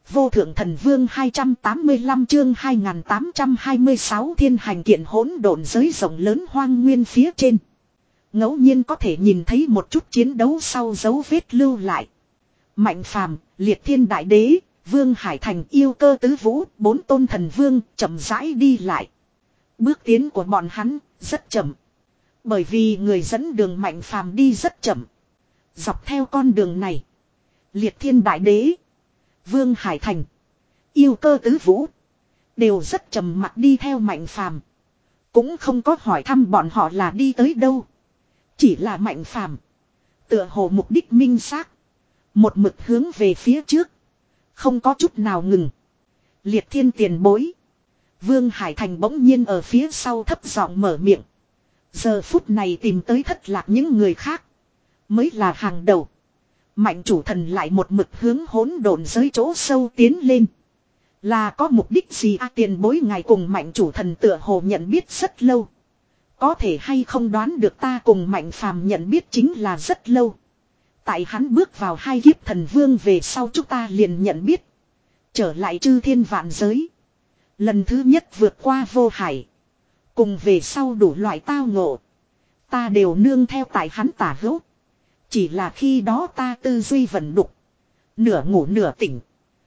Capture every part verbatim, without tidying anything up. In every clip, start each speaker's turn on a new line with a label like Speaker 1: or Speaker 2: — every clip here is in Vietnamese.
Speaker 1: Vô thượng thần vương hai trăm tám mươi lăm chương hai nghìn tám trăm hai mươi sáu thiên hành kiện hỗn độn giới rộng lớn hoang nguyên phía trên. Ngẫu nhiên có thể nhìn thấy một chút chiến đấu sau dấu vết lưu lại. Mạnh Phàm, Liệt Thiên Đại Đế, Vương Hải Thành, Yêu Cơ Tứ Vũ, bốn tôn thần vương chậm rãi đi lại. Bước tiến của bọn hắn rất chậm. Bởi vì người dẫn đường Mạnh Phàm đi rất chậm. Dọc theo con đường này, Liệt Thiên Đại Đế, Vương Hải Thành, Yêu Cơ Tứ Vũ đều rất trầm mặc đi theo Mạnh Phàm. Cũng không có hỏi thăm bọn họ là đi tới đâu. Chỉ là Mạnh Phàm tựa hồ mục đích minh xác, một mực hướng về phía trước, không có chút nào ngừng. Liệt Thiên tiền bối. Vương Hải Thành bỗng nhiên ở phía sau thấp giọng mở miệng. Giờ phút này tìm tới thất lạc những người khác mới là hàng đầu. Mạnh chủ thần lại một mực hướng hỗn độn giới chỗ sâu tiến lên. Là có mục đích gì à, tiền bối ngài cùng Mạnh chủ thần tựa hồ nhận biết rất lâu. Có thể hay không đoán được ta cùng Mạnh Phàm nhận biết chính là rất lâu. Tại hắn bước vào hai kiếp thần vương về sau chúng ta liền nhận biết. Trở lại chư thiên vạn giới. Lần thứ nhất vượt qua vô hải. Cùng về sau đủ loại tao ngộ. Ta đều nương theo tại hắn tả hữu. Chỉ là khi đó ta tư duy vẩn đục. Nửa ngủ nửa tỉnh.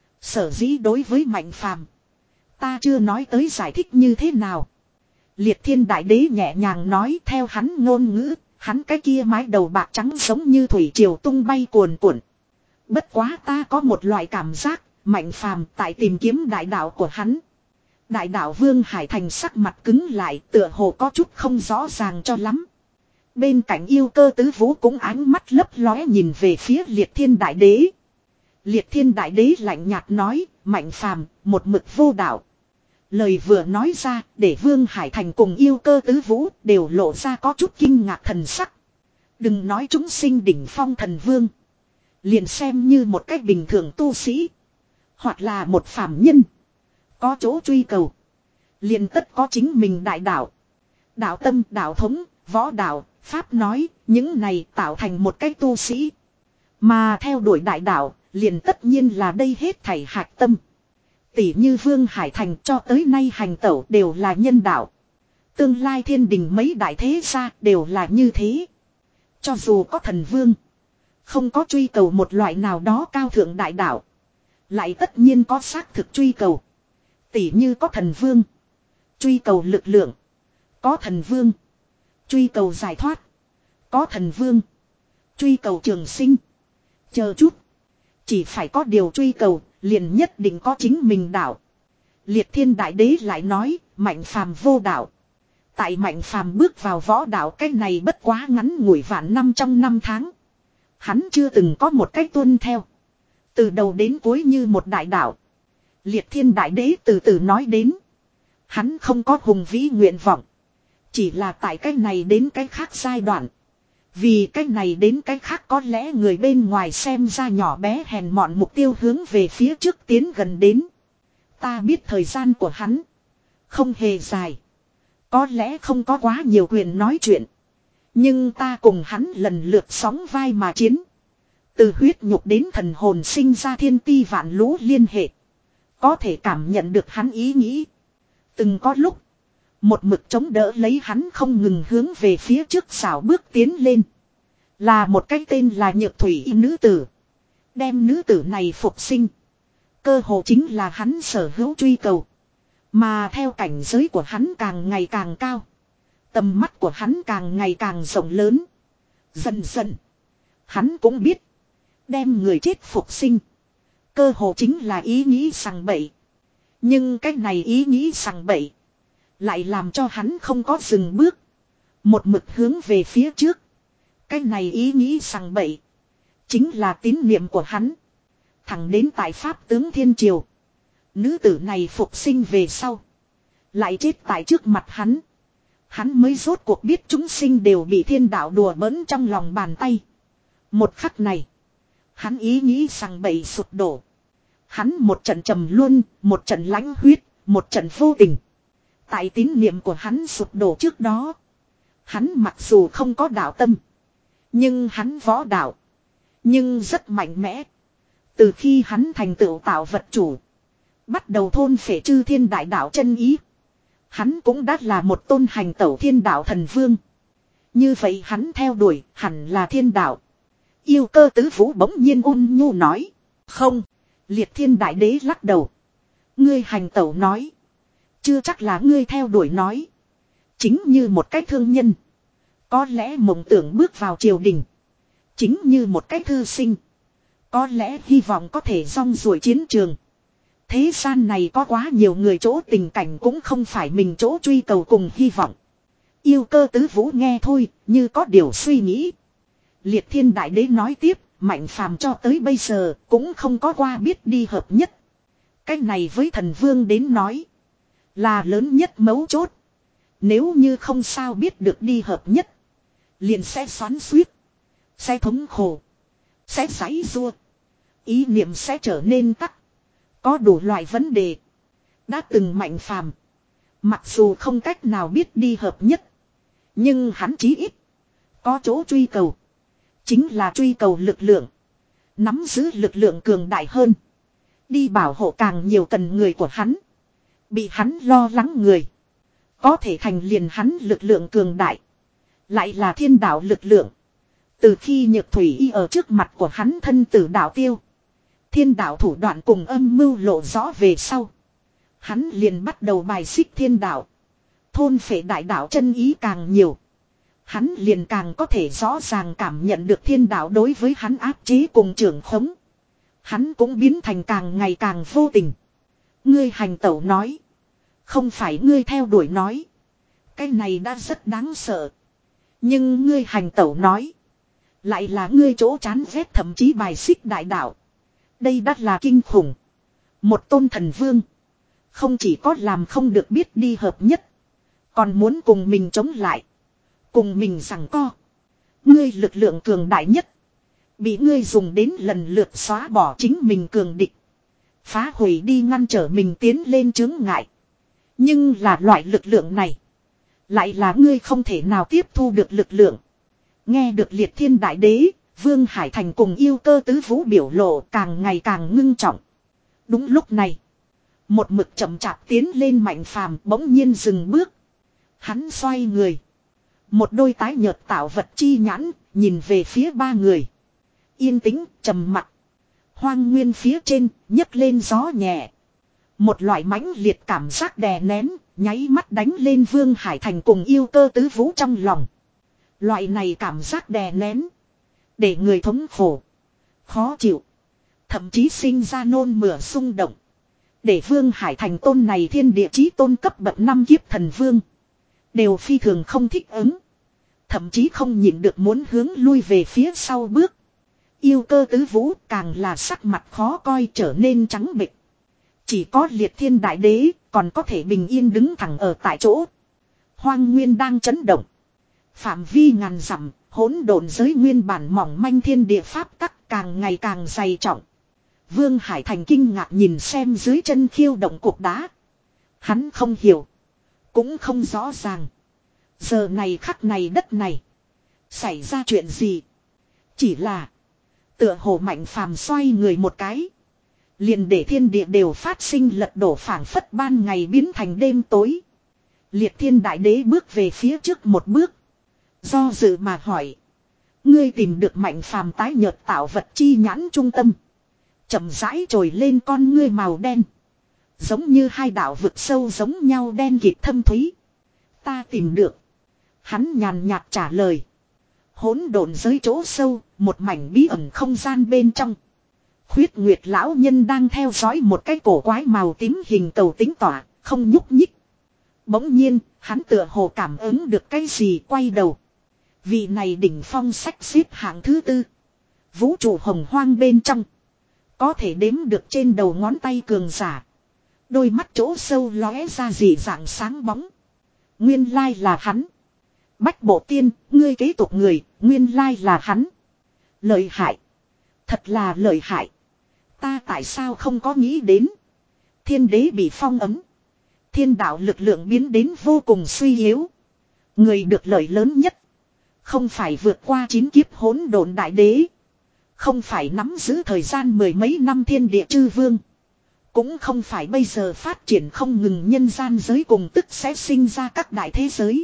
Speaker 1: Sở dĩ đối với Mạnh Phàm, ta chưa nói tới giải thích như thế nào. Liệt Thiên Đại Đế nhẹ nhàng nói theo hắn ngôn ngữ. Hắn cái kia mái đầu bạc trắng giống như thủy triều tung bay cuồn cuộn. Bất quá ta có một loại cảm giác. Mạnh Phàm tại tìm kiếm đại đạo của hắn. Đại đạo Vương Hải Thành sắc mặt cứng lại, tựa hồ có chút không rõ ràng cho lắm. Bên cạnh Yêu Cơ Tứ Vũ cũng ánh mắt lấp lóe nhìn về phía Liệt Thiên Đại Đế. Liệt Thiên Đại Đế lạnh nhạt nói, Mạnh Phàm một mực vô đạo. Lời vừa nói ra, để Vương Hải Thành cùng Yêu Cơ Tứ Vũ đều lộ ra có chút kinh ngạc thần sắc. Đừng nói chúng sinh đỉnh phong thần vương. Liền xem như một cách bình thường tu sĩ. Hoặc là một phàm nhân. Có chỗ truy cầu. Liền tất có chính mình đại đạo. Đạo tâm, đạo thống, võ đạo, pháp nói, những này tạo thành một cách tu sĩ. Mà theo đuổi đại đạo, liền tất nhiên là đây hết thảy hạt tâm. Tỷ như Vương Hải Thành cho tới nay hành tẩu đều là nhân đạo. Tương lai thiên đình mấy đại thế gia đều là như thế. Cho dù có thần vương, không có truy cầu một loại nào đó cao thượng đại đạo, lại tất nhiên có xác thực truy cầu. Tỷ như có thần vương, truy cầu lực lượng. Có thần vương, truy cầu giải thoát. Có thần vương, truy cầu trường sinh. Chờ chút, chỉ phải có điều truy cầu, liền nhất định có chính mình đạo. Liệt Thiên Đại Đế lại nói, Mạnh Phàm vô đạo. Tại Mạnh Phàm bước vào võ đạo cái này bất quá ngắn ngủi vạn năm trong năm tháng. Hắn chưa từng có một cách tuân theo. Từ đầu đến cuối như một đại đạo. Liệt Thiên Đại Đế từ từ nói đến. Hắn không có hùng vĩ nguyện vọng. Chỉ là tại cái này đến cái khác giai đoạn. Vì cái này đến cái khác có lẽ người bên ngoài xem ra nhỏ bé hèn mọn mục tiêu hướng về phía trước tiến gần đến. Ta biết thời gian của hắn không hề dài. Có lẽ không có quá nhiều quyền nói chuyện. Nhưng ta cùng hắn lần lượt sóng vai mà chiến. Từ huyết nhục đến thần hồn sinh ra thiên ti vạn lũ liên hệ. Có thể cảm nhận được hắn ý nghĩ. Từng có lúc, một mực chống đỡ lấy hắn không ngừng hướng về phía trước xảo bước tiến lên. Là một cái tên là Nhược Thủy nữ tử. Đem nữ tử này phục sinh. Cơ hồ chính là hắn sở hữu truy cầu. Mà theo cảnh giới của hắn càng ngày càng cao. Tầm mắt của hắn càng ngày càng rộng lớn. Dần dần, hắn cũng biết. Đem người chết phục sinh. Cơ hồ chính là ý nghĩ sằng bậy. Nhưng cái này ý nghĩ sằng bậy lại làm cho hắn không có dừng bước. Một mực hướng về phía trước. Cái này ý nghĩ sằng bậy chính là tín niệm của hắn. Thẳng đến tại Pháp tướng Thiên Triều. Nữ tử này phục sinh về sau. Lại chết tại trước mặt hắn. Hắn mới rốt cuộc biết chúng sinh đều bị thiên đạo đùa bỡn trong lòng bàn tay. Một khắc này. Hắn ý nghĩ sằng bậy sụp đổ. Hắn một trận trầm luân, một trận lãnh huyết, một trận vô tình. Tại tín niệm của hắn sụp đổ trước đó. Hắn mặc dù không có đạo tâm. Nhưng hắn võ đạo. Nhưng rất mạnh mẽ. Từ khi hắn thành tựu tạo vật chủ. Bắt đầu thôn phệ chư thiên đại đạo chân ý. Hắn cũng đã là một tôn hành tẩu thiên đạo thần vương. Như vậy hắn theo đuổi hẳn là thiên đạo. Yêu Cơ Tứ Vũ bỗng nhiên ôn nhu nói. Không. Liệt Thiên Đại Đế lắc đầu. Ngươi hành tẩu nói. Chưa chắc là ngươi theo đuổi nói. Chính như một cái thương nhân. Có lẽ mộng tưởng bước vào triều đình. Chính như một cái thư sinh. Có lẽ hy vọng có thể rong ruổi chiến trường. Thế gian này có quá nhiều người chỗ tình cảnh cũng không phải mình chỗ truy cầu cùng hy vọng. Yêu Cơ Tứ Vũ nghe thôi, như có điều suy nghĩ. Liệt Thiên Đại Đế nói tiếp, Mạnh Phàm cho tới bây giờ cũng không có qua biết đi hợp nhất. Cái này với thần vương đến nói là lớn nhất mấu chốt. Nếu như không sao biết được đi hợp nhất, liền sẽ xoắn xuýt, sẽ thống khổ, sẽ giãy giụa, ý niệm sẽ trở nên tắc, có đủ loại vấn đề. Đã từng Mạnh Phàm, mặc dù không cách nào biết đi hợp nhất, nhưng hắn chí ít có chỗ truy cầu, chính là truy cầu lực lượng, nắm giữ lực lượng cường đại hơn, đi bảo hộ càng nhiều cần người của hắn, bị hắn lo lắng người, có thể thành liền hắn lực lượng cường đại, lại là thiên đạo lực lượng. Từ khi Nhược Thủy Y ở trước mặt của hắn thân tử đạo tiêu, thiên đạo thủ đoạn cùng âm mưu lộ rõ về sau, hắn liền bắt đầu bài xích thiên đạo, thôn phệ đại đạo chân ý càng nhiều, hắn liền càng có thể rõ ràng cảm nhận được thiên đạo đối với hắn áp chế cùng trưởng khống. Hắn cũng biến thành càng ngày càng vô tình. Ngươi hành tẩu nói, không phải ngươi theo đuổi nói. Cái này đã rất đáng sợ. Nhưng ngươi hành tẩu nói, lại là ngươi chỗ chán ghét thậm chí bài xích đại đạo. Đây đã là kinh khủng. Một tôn thần vương, không chỉ có làm không được biết đi hợp nhất, còn muốn cùng mình chống lại, cùng mình giằng co. Ngươi lực lượng cường đại nhất, bị ngươi dùng đến lần lượt xóa bỏ chính mình cường địch, phá hủy đi ngăn trở mình tiến lên chướng ngại. Nhưng là loại lực lượng này, lại là ngươi không thể nào tiếp thu được lực lượng. Nghe được Liệt Thiên Đại Đế, Vương Hải Thành cùng Yêu Cơ Tứ Vũ biểu lộ càng ngày càng ngưng trọng. Đúng lúc này, một mực chậm chạp tiến lên Mạnh Phàm bỗng nhiên dừng bước. Hắn xoay người, một đôi tái nhợt tạo vật chi nhãn nhìn về phía ba người. Yên tĩnh, trầm mặc. Hoang nguyên phía trên nhấc lên gió nhẹ. Một loại mãnh liệt cảm giác đè nén, nháy mắt đánh lên Vương Hải Thành cùng Yêu Cơ Tứ Vũ trong lòng. Loại này cảm giác đè nén, để người thống khổ, khó chịu, thậm chí sinh ra nôn mửa xung động. Để Vương Hải Thành tôn này thiên địa chí tôn cấp bậc năm kiếp thần vương đều phi thường không thích ứng, thậm chí không nhịn được muốn hướng lui về phía sau bước. Yêu Cơ Tứ Vũ càng là sắc mặt khó coi trở nên trắng bệch. Chỉ có Liệt Thiên Đại Đế còn có thể bình yên đứng thẳng ở tại chỗ. Hoang nguyên đang chấn động. Phạm vi ngàn dặm, hỗn độn giới nguyên bản mỏng manh thiên địa pháp tắc càng ngày càng dày trọng. Vương Hải Thành kinh ngạc nhìn xem dưới chân khiêu động cục đá. Hắn không hiểu, cũng không rõ ràng. Giờ này khắc này đất này xảy ra chuyện gì? Chỉ là tựa hồ Mạnh Phàm xoay người một cái, liền để thiên địa đều phát sinh lật đổ, phảng phất ban ngày biến thành đêm tối. Liệt Thiên Đại Đế bước về phía trước một bước, do dự mà hỏi. Ngươi tìm được Mạnh Phàm tái nhợt tạo vật chi nhãn trung tâm, chậm rãi trồi lên con ngươi màu đen, giống như hai đạo vực sâu giống nhau đen kịt thâm thúy. Ta tìm được. Hắn nhàn nhạt trả lời. Hỗn độn giới chỗ sâu, một mảnh bí ẩn không gian bên trong. Khuyết Nguyệt lão nhân đang theo dõi một cái cổ quái màu tím hình cầu tính tỏa, không nhúc nhích. Bỗng nhiên, hắn tựa hồ cảm ứng được cái gì, quay đầu. Vị này đỉnh phong sách xếp hạng thứ tư. Vũ trụ hồng hoang bên trong, có thể đếm được trên đầu ngón tay cường giả. Đôi mắt chỗ sâu lóe ra dị dạng sáng bóng. Nguyên lai là hắn. Bách Bộ Tiên, ngươi kế tục người, nguyên lai là hắn. Lợi hại. Thật là lợi hại. Ta tại sao không có nghĩ đến. Thiên đế bị phong ấm. Thiên đạo lực lượng biến đến vô cùng suy yếu. Người được lợi lớn nhất, không phải vượt qua chín kiếp hỗn độn đại đế, Không phải nắm giữ thời gian mười mấy năm thiên địa chư vương. Cũng không phải bây giờ phát triển không ngừng nhân gian giới cùng tức sẽ sinh ra các đại thế giới.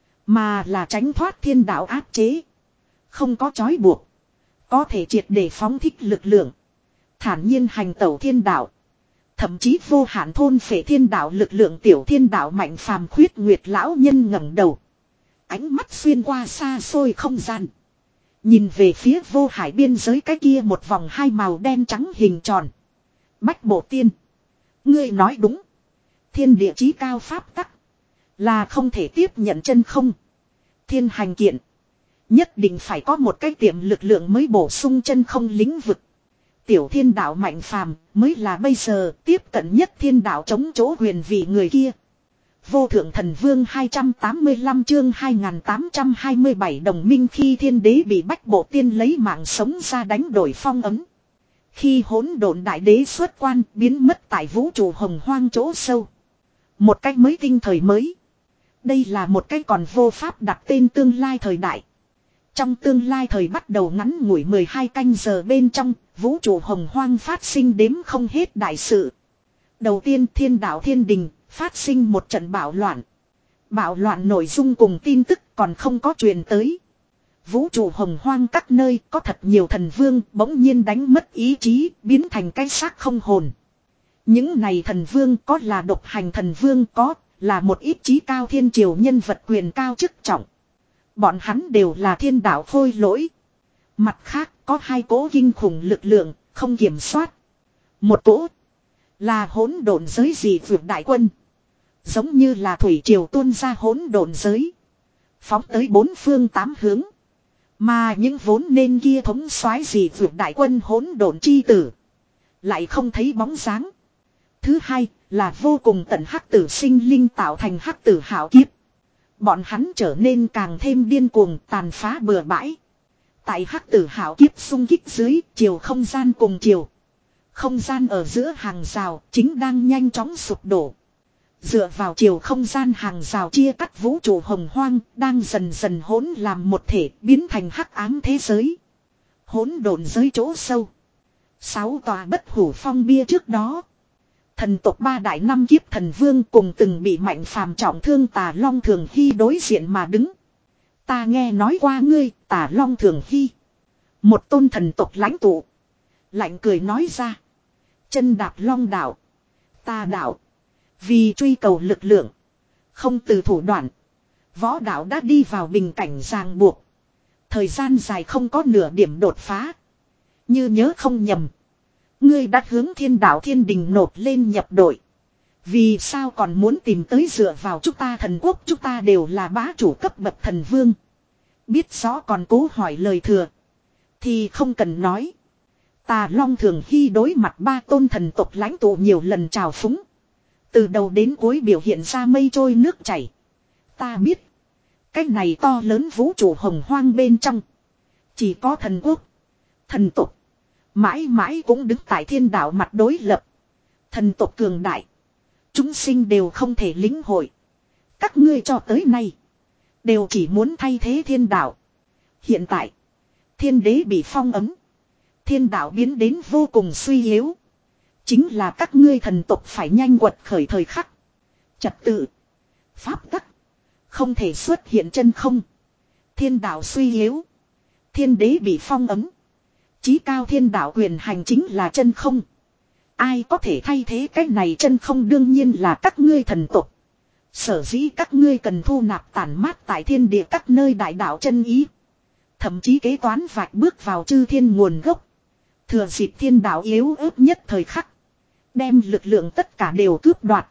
Speaker 1: Mà là tránh thoát thiên đạo áp chế. Không có trói buộc. Có thể triệt để phóng thích lực lượng. Thản nhiên hành tẩu thiên đạo. Thậm chí vô hạn thôn phệ thiên đạo lực lượng tiểu thiên đạo mạnh phàm khuyết nguyệt lão nhân ngẩng đầu. Ánh mắt xuyên qua xa xôi không gian. Nhìn về phía vô hải biên giới cái kia một vòng hai màu đen trắng hình tròn. Bách bộ tiên. Ngươi nói đúng. Thiên địa chí cao pháp tắc. Là không thể tiếp nhận chân không. Thiên hành kiện. Nhất định phải có một cái tiệm lực lượng mới bổ sung chân không lĩnh vực. Tiểu thiên đạo mạnh phàm mới là bây giờ tiếp cận nhất thiên đạo chống chỗ huyền vị người kia. Vô thượng thần vương hai trăm tám mươi lăm chương hai nghìn tám trăm hai mươi bảy đồng minh khi thiên đế bị bách bộ tiên lấy mạng sống ra đánh đổi phong ấm. Khi hỗn độn đại đế xuất quan biến mất tại vũ trụ hồng hoang chỗ sâu. Một cách mới tinh thời mới. Đây là một cái còn vô pháp đặt tên tương lai thời đại. Trong tương lai thời bắt đầu ngắn ngủi mười hai canh giờ bên trong, vũ trụ hồng hoang phát sinh đếm không hết đại sự. Đầu tiên thiên đạo thiên đình, phát sinh một trận bạo loạn. Bạo loạn nội dung cùng tin tức còn không có truyền tới. Vũ trụ hồng hoang các nơi có thật nhiều thần vương bỗng nhiên đánh mất ý chí, biến thành cái xác không hồn. Những này thần vương có là độc hành thần vương, có là một ít trí cao thiên triều nhân vật quyền cao chức trọng. Bọn hắn đều là thiên đạo khôi lỗi. Mặt khác có hai cỗ kinh khủng lực lượng không kiểm soát. Một cỗ là hỗn độn giới dị vượt đại quân. Giống như là thủy triều tuôn ra hỗn độn giới. Phóng tới bốn phương tám hướng. Mà những vốn nên kia thống soái dị vượt đại quân hỗn độn chi tử. Lại không thấy bóng dáng. Thứ hai là vô cùng tận hắc tử sinh linh tạo thành hắc tử hạo kiếp. Bọn hắn trở nên càng thêm điên cuồng tàn phá bừa bãi. Tại hắc tử hạo kiếp xung kích dưới chiều không gian cùng chiều. Không gian ở giữa hàng rào chính đang nhanh chóng sụp đổ. Dựa vào chiều không gian hàng rào chia cắt vũ trụ hồng hoang đang dần dần hỗn làm một thể biến thành hắc ám thế giới. Hỗn độn giới chỗ sâu. Sáu tòa bất hủ phong bia trước đó. Thần tộc ba đại năm kiếp thần vương cùng từng bị mạnh phàm trọng thương Tà Long Thường Hy đối diện mà đứng. Ta nghe nói qua ngươi, Tà Long Thường Hy. Một tôn thần tộc lãnh tụ. Lạnh cười nói ra. Chân đạp long đạo. Ta đạo. Vì truy cầu lực lượng. Không từ thủ đoạn. Võ đạo đã đi vào bình cảnh ràng buộc. Thời gian dài không có nửa điểm đột phá. Như nhớ không nhầm. Ngươi đã hướng thiên đạo thiên đình nộp lên nhập đội. Vì sao còn muốn tìm tới dựa vào chúng ta thần quốc, chúng ta đều là bá chủ cấp bậc thần vương. Biết rõ còn cố hỏi lời thừa. Thì không cần nói. Tà Long Thường Hy đối mặt ba tôn thần tộc lãnh tụ nhiều lần trào phúng. Từ đầu đến cuối biểu hiện ra mây trôi nước chảy. Ta biết. Cái này to lớn vũ trụ hồng hoang bên trong. Chỉ có thần quốc. Thần tộc. Mãi mãi cũng đứng tại thiên đạo mặt đối lập. Thần tộc cường đại. Chúng sinh đều không thể lĩnh hội. Các ngươi cho tới nay. Đều chỉ muốn thay thế thiên đạo. Hiện tại. Thiên đế bị phong ấm. Thiên đạo biến đến vô cùng suy yếu. Chính là các ngươi thần tộc phải nhanh quật khởi thời khắc. Trật tự. Pháp tắc. Không thể xuất hiện chân không. Thiên đạo suy yếu. Thiên đế bị phong ấm. Chí cao thiên đạo quyền hành chính là chân không. Ai có thể thay thế cái này chân không đương nhiên là các ngươi thần tộc. Sở dĩ các ngươi cần thu nạp tản mát tại thiên địa các nơi đại đạo chân ý. Thậm chí kế toán vạch bước vào chư thiên nguồn gốc. Thừa dịp thiên đạo yếu ớt nhất thời khắc. Đem lực lượng tất cả đều cướp đoạt.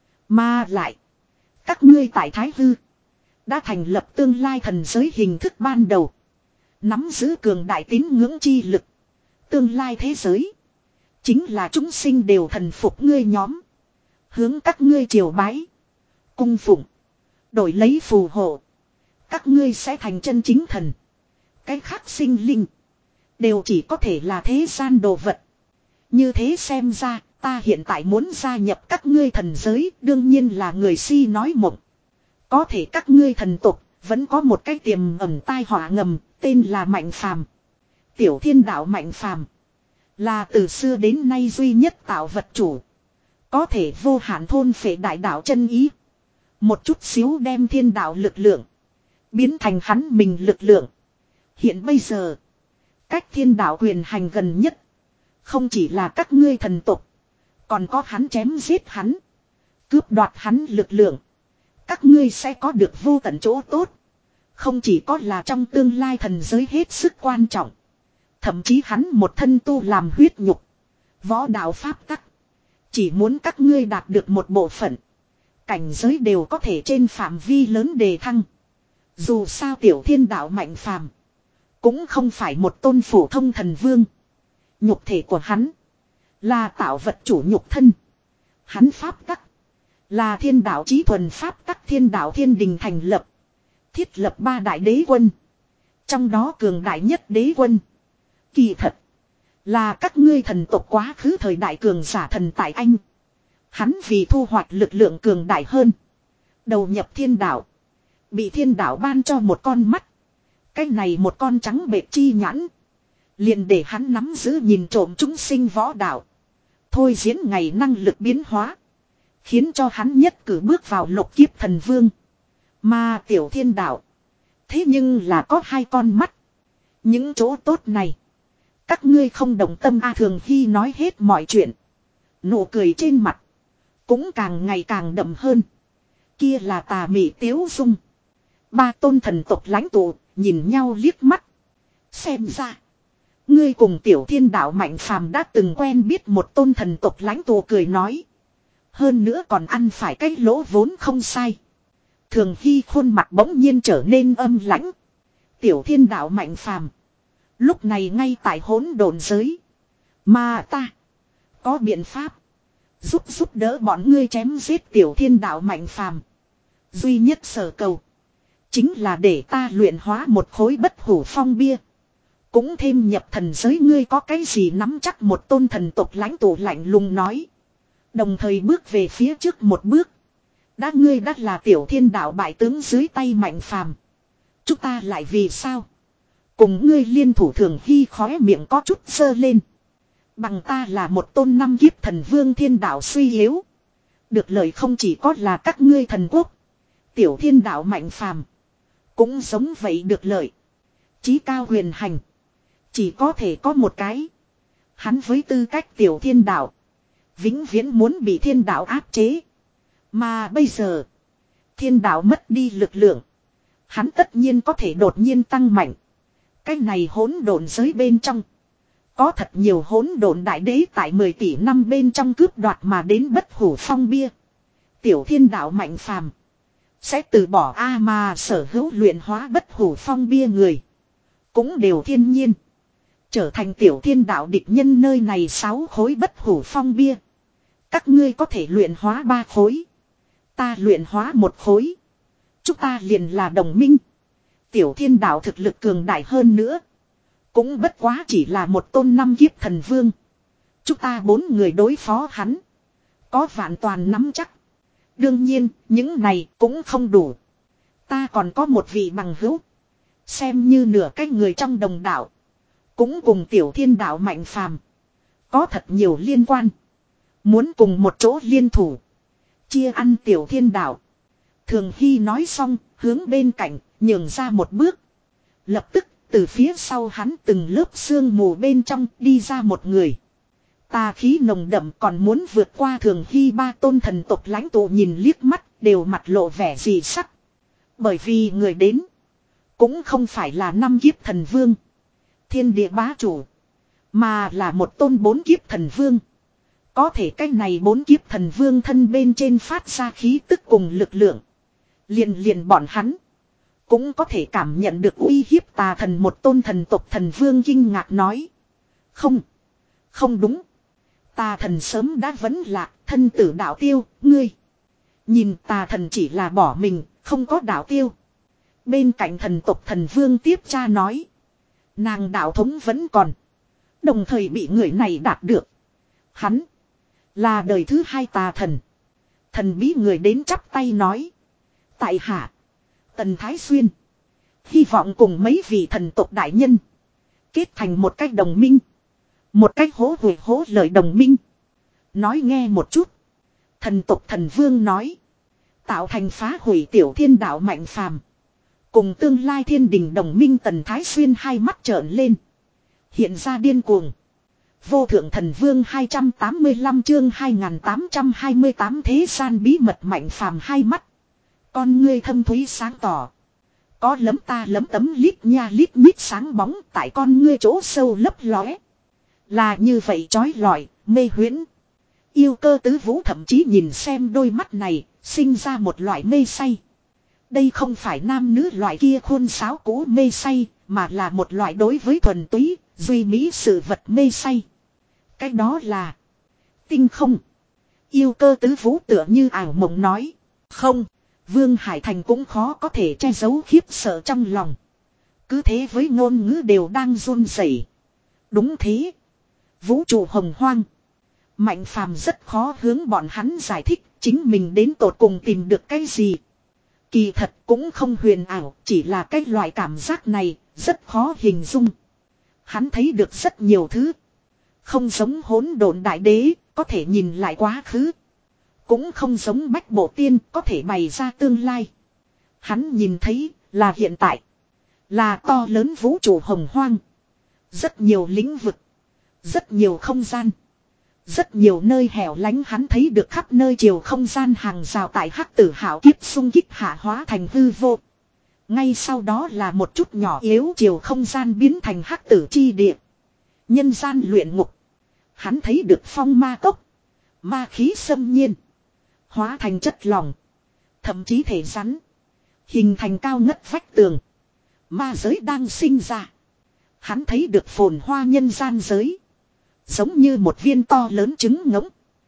Speaker 1: Mà lại. Các ngươi tại Thái Hư. Đã thành lập tương lai thần giới hình thức ban đầu. Nắm giữ cường đại tín ngưỡng chi lực. Tương lai thế giới. Chính là chúng sinh đều thần phục ngươi nhóm. Hướng các ngươi triều bái. Cung phụng. Đổi lấy phù hộ. Các ngươi sẽ thành chân chính thần. Cái khác sinh linh. Đều chỉ có thể là thế gian đồ vật. Như thế xem ra. Ta hiện tại muốn gia nhập các ngươi thần giới. Đương nhiên là người si nói mộng. Có thể các ngươi thần tục. Vẫn có một cái tiềm ẩn tai họa ngầm. Tên là Mạnh Phàm. Tiểu thiên đạo mạnh phàm. Là từ xưa đến nay duy nhất tạo vật chủ. Có thể vô hạn thôn phệ đại đạo chân ý. Một chút xíu đem thiên đạo lực lượng. Biến thành hắn mình lực lượng. Hiện bây giờ. Cách thiên đạo quyền hành gần nhất. Không chỉ là các ngươi thần tục. Còn có hắn chém giết hắn. Cướp đoạt hắn lực lượng. Các ngươi sẽ có được vô tận chỗ tốt. Không chỉ có là trong tương lai thần giới hết sức quan trọng. Thậm chí hắn một thân tu làm huyết nhục. Võ đạo pháp tắc. Chỉ muốn các ngươi đạt được một bộ phận. Cảnh giới đều có thể trên phạm vi lớn đề thăng. Dù sao tiểu thiên đạo mạnh phàm. Cũng không phải một tôn phổ thông thần vương. Nhục thể của hắn. Là tạo vật chủ nhục thân. Hắn pháp tắc. Là thiên đạo chí thuần pháp tắc thiên đạo thiên đình thành lập. Thiết lập ba đại đế quân. Trong đó cường đại nhất đế quân. Kỳ thật. Là các ngươi thần tộc quá khứ thời đại cường giả thần tại anh. Hắn vì thu hoạch lực lượng cường đại hơn. Đầu nhập thiên đạo. Bị thiên đạo ban cho một con mắt. Cái này một con trắng bệt chi nhãn. Liền để hắn nắm giữ nhìn trộm chúng sinh võ đạo. Thôi diễn ngày năng lực biến hóa. Khiến cho hắn nhất cử bước vào lục kiếp thần vương. Mà tiểu thiên đạo. Thế nhưng là có hai con mắt. Những chỗ tốt này. Các ngươi không đồng tâm A Thường Hy nói hết mọi chuyện. Nụ cười trên mặt. Cũng càng ngày càng đậm hơn. Kia là tà mị tiếu dung. Ba tôn thần tộc lãnh tụ nhìn nhau liếc mắt. Xem ra. Ngươi cùng tiểu thiên đạo mạnh phàm đã từng quen biết một tôn thần tộc lãnh tụ cười nói. Hơn nữa còn ăn phải cái lỗ vốn không sai. Thường Hy khuôn mặt bỗng nhiên trở nên âm lãnh. Tiểu thiên đạo mạnh phàm. Lúc này ngay tại hỗn độn giới. Mà ta. Có biện pháp. Giúp giúp đỡ bọn ngươi chém giết tiểu thiên đạo mạnh phàm. Duy nhất sở cầu. Chính là để ta luyện hóa một khối bất hủ phong bia. Cũng thêm nhập thần giới ngươi có cái gì nắm chắc một tôn thần tộc lãnh tụ lạnh lùng nói. Đồng thời bước về phía trước một bước. Đã ngươi đắt là tiểu thiên đạo bại tướng dưới tay mạnh phàm. Chúng ta lại vì sao? Cùng ngươi liên thủ Thường Hy khóe miệng có chút sơ lên. Bằng ta là một tôn năm kiếp thần vương thiên đạo suy yếu. Được lời không chỉ có là các ngươi thần quốc. Tiểu thiên đạo mạnh phàm. Cũng giống vậy được lợi. Chí cao huyền hành. Chỉ có thể có một cái. Hắn với tư cách tiểu thiên đạo. Vĩnh viễn muốn bị thiên đạo áp chế. Mà bây giờ. Thiên đạo mất đi lực lượng. Hắn tất nhiên có thể đột nhiên tăng mạnh. Cái này hỗn độn giới bên trong. Có thật nhiều hỗn độn đại đế tại mười tỷ năm bên trong cướp đoạt mà đến bất hủ phong bia. Tiểu thiên đạo mạnh phàm. Sẽ từ bỏ A mà sở hữu luyện hóa bất hủ phong bia người. Cũng đều thiên nhiên. Trở thành tiểu thiên đạo địch nhân nơi này sáu khối bất hủ phong bia. Các ngươi có thể luyện hóa ba khối. Ta luyện hóa một khối. Chúng ta liền là đồng minh. Tiểu thiên đạo thực lực cường đại hơn nữa. Cũng bất quá chỉ là một tôn năm kiếp thần vương. Chúng ta bốn người đối phó hắn. Có vạn toàn nắm chắc. Đương nhiên, những này cũng không đủ. Ta còn có một vị bằng hữu. Xem như nửa cái người trong đồng đạo. Cũng cùng tiểu thiên đạo mạnh phàm. Có thật nhiều liên quan. Muốn cùng một chỗ liên thủ. Chia ăn tiểu thiên đạo. Thường Hy nói xong, hướng bên cạnh, nhường ra một bước. Lập tức, từ phía sau hắn từng lớp sương mù bên trong đi ra một người. Tà khí nồng đậm còn muốn vượt qua Thường Hy ba tôn thần tộc lãnh tụ nhìn liếc mắt, đều mặt lộ vẻ dị sắc. Bởi vì người đến, cũng không phải là năm kiếp thần vương. Thiên địa bá chủ. Mà là một tôn bốn kiếp thần vương. Có thể cái này bốn kiếp thần vương thân bên trên phát ra khí tức cùng lực lượng. Liền liền bọn hắn. Cũng có thể cảm nhận được uy hiếp tà thần một tôn thần tộc thần vương kinh ngạc nói. Không. Không đúng. Tà thần sớm đã vấn lạc, thân tử đạo tiêu, ngươi. Nhìn tà thần chỉ là bỏ mình, không có đạo tiêu. Bên cạnh thần tộc thần vương tiếp cha nói. Nàng đạo thống vẫn còn. Đồng thời bị người này đạt được. Hắn. Là đời thứ hai tà thần. Thần bí người đến chắp tay nói. Tại hạ. Tần Thái Xuyên. Hy vọng cùng mấy vị thần tộc đại nhân. Kết thành một cách đồng minh. Một cách hố hủy hố lợi đồng minh. Nói nghe một chút. Thần tộc thần vương nói. Tạo thành phá hủy tiểu thiên đạo mạnh phàm. Cùng tương lai thiên đình đồng minh Tần Thái Xuyên hai mắt trợn lên. Hiện ra điên cuồng. Vô thượng thần vương hai trăm tám mươi lăm chương hai nghìn tám trăm hai mươi tám thế gian bí mật mạnh phàm hai mắt. Con ngươi thâm thúy sáng tỏ. Có lấm ta lấm tấm lít nha lít mít sáng bóng tại con ngươi chỗ sâu lấp lóe. Là như vậy chói lọi, mê huyễn. Yêu cơ tứ vũ thậm chí nhìn xem đôi mắt này, sinh ra một loại mê say. Đây không phải nam nữ loại kia khuôn sáo cũ mê say, mà là một loại đối với thuần túy, duy mỹ sự vật mê say. Cái đó là tinh không. Yêu cơ tứ vũ tựa như ảo mộng nói. Không, Vương Hải Thành cũng khó có thể che giấu khiếp sợ trong lòng. Cứ thế với ngôn ngữ đều đang run rẩy. Đúng thế. Vũ trụ hồng hoang. Mạnh phàm rất khó hướng bọn hắn giải thích chính mình đến tột cùng tìm được cái gì. Kỳ thật cũng không huyền ảo, chỉ là cái loại cảm giác này, rất khó hình dung. Hắn thấy được rất nhiều thứ. Không giống hỗn độn đại đế, có thể nhìn lại quá khứ. Cũng không giống bách bộ tiên, có thể bày ra tương lai. Hắn nhìn thấy, là hiện tại. Là to lớn vũ trụ hồng hoang. Rất nhiều lĩnh vực. Rất nhiều không gian. Rất nhiều nơi hẻo lánh hắn thấy được khắp nơi chiều không gian hàng rào tại hắc tử hảo kiếp xung kích hạ hóa thành hư vô. Ngay sau đó là một chút nhỏ yếu chiều không gian biến thành hắc tử chi địa. Nhân gian luyện ngục. Hắn thấy được phong ma cốc. Ma khí xâm nhiên. Hóa thành chất lỏng. Thậm chí thể rắn. Hình thành cao ngất vách tường. Ma giới đang sinh ra. Hắn thấy được phồn hoa nhân gian giới. Giống như một viên to lớn trứng ngỗng.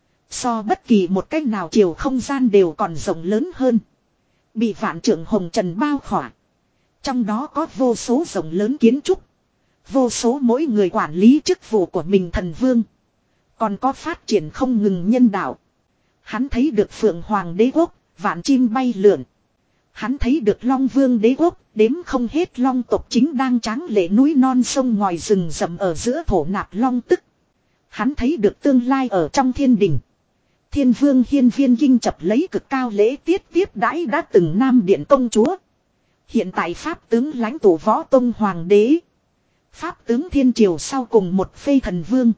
Speaker 1: So bất kỳ một cách nào chiều không gian đều còn rộng lớn hơn. Bị vạn trượng hồng trần bao khỏa. Trong đó có vô số rộng lớn kiến trúc. Vô số mỗi người quản lý chức vụ của mình thần vương. Còn có phát triển không ngừng nhân đạo. Hắn thấy được Phượng Hoàng đế quốc, vạn chim bay lượn. Hắn thấy được Long Vương đế quốc, đếm không hết long tộc chính đang tráng lệ núi non sông ngòi rừng rậm ở giữa thổ nạp long tức. Hắn thấy được tương lai ở trong thiên đình. Thiên vương hiên viên kinh chập lấy cực cao lễ tiết tiếp đãi đã từng nam điện công chúa. Hiện tại pháp tướng lãnh tụ võ tông hoàng đế. Pháp tướng thiên triều sau cùng một phê thần vương.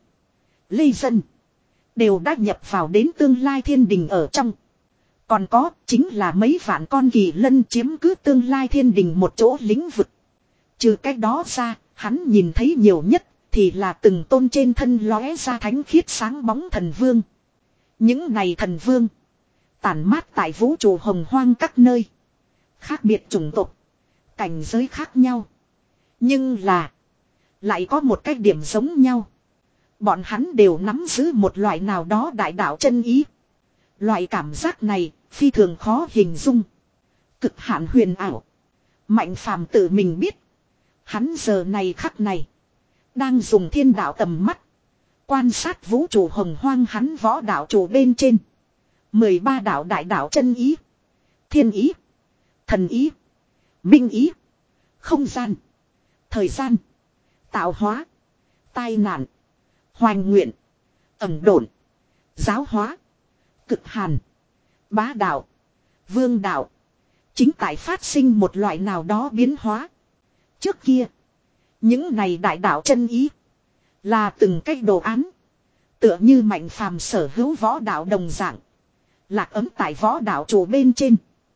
Speaker 1: Lê dân. Đều đã nhập vào đến tương lai thiên đình ở trong. Còn có chính là mấy vạn con kỳ lân chiếm cứ tương lai thiên đình một chỗ lĩnh vực. Trừ cách đó ra, hắn nhìn thấy nhiều nhất thì là từng tôn trên thân lóe ra thánh khiết sáng bóng thần vương. Những này thần vương tản mát tại vũ trụ hồng hoang các nơi. Khác biệt chủng tộc, cảnh giới khác nhau. Nhưng là lại có một cái điểm giống nhau. Bọn hắn đều nắm giữ một loại nào đó đại đạo chân ý. Loại cảm giác này phi thường khó hình dung. Cực hạn huyền ảo. Mạnh phàm tự mình biết. Hắn giờ này khắc này đang dùng thiên đạo tầm mắt quan sát vũ trụ hồng hoang hắn võ đạo trụ bên trên. mười ba đạo đại đạo chân ý. Thiên ý. Thần ý. Minh ý. Không gian. Thời gian. Tạo hóa. Tai nạn. Hoành nguyện. Ẩm độn. Giáo hóa. Cực hàn. Bá đạo. Vương đạo. Chính tại phát sinh một loại nào đó biến hóa. Trước kia. Những này đại đạo chân ý. Là từng cách đồ án. Tựa như mạnh phàm sở hữu võ đạo đồng dạng. Lạc ấm tại võ đạo chủ bên trên.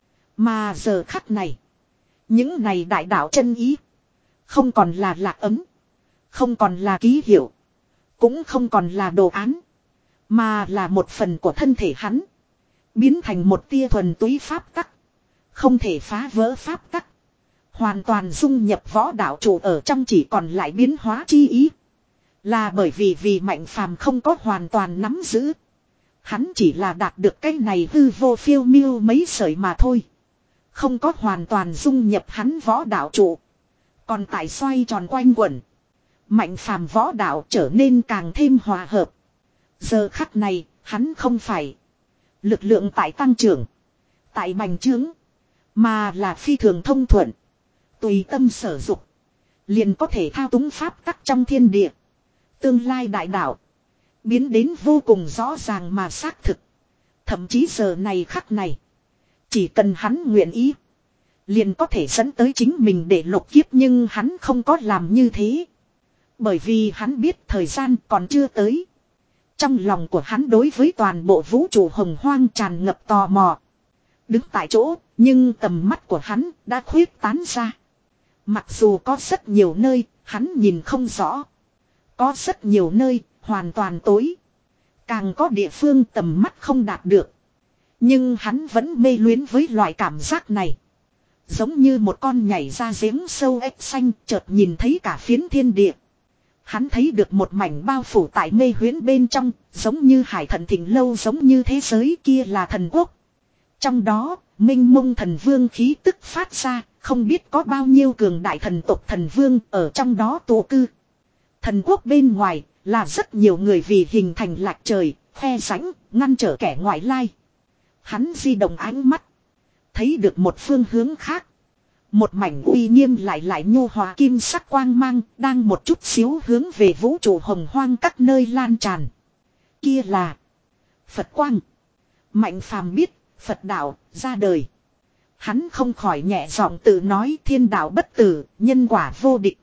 Speaker 1: Mà giờ khắc này. Những này đại đạo chân ý. Không còn là lạc ấm. Không còn là ký hiệu. Cũng không còn là đồ án. Mà là một phần của thân thể hắn. Biến thành một tia thuần túy pháp tắc. Không thể phá vỡ pháp tắc. Hoàn toàn dung nhập võ đạo chủ ở trong chỉ còn lại biến hóa chi ý. Là bởi vì vì mạnh phàm không có hoàn toàn nắm giữ. Hắn chỉ là đạt được cái này hư vô phiêu miêu mấy sợi mà thôi. Không có hoàn toàn dung nhập hắn võ đạo trụ. Còn tại xoay tròn quanh quẩn. Mạnh phàm võ đạo trở nên càng thêm hòa hợp. Giờ khắc này, hắn không phải lực lượng tại tăng trưởng, tại bành trướng, mà là phi thường thông thuận, tùy tâm sở dục. liền có thể thao túng pháp tắc trong thiên địa. Tương lai đại đạo biến đến vô cùng rõ ràng mà xác thực. Thậm chí giờ này khắc này, chỉ cần hắn nguyện ý, liền có thể dẫn tới chính mình để lục kiếp, nhưng hắn không có làm như thế. Bởi vì hắn biết thời gian còn chưa tới. Trong lòng của hắn đối với toàn bộ vũ trụ hồng hoang tràn ngập tò mò. Đứng tại chỗ, nhưng tầm mắt của hắn đã khuyết tán ra. Mặc dù có rất nhiều nơi, hắn nhìn không rõ. Có rất nhiều nơi, hoàn toàn tối. Càng có địa phương tầm mắt không đạt được. Nhưng hắn vẫn mê luyến với loại cảm giác này. Giống như một con nhảy ra giếng sâu ếch xanh, chợt nhìn thấy cả phiến thiên địa. Hắn thấy được một mảnh bao phủ tại mê huyễn bên trong, giống như hải thần thịnh lâu, giống như thế giới kia là thần quốc. Trong đó, minh mông thần vương khí tức phát ra, không biết có bao nhiêu cường đại thần tộc thần vương ở trong đó tụ cư. Thần quốc bên ngoài, là rất nhiều người vì hình thành lạc trời, khe sánh, ngăn trở kẻ ngoại lai. Hắn di động ánh mắt, thấy được một phương hướng khác. Một mảnh uy nghiêm lại lại nhu hòa kim sắc quang mang, đang một chút xíu hướng về vũ trụ hồng hoang các nơi lan tràn. Kia là Phật quang. Mạnh phàm biết, Phật đạo ra đời. Hắn không khỏi nhẹ giọng tự nói, thiên đạo bất tử, nhân quả vô địch.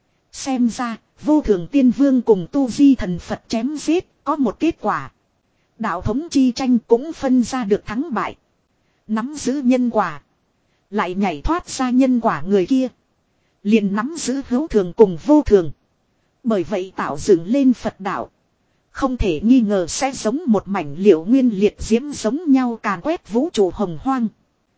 Speaker 1: Xem ra, vô thường tiên vương cùng tu di thần Phật chém giết, có một kết quả. Đạo thống chi tranh cũng phân ra được thắng bại. Nắm giữ nhân quả, lại nhảy thoát ra nhân quả người kia, liền nắm giữ hữu thường cùng vô thường. Bởi vậy tạo dựng lên Phật đạo, không thể nghi ngờ sẽ giống một mảnh liệu nguyên liệt diễm giống nhau càn quét vũ trụ hồng hoang.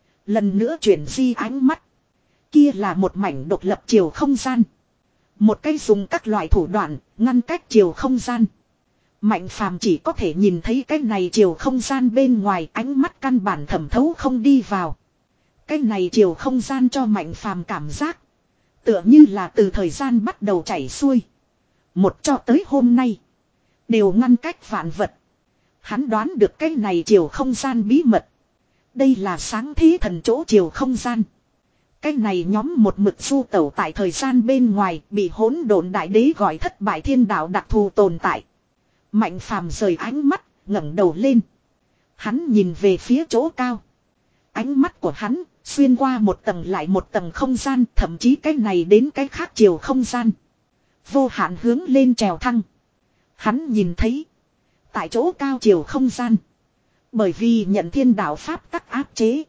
Speaker 1: Lần nữa chuyển di ánh mắt, kia là một mảnh độc lập chiều không gian. Một cây dùng các loại thủ đoạn ngăn cách chiều không gian. Mạnh phàm chỉ có thể nhìn thấy cái này chiều không gian bên ngoài, ánh mắt căn bản thẩm thấu không đi vào. Cái này chiều không gian cho mạnh phàm cảm giác tựa như là từ thời gian bắt đầu chảy xuôi, một cho tới hôm nay đều ngăn cách vạn vật. Hắn đoán được cái này chiều không gian bí mật. Đây là sáng thế thần chỗ chiều không gian. Cái này nhóm một mực du tẩu tại thời gian bên ngoài, bị hỗn độn đại đế gọi thất bại thiên đạo đặc thù tồn tại. Mạnh phàm rời ánh mắt, ngẩng đầu lên. Hắn nhìn về phía chỗ cao. Ánh mắt của hắn xuyên qua một tầng lại một tầng không gian, thậm chí cái này đến cái khác chiều không gian. Vô hạn hướng lên trèo thăng. Hắn nhìn thấy, tại chỗ cao chiều không gian, bởi vì nhận thiên đạo pháp tắc áp chế,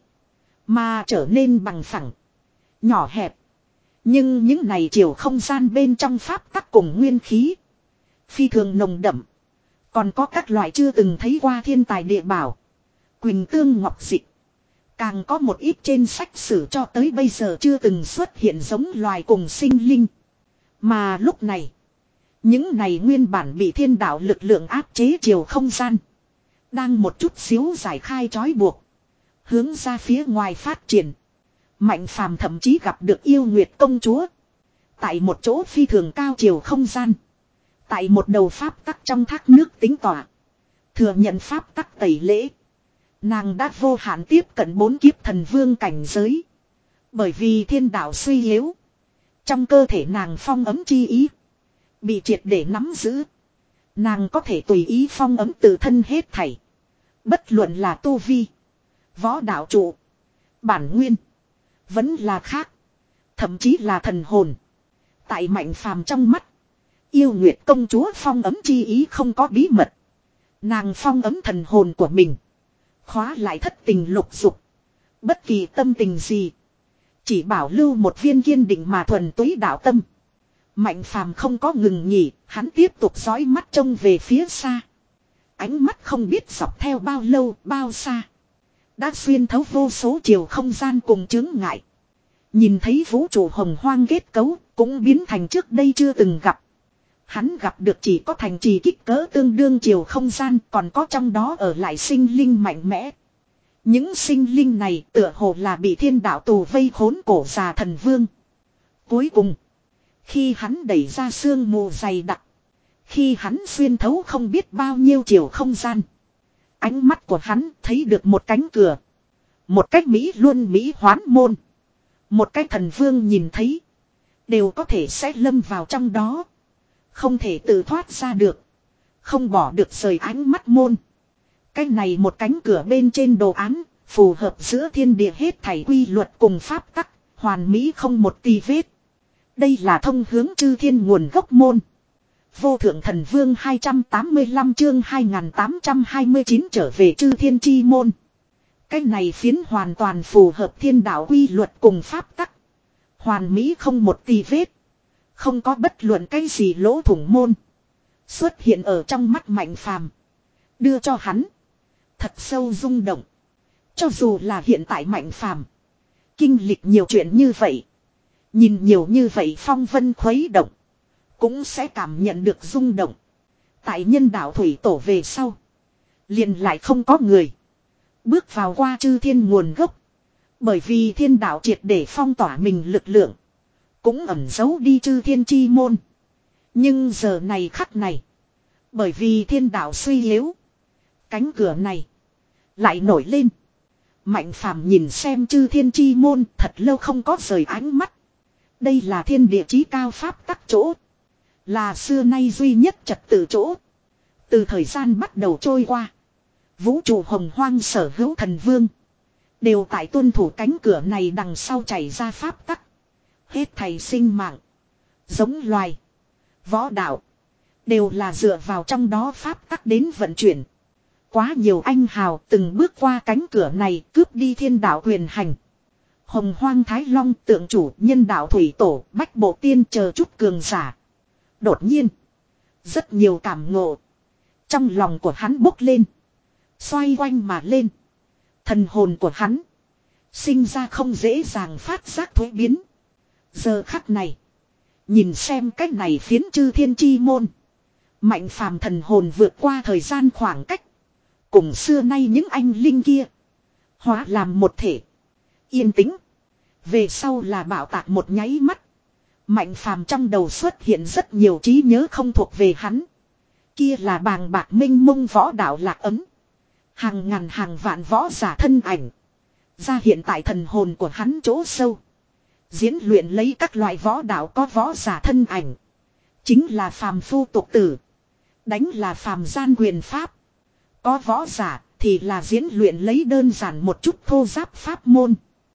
Speaker 1: mà trở nên bằng phẳng, nhỏ hẹp. Nhưng những này chiều không gian bên trong pháp tắc cùng nguyên khí phi thường nồng đậm. Còn có các loại chưa từng thấy qua thiên tài địa bảo, quỳnh tương ngọc dịch. Càng có một ít trên sách sử cho tới bây giờ chưa từng xuất hiện giống loài cùng sinh linh. Mà lúc này, những này nguyên bản bị thiên đạo lực lượng áp chế chiều không gian, đang một chút xíu giải khai trói buộc, hướng ra phía ngoài phát triển. Mạnh phàm thậm chí gặp được yêu nguyệt công chúa. Tại một chỗ phi thường cao chiều không gian, tại một đầu pháp tắc trong thác nước tính tỏa, thừa nhận pháp tắc tẩy lễ. Nàng đã vô hạn tiếp cận bốn kiếp thần vương cảnh giới. Bởi vì thiên đạo suy yếu, trong cơ thể nàng phong ấm chi ý bị triệt để nắm giữ. Nàng có thể tùy ý phong ấm tự thân hết thảy. Bất luận là tu vi, võ đạo trụ, bản nguyên, vẫn là khác, thậm chí là thần hồn. Tại mạnh phàm trong mắt, yêu nguyệt công chúa phong ấm chi ý không có bí mật. Nàng phong ấm thần hồn của mình, khóa lại thất tình lục dục. Bất kỳ tâm tình gì, chỉ bảo lưu một viên kiên định mà thuần túy đạo tâm. Mạnh phàm không có ngừng nghỉ, hắn tiếp tục dõi mắt trông về phía xa. Ánh mắt không biết dọc theo bao lâu, bao xa, đã xuyên thấu vô số chiều không gian cùng chướng ngại. Nhìn thấy vũ trụ hồng hoang kết cấu, cũng biến thành trước đây chưa từng gặp. Hắn gặp được chỉ có thành trì kích cỡ tương đương chiều không gian, còn có trong đó ở lại sinh linh mạnh mẽ. Những sinh linh này tựa hồ là bị thiên đạo tù vây khốn cổ già thần vương. Cuối cùng, khi hắn đẩy ra sương mù dày đặc, khi hắn xuyên thấu không biết bao nhiêu chiều không gian, ánh mắt của hắn thấy được một cánh cửa. Một cách Mỹ luân Mỹ hoán môn. Một cách thần vương nhìn thấy, đều có thể sẽ lâm vào trong đó. Không thể tự thoát ra được. Không bỏ được rời ánh mắt môn. Cái này một cánh cửa bên trên đồ án, phù hợp giữa thiên địa hết thảy quy luật cùng pháp tắc, hoàn mỹ không một tì vết. Đây là thông hướng chư thiên nguồn gốc môn. Vô thượng thần vương hai trăm tám mươi lăm chương hai nghìn tám trăm hai mươi chín trở về chư thiên chi môn. Cái này phiến hoàn toàn phù hợp thiên đạo quy luật cùng pháp tắc. Hoàn mỹ không một tì vết. Không có bất luận cái gì lỗ thủng môn. Xuất hiện ở trong mắt Mạnh Phàm, đưa cho hắn thật sâu rung động. Cho dù là hiện tại Mạnh Phàm kinh lịch nhiều chuyện như vậy, nhìn nhiều như vậy phong vân khuấy động, cũng sẽ cảm nhận được rung động. Tại nhân đạo thủy tổ về sau, liền lại không có người bước vào qua chư thiên nguồn gốc. Bởi vì thiên đạo triệt để phong tỏa mình lực lượng, cũng ẩn giấu đi chư thiên chi môn. Nhưng giờ này khắc này, bởi vì thiên đạo suy yếu, cánh cửa này lại nổi lên. Mạnh Phàm nhìn xem chư thiên chi môn, thật lâu không có rời ánh mắt. Đây là thiên địa chí cao pháp tắc chỗ, là xưa nay duy nhất trật tự chỗ. Từ thời gian bắt đầu trôi qua, vũ trụ hồng hoang sở hữu thần vương đều tại tuân thủ cánh cửa này đằng sau chảy ra pháp tắc. Hết thảy sinh mạng, giống loài, võ đạo, đều là dựa vào trong đó pháp tắc đến vận chuyển. Quá nhiều anh hào từng bước qua cánh cửa này, cướp đi thiên đạo quyền hành. Hồng hoang Thái Long tượng chủ, nhân đạo thủy tổ, bách bộ tiên chờ chút cường giả. Đột nhiên, rất nhiều cảm ngộ trong lòng của hắn bốc lên, xoay quanh mà lên. Thần hồn của hắn sinh ra không dễ dàng phát giác thuế biến. Giờ khắc này, nhìn xem cách này phiến chư thiên chi môn, Mạnh Phàm thần hồn vượt qua thời gian khoảng cách, cùng xưa nay những anh linh kia hóa làm một thể. Yên tĩnh. Về sau là bạo tạc một nháy mắt. Mạnh Phàm trong đầu xuất hiện rất nhiều trí nhớ không thuộc về hắn. Kia là bàng bạc minh mông võ đạo lạc ấm. Hàng ngàn hàng vạn võ giả thân ảnh ra hiện tại thần hồn của hắn chỗ sâu. Diễn luyện lấy các loại võ đạo có võ giả thân ảnh. Chính là phàm phu tục tử. Đánh là phàm gian quyền pháp. Có võ giả thì là diễn luyện lấy đơn giản một chút thô giáp pháp môn.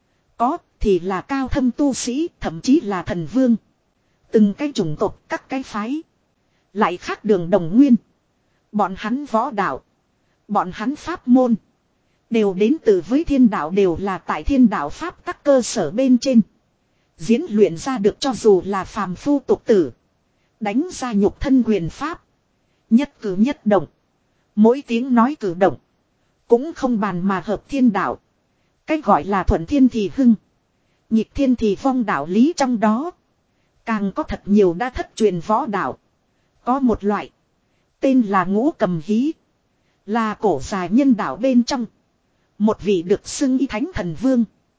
Speaker 1: Có thì là cao thâm tu sĩ, thậm chí là thần vương. Từng cái chủng tộc, các cái phái lại khác đường đồng nguyên. Bọn hắn võ đạo, bọn hắn pháp môn đều đến từ với thiên đạo, đều là tại thiên đạo pháp các cơ sở bên trên diễn luyện ra được. Cho dù là phàm phu tục tử, đánh ra nhục thân quyền pháp, nhất cử nhất động, mỗi tiếng nói cử động cũng không bàn mà hợp thiên đạo. Cái gọi là thuận thiên thì hưng, nghịch thiên thì vong đạo lý trong đó. Càng có thật nhiều đã thất truyền võ đạo. Có một loại tên là ngũ cầm hí, là cổ dài nhân đạo bên trong một vị được xưng y thánh thần vương.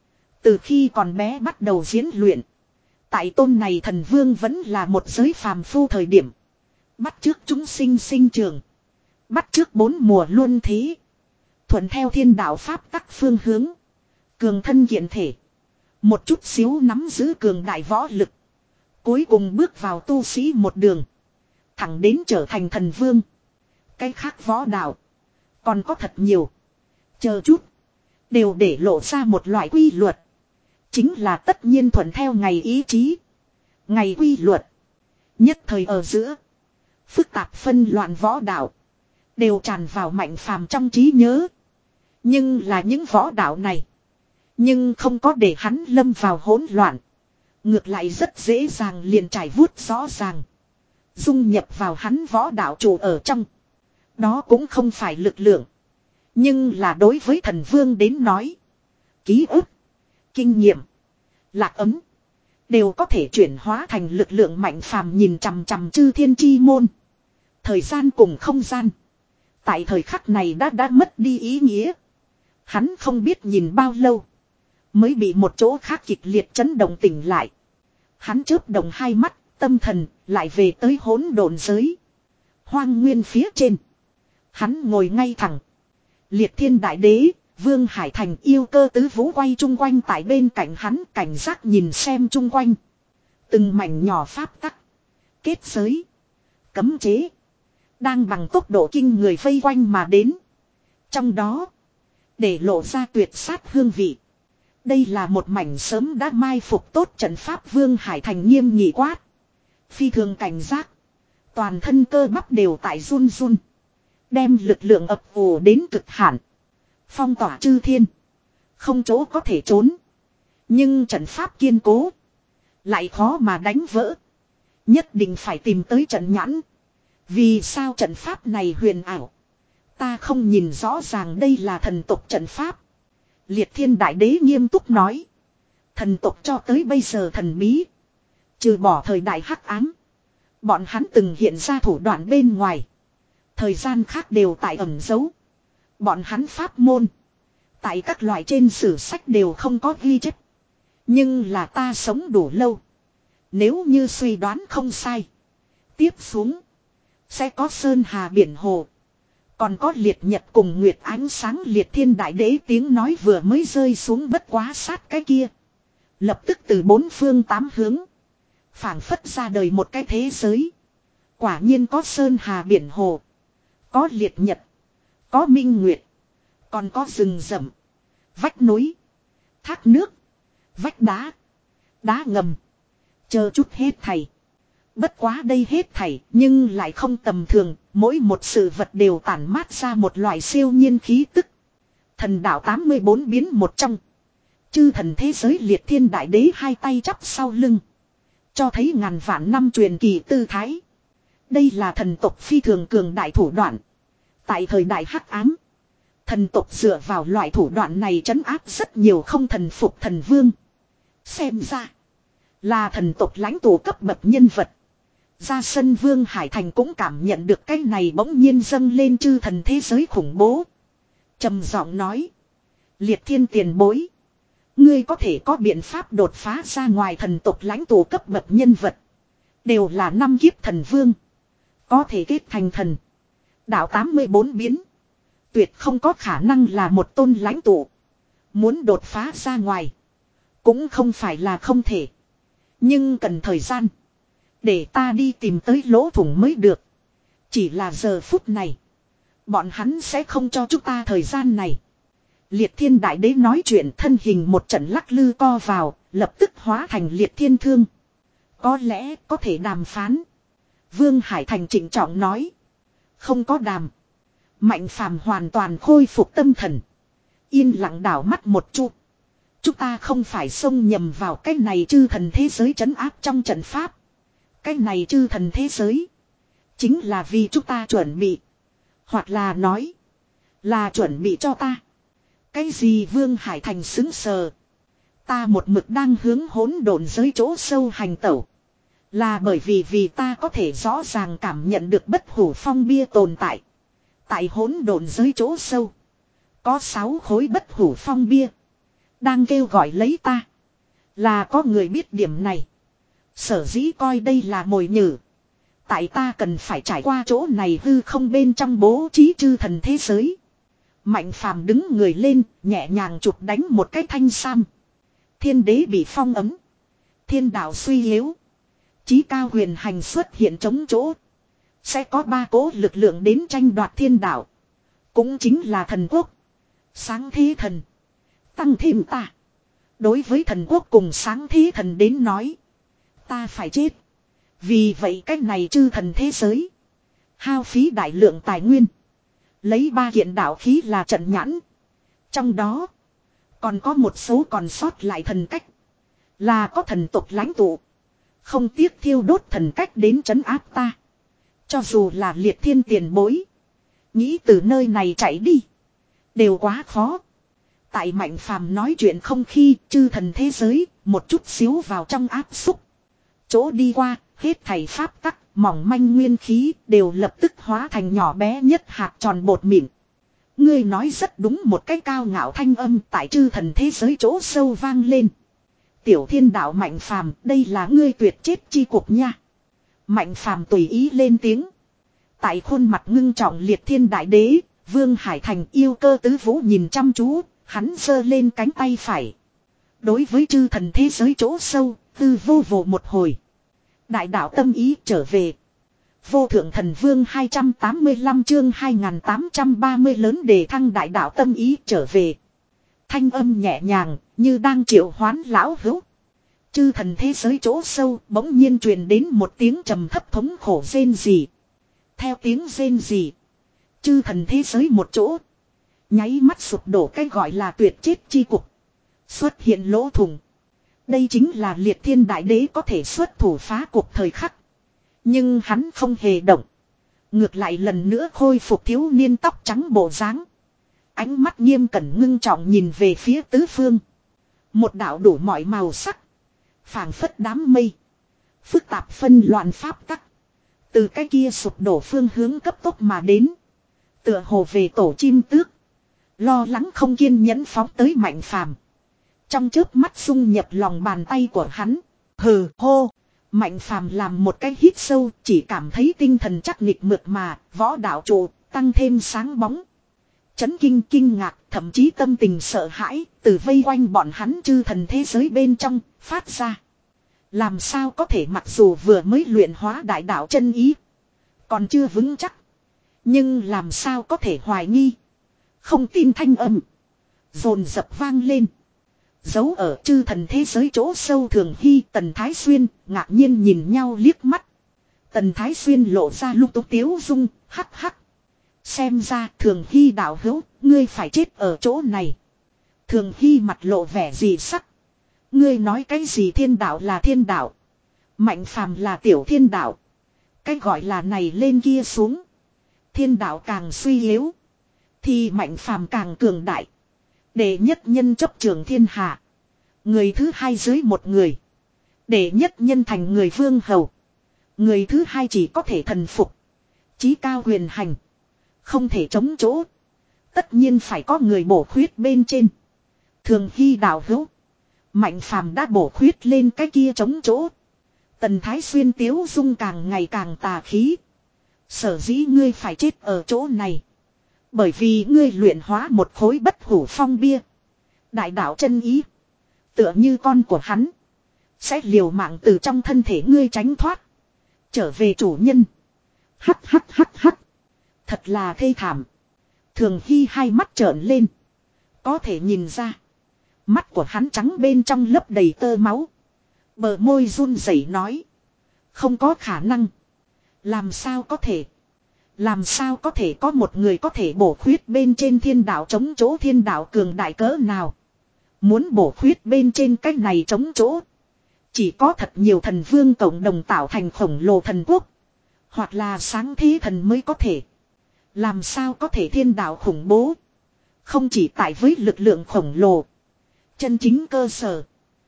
Speaker 1: Từ khi còn bé bắt đầu diễn luyện. Tại tôn này thần vương vẫn là một giới phàm phu thời điểm, bắt chước chúng sinh sinh trường, bắt chước bốn mùa luân thế, thuận theo thiên đạo pháp tắc phương hướng, cường thân kiện thể, một chút xíu nắm giữ cường đại võ lực, cuối cùng bước vào tu sĩ một đường, thẳng đến trở thành thần vương. Cái khác võ đạo còn có thật nhiều, chờ chút đều để lộ ra một loại quy luật, chính là tất nhiên thuận theo ngày ý chí, ngày quy luật. Nhất thời ở giữa, phức tạp phân loạn võ đạo đều tràn vào Mạnh Phàm trong trí nhớ. Nhưng là những võ đạo này, nhưng không có để hắn lâm vào hỗn loạn, ngược lại rất dễ dàng liền trải vuốt rõ ràng, dung nhập vào hắn võ đạo chủ ở trong. Đó cũng không phải lực lượng, nhưng là đối với thần vương đến nói, ký ức, kinh nghiệm, lạc ấm đều có thể chuyển hóa thành lực lượng. Mạnh Phàm nhìn chằm chằm chư thiên chi môn, thời gian cùng không gian tại thời khắc này đã đã mất đi ý nghĩa. Hắn không biết nhìn bao lâu mới bị một chỗ khác kịch liệt chấn động tỉnh lại. Hắn chớp động hai mắt, tâm thần lại về tới hỗn độn giới, hoang nguyên phía trên. Hắn ngồi ngay thẳng, Liệt Thiên Đại Đế, Vương Hải Thành, Yêu Cơ Tứ Vũ quay chung quanh tại bên cạnh hắn, cảnh giác nhìn xem chung quanh. Từng mảnh nhỏ pháp tắc. Kết giới. Cấm chế. Đang bằng tốc độ kinh người vây quanh mà đến. Trong đó. Để lộ ra tuyệt sát hương vị. Đây là một mảnh sớm đã mai phục tốt trận pháp. Vương Hải Thành nghiêm nghị quát. Phi thường cảnh giác. Toàn thân cơ bắp đều tại run run. Đem lực lượng ập ùa đến cực hạn. Phong tỏa chư thiên. Không chỗ có thể trốn. Nhưng trận pháp kiên cố. Lại khó mà đánh vỡ. Nhất định phải tìm tới trận nhãn. Vì sao trận pháp này huyền ảo. Ta không nhìn rõ ràng đây là thần tộc trận pháp. Liệt Thiên Đại Đế nghiêm túc nói. Thần tộc cho tới bây giờ thần bí. Trừ bỏ thời đại hắc ám. Bọn hắn từng hiện ra thủ đoạn bên ngoài. Thời gian khác đều tại ẩn giấu. Bọn hắn pháp môn. Tại các loại trên sử sách đều không có ghi chép. Nhưng là ta sống đủ lâu. Nếu như suy đoán không sai. Tiếp xuống. Sẽ có Sơn Hà Biển Hồ. Còn có liệt nhật cùng nguyệt ánh sáng. Liệt Thiên Đại Đế tiếng nói vừa mới rơi xuống bất quá sát cái kia. Lập tức từ bốn phương tám hướng. Phảng phất ra đời một cái thế giới. Quả nhiên có Sơn Hà Biển Hồ. Có liệt nhật. Có minh nguyệt. Còn có rừng rậm. Vách núi. Thác nước. Vách đá. Đá ngầm. Chờ chút hết thảy. Bất quá đây hết thảy nhưng lại không tầm thường. Mỗi một sự vật đều tản mát ra một loại siêu nhiên khí tức. Thần đạo tám mươi bốn biến một trong. Chư thần thế giới Liệt Thiên Đại Đế hai tay chắp sau lưng. Cho thấy ngàn vạn năm truyền kỳ tư thái. Đây là thần tộc phi thường cường đại thủ đoạn. Tại thời đại hắc ám. Thần tộc dựa vào loại thủ đoạn này trấn áp rất nhiều không thần phục thần vương. Xem ra. Là thần tộc lãnh tụ cấp bậc nhân vật. Ra sân Vương Hải Thành cũng cảm nhận được cái này bỗng nhiên dâng lên chư thần thế giới khủng bố. Trầm giọng nói. Liệt Thiên tiền bối. Ngươi có thể có biện pháp đột phá ra ngoài thần tộc lãnh tụ cấp bậc nhân vật. Đều là năm kiếp thần vương. Có thể kết thành thần. Đạo tám mươi bốn biến. Tuyệt không có khả năng là một tôn lãnh tụ. Muốn đột phá ra ngoài. Cũng không phải là không thể. Nhưng cần thời gian. Để ta đi tìm tới lỗ thủng mới được. Chỉ là giờ phút này. Bọn hắn sẽ không cho chúng ta thời gian này. Liệt Thiên Đại Đế nói chuyện thân hình một trận lắc lư co vào. Lập tức hóa thành Liệt Thiên Thương. Có lẽ có thể đàm phán. Vương Hải Thành trịnh trọng nói. Không có đàm. Mạnh phàm hoàn toàn khôi phục tâm thần. Yên lặng đảo mắt một chút. Chúng ta không phải xông nhầm vào cái này chư thần thế giới trấn áp trong trận pháp. Cái này chư thần thế giới. Chính là vì chúng ta chuẩn bị. Hoặc là nói. Là chuẩn bị cho ta. Cái gì Vương Hải Thành xứng sờ. Ta một mực đang hướng hỗn độn giới chỗ sâu hành tẩu. Là bởi vì vì ta có thể rõ ràng cảm nhận được bất hủ phong bia tồn tại. Tại hỗn độn giới chỗ sâu. Có sáu khối bất hủ phong bia. Đang kêu gọi lấy ta. Là có người biết điểm này. Sở dĩ coi đây là mồi nhử. Tại ta cần phải trải qua chỗ này hư không bên trong bố trí chư thần thế giới. Mạnh phàm đứng người lên, nhẹ nhàng chụp đánh một cái thanh sam. Thiên đế bị phong ấm. Thiên đạo suy yếu. Chí cao huyền hành xuất hiện chống chỗ. Sẽ có ba cỗ lực lượng đến tranh đoạt thiên đạo. Cũng chính là thần quốc. Sáng thế thần. Tăng thêm ta. Đối với thần quốc cùng sáng thế thần đến nói. Ta phải chết. Vì vậy cách này chư thần thế giới. Hao phí đại lượng tài nguyên. Lấy ba kiện đạo khí là trận nhãn. Trong đó. Còn có một số còn sót lại thần cách. Là có thần tộc lãnh tụ. Không tiếc thiêu đốt thần cách đến trấn áp ta. Cho dù là Liệt Thiên tiền bối. Nghĩ từ nơi này chạy đi. Đều quá khó. Tại Mạnh Phàm nói chuyện không khi chư thần thế giới. Một chút xíu vào trong áp xúc. Chỗ đi qua. Hết thảy pháp tắc. Mỏng manh nguyên khí. Đều lập tức hóa thành nhỏ bé nhất hạt tròn bột mịn. Ngươi nói rất đúng một cái cao ngạo thanh âm. Tại chư thần thế giới chỗ sâu vang lên. Tiểu thiên đạo Mạnh Phàm, đây là ngươi tuyệt chết chi cuộc nha. Mạnh Phàm tùy ý lên tiếng. Tại khuôn mặt ngưng trọng Liệt Thiên Đại Đế, Vương Hải Thành yêu cơ tứ vũ nhìn chăm chú, hắn giơ lên cánh tay phải. Đối với chư thần thế giới chỗ sâu, Tư vô vụ một hồi. Đại đạo tâm ý trở về. Vô thượng thần vương hai trăm tám mươi lăm chương hai nghìn tám trăm ba mươi lớn đề thăng đại đạo tâm ý trở về. Thanh âm nhẹ nhàng như đang triệu hoán lão hữu. Chư thần thế giới chỗ sâu bỗng nhiên truyền đến một tiếng trầm thấp thống khổ rên rỉ. Theo tiếng rên rỉ. Chư thần thế giới một chỗ. Nháy mắt sụp đổ cái gọi là tuyệt chết chi cục. Xuất hiện lỗ thủng. Đây chính là liệt thiên đại đế có thể xuất thủ phá cuộc thời khắc. Nhưng hắn không hề động. Ngược lại lần nữa khôi phục thiếu niên tóc trắng bộ dáng. Ánh mắt nghiêm cẩn ngưng trọng nhìn về phía tứ phương. Một đạo đủ mọi màu sắc. Phảng phất đám mây. Phức tạp phân loạn pháp tắc. Từ cái kia sụp đổ phương hướng cấp tốc mà đến. Tựa hồ về tổ chim tước. Lo lắng không kiên nhẫn phóng tới Mạnh Phàm. Trong chớp mắt xung nhập lòng bàn tay của hắn. Hừ hô. Mạnh Phàm làm một cái hít sâu. Chỉ cảm thấy tinh thần chắc nịch mượt mà. Võ đạo trụ tăng thêm sáng bóng. Chấn kinh kinh ngạc. Thậm chí tâm tình sợ hãi. Từ vây quanh bọn hắn chư thần thế giới bên trong. Phát ra. Làm sao có thể mặc dù vừa mới luyện hóa đại đạo chân ý. Còn chưa vững chắc. Nhưng làm sao có thể hoài nghi. Không tin thanh âm. Dồn dập vang lên. Giấu ở chư thần thế giới chỗ sâu Thường Hy Tần Thái Xuyên ngạc nhiên nhìn nhau liếc mắt. Tần Thái Xuyên lộ ra lúc túc tiếu dung. Hắc hắc. Xem ra Thường Hy đạo hữu. Ngươi phải chết ở chỗ này. Thường Hy mặt lộ vẻ gì sắc. Ngươi nói cái gì thiên đạo là thiên đạo. Mạnh Phàm là tiểu thiên đạo. Cái gọi là này lên kia xuống. Thiên đạo càng suy yếu. Thì Mạnh Phàm càng cường đại. Đệ nhất nhân chấp trường thiên hạ. Người thứ hai dưới một người. Đệ nhất nhân thành người vương hầu. Người thứ hai chỉ có thể thần phục. Chí cao huyền hành. Không thể chống chỗ. Tất nhiên phải có người bổ khuyết bên trên. Thường Hy đạo hữu. Mạnh Phàm đã bổ khuyết lên cái kia chống chỗ. Tần Thái Xuyên tiếu dung càng ngày càng tà khí. Sở dĩ ngươi phải chết ở chỗ này. Bởi vì ngươi luyện hóa một khối bất hủ phong bia. Đại đạo chân ý. Tựa như con của hắn. Sẽ liều mạng từ trong thân thể ngươi tránh thoát. Trở về chủ nhân. Hắc hắc hắc hắc. Thật là thê thảm. Thường Hy hai mắt trợn lên. Có thể nhìn ra. Mắt của hắn trắng bên trong lấp đầy tơ máu. Bờ môi run rẩy nói. Không có khả năng. Làm sao có thể. Làm sao có thể có một người có thể bổ khuyết bên trên thiên đạo chống chỗ thiên đạo cường đại cỡ nào. Muốn bổ khuyết bên trên cái này chống chỗ. Chỉ có thật nhiều thần vương cộng đồng tạo thành khổng lồ thần quốc. Hoặc là sáng thế thần mới có thể. Làm sao có thể thiên đạo khủng bố. Không chỉ tại với lực lượng khổng lồ. Chân chính cơ sở.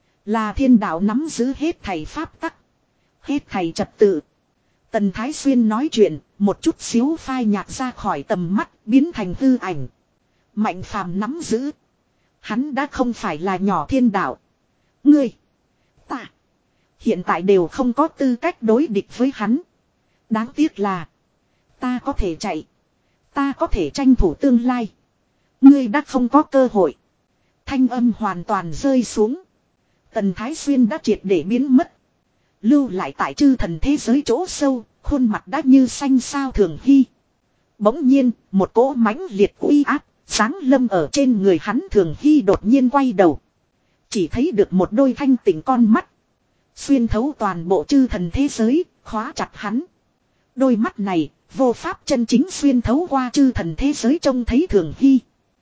Speaker 1: Là thiên đạo nắm giữ hết thầy pháp tắc. Hết thầy trật tự. Tần Thái Xuyên nói chuyện. Một chút xíu phai nhạt ra khỏi tầm mắt. Biến thành hư ảnh. Mạnh Phàm nắm giữ. Hắn đã không phải là nhỏ thiên đạo. Ngươi. Ta. Hiện tại đều không có tư cách đối địch với hắn. Đáng tiếc là. Ta có thể chạy. Ta có thể tranh thủ tương lai. Ngươi đã không có cơ hội. Thanh âm hoàn toàn rơi xuống. Tần Thái Xuyên đã triệt để biến mất. Lưu lại tại chư thần thế giới chỗ sâu. Khuôn mặt đã như xanh sao Thường Hy. Bỗng nhiên một cỗ mãnh liệt uy áp. Sáng lâm ở trên người hắn Thường Hy đột nhiên quay đầu. Chỉ thấy được một đôi thanh tỉnh con mắt. Xuyên thấu toàn bộ chư thần thế giới. Khóa chặt hắn. Đôi mắt này vô pháp chân chính xuyên thấu qua chư thần thế giới trông thấy Thường Hy.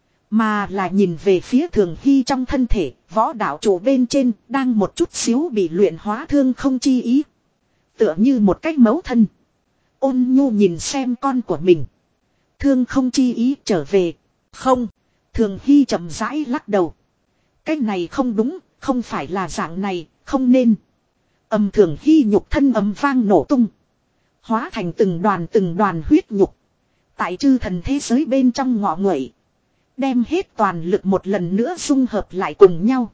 Speaker 1: Mà là nhìn về phía Thường Hy trong thân thể. Võ đạo chủ bên trên đang một chút xíu bị luyện hóa thương không chi ý. Tựa như một cách mấu thân. Ôn nhu nhìn xem con của mình. Thương không chi ý trở về. Không. Thường Hy chậm rãi lắc đầu. Cái này không đúng. Không phải là dạng này. Không nên. Âm Thường Hy nhục thân ầm vang nổ tung. Hóa thành từng đoàn từng đoàn huyết nhục. Tại chư thần thế giới bên trong ngọ nguậy. Đem hết toàn lực một lần nữa dung hợp lại cùng nhau.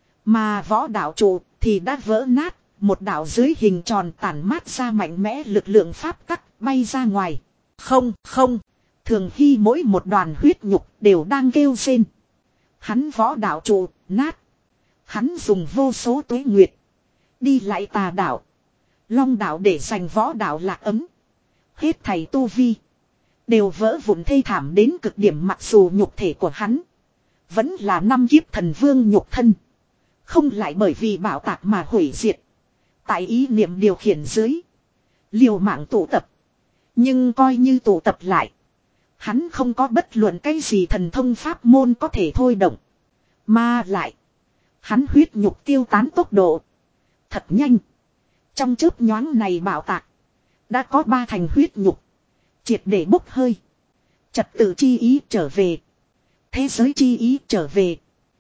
Speaker 1: Mà võ đạo trụ thì đã vỡ nát. Một đạo dưới hình tròn tản mát ra mạnh mẽ lực lượng pháp tắc bay ra ngoài. Không, không. Thường Hy mỗi một đoàn huyết nhục đều đang kêu rên. Hắn võ đạo trụ nát. Hắn dùng vô số tuế nguyệt. Đi lại tà đạo. Long đạo để giành võ đạo lạc ấm. Hết thầy tu vi. Đều vỡ vụn thê thảm đến cực điểm, mặc dù nhục thể của hắn. Vẫn là năm kiếp thần vương nhục thân. Không lại bởi vì bảo tạc mà hủy diệt. Tại ý niệm điều khiển dưới. Liều mạng tụ tập. Nhưng coi như tụ tập lại. Hắn không có bất luận cái gì thần thông pháp môn có thể thôi động. Mà lại. Hắn huyết nhục tiêu tán tốc độ. Thật nhanh. Trong chớp nhoáng này bảo tạc. Đã có ba thành huyết nhục. Triệt để bốc hơi. Trật tự chi ý trở về. Thế giới chi ý trở về.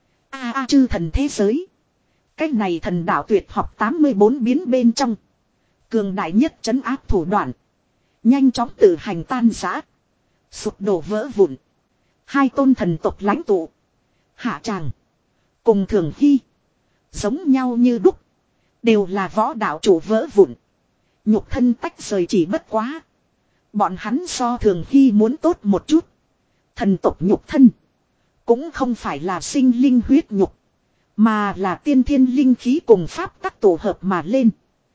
Speaker 1: A a chư thần thế giới. Cách này thần đạo tuyệt học tám mươi bốn biến bên trong. Cường đại nhất trấn áp thủ đoạn. Nhanh chóng tự hành tan rã. Sụp đổ vỡ vụn. Hai tôn thần tộc lãnh tụ. Hạ tràng. Cùng Thường Hy. Giống nhau như đúc. Đều là võ đạo chủ vỡ vụn. Nhục thân tách rời chỉ bất quá. Bọn hắn so Thường Hy muốn tốt một chút. Thần tộc nhục thân. Cũng không phải là sinh linh huyết nhục. Mà là tiên thiên linh khí cùng pháp tắc tổ hợp mà lên.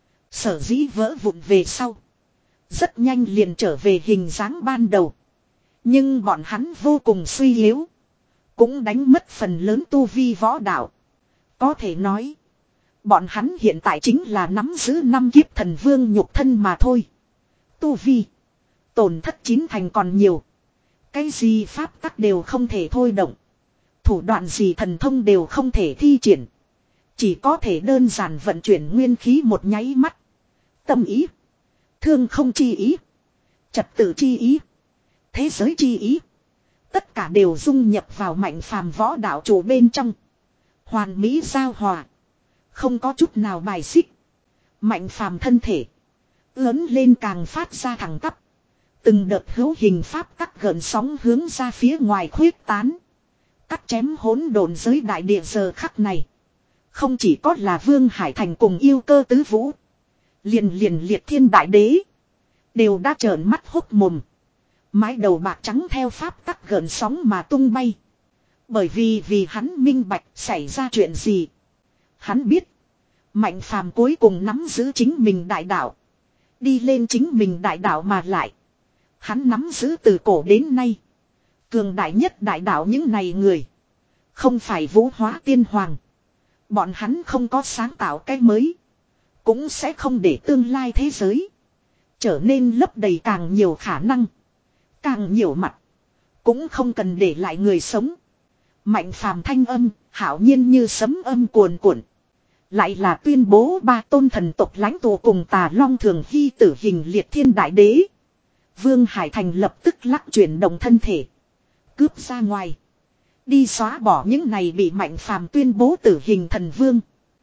Speaker 1: Sở dĩ vỡ vụn về sau. Rất nhanh liền trở về hình dáng ban đầu. Nhưng bọn hắn vô cùng suy yếu. Cũng đánh mất phần lớn tu vi võ đạo. Có thể nói. Bọn hắn hiện tại chính là nắm giữ năm kiếp thần vương nhục thân mà thôi. Tu vi. Tổn thất chín thành còn nhiều. Cái gì pháp tắc đều không thể thôi động. Thủ đoạn gì thần thông đều không thể thi triển. Chỉ có thể đơn giản vận chuyển nguyên khí một nháy mắt. Tâm ý. Thương không chi ý. Trật tự chi ý. Thế giới chi ý. Tất cả đều dung nhập vào mạnh phàm võ đạo chủ bên trong. Hoàn mỹ giao hòa. Không có chút nào bài xích. Mạnh phàm thân thể. Lớn lên càng phát ra thẳng tắp. Từng đợt hữu hình pháp tắc gợn sóng hướng ra phía ngoài khuyết tán. Cắt chém hỗn độn giới đại địa giờ khắc này. Không chỉ có là Vương Hải Thành cùng yêu cơ tứ vũ. Liền liền liệt thiên đại đế. Đều đã trợn mắt hốt mồm. Mái đầu bạc trắng theo pháp tắc gợn sóng mà tung bay. Bởi vì vì hắn minh bạch xảy ra chuyện gì. Hắn biết. Mạnh phàm cuối cùng nắm giữ chính mình đại đạo. Đi lên chính mình đại đạo mà lại. Hắn nắm giữ từ cổ đến nay. Cường đại nhất đại đạo những này người. Không phải vũ hóa tiên hoàng. Bọn hắn không có sáng tạo cái mới. Cũng sẽ không để tương lai thế giới. Trở nên lấp đầy càng nhiều khả năng. Càng nhiều mặt. Cũng không cần để lại người sống. Mạnh phàm thanh âm. Hảo nhiên như sấm âm cuồn cuộn. Lại là tuyên bố ba tôn thần tộc lãnh tụ cùng Tà Long Thường Hy tử hình liệt thiên đại đế. Vương Hải Thành lập tức lắc chuyển động thân thể. Cướp ra ngoài. Đi xóa bỏ những này bị Mạnh phàm tuyên bố tử hình thần vương.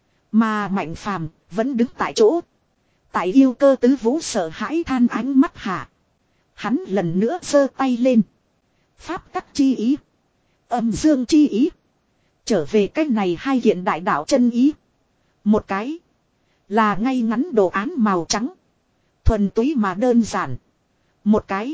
Speaker 1: Mà Mạnh phàm vẫn đứng tại chỗ. Tại yêu cơ tứ vũ sợ hãi than ánh mắt hạ. Hắn lần nữa giơ tay lên. Pháp tắc chi ý. Âm dương chi ý. Trở về cách này hai hiện đại đạo chân ý. Một cái. Là ngay ngắn đồ án màu trắng. Thuần túy mà đơn giản. Một cái.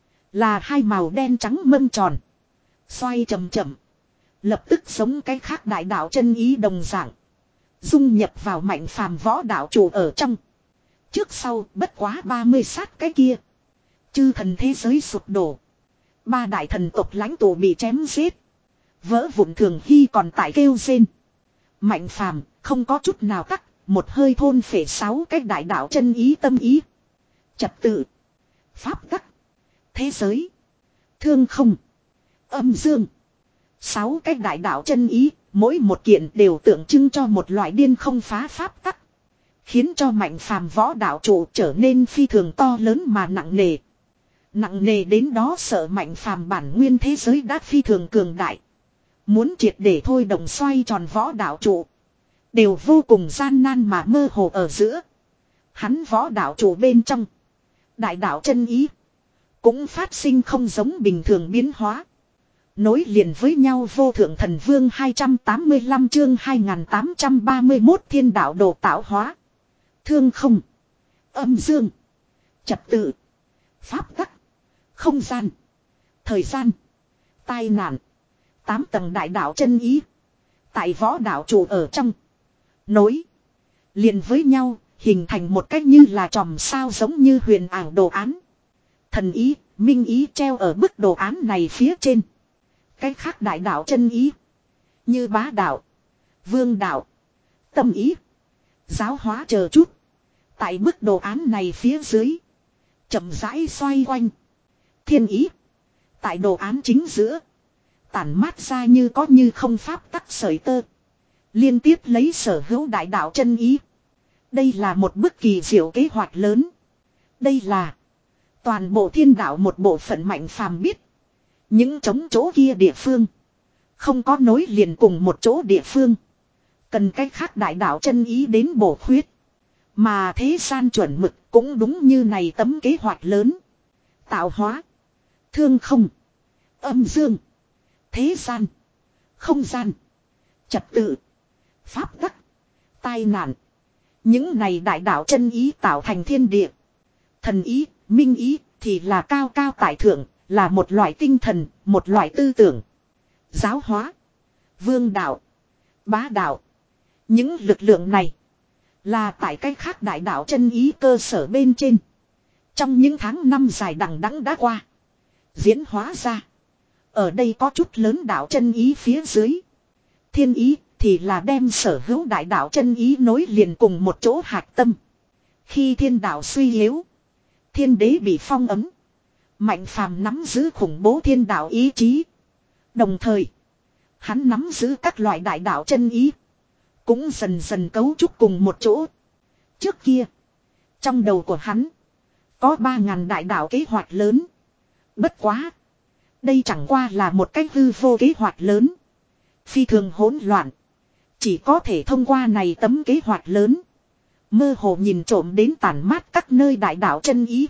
Speaker 1: Là hai màu đen trắng mâm tròn. Xoay chậm chậm. Lập tức giống cái khác đại đạo chân ý đồng dạng. Dung nhập vào mạnh phàm võ đạo chủ ở trong. Trước sau bất quá ba mươi sát cái kia. Chư thần thế giới sụp đổ. Ba đại thần tộc lãnh tụ bị chém giết. Vỡ vụn Thường Hy còn tại kêu rên. Mạnh phàm không có chút nào tắc. Một hơi thôn phệ sáu cái đại đạo chân ý tâm ý. Trật tự. Pháp tắc. Thế giới. Thương không. Âm dương. Sáu cái đại đạo chân ý. Mỗi một kiện đều tượng trưng cho một loại điên không phá pháp tắc. Khiến cho mạnh phàm võ đạo chủ trở nên phi thường to lớn mà nặng nề. Nặng nề đến đó sợ mạnh phàm bản nguyên thế giới đã phi thường cường đại. Muốn triệt để thôi động xoay tròn võ đạo trụ. Đều vô cùng gian nan mà mơ hồ ở giữa. Hắn võ đạo trụ bên trong. Đại đạo chân ý. Cũng phát sinh không giống bình thường biến hóa. Nối liền với nhau vô thượng thần vương hai trăm tám mươi lăm chương hai nghìn tám trăm ba mươi mốt thiên đạo đồ tạo hóa. Thương không. Âm dương. Trật tự. Pháp tắc. Không gian. Thời gian. Tai nạn. Tám tầng đại đạo chân ý. Tại võ đạo chủ ở trong. Nối. liền với nhau, hình thành một cách như là chòm sao giống như huyền ảo đồ án. Thần ý, minh ý treo ở bức đồ án này phía trên. Cách khác đại đạo chân ý. Như bá đạo, vương đạo, tâm ý, giáo hóa chờ chút. Tại bức đồ án này phía dưới. Chậm rãi xoay quanh. Thiên ý. Tại đồ án chính giữa. Tản mát ra như có như không pháp tắc sợi tơ. Liên tiếp lấy sở hữu đại đạo chân ý. Đây là một bức kỳ diệu kế hoạch lớn. Đây là toàn bộ thiên đạo một bộ phận mạnh phàm biết. Những trống chỗ kia địa phương. Không có nối liền cùng một chỗ địa phương. Cần cách khác đại đạo chân ý đến bổ khuyết. Mà thế gian chuẩn mực cũng đúng như này tấm kế hoạch lớn. Tạo hóa. Thương không. Âm dương. Thế gian. Không gian. Trật tự. Pháp tắc. Tai nạn. Những này đại đạo chân ý tạo thành thiên địa. Thần ý, minh ý thì là cao cao tại thượng, là một loại tinh thần, một loại tư tưởng. Giáo hóa. Vương đạo. Bá đạo. Những lực lượng này là tại cách khác đại đạo chân ý cơ sở bên trên. Trong những tháng năm dài đằng đẵng đã qua. Diễn hóa ra. Ở đây có chút lớn đạo chân ý phía dưới. Thiên ý thì là đem sở hữu đại đạo chân ý nối liền cùng một chỗ hạt tâm. Khi thiên đạo suy yếu. Thiên đế bị phong ấm. Mạnh phàm nắm giữ khủng bố thiên đạo ý chí. Đồng thời. Hắn nắm giữ các loại đại đạo chân ý. Cũng dần dần cấu trúc cùng một chỗ. Trước kia. Trong đầu của hắn. Có ba ngàn đại đạo kế hoạch lớn. Bất quá. Đây chẳng qua là một cách hư vô kế hoạch lớn. Phi thường hỗn loạn. Chỉ có thể thông qua này tấm kế hoạch lớn. Mơ hồ nhìn trộm đến tản mát các nơi đại đạo chân ý.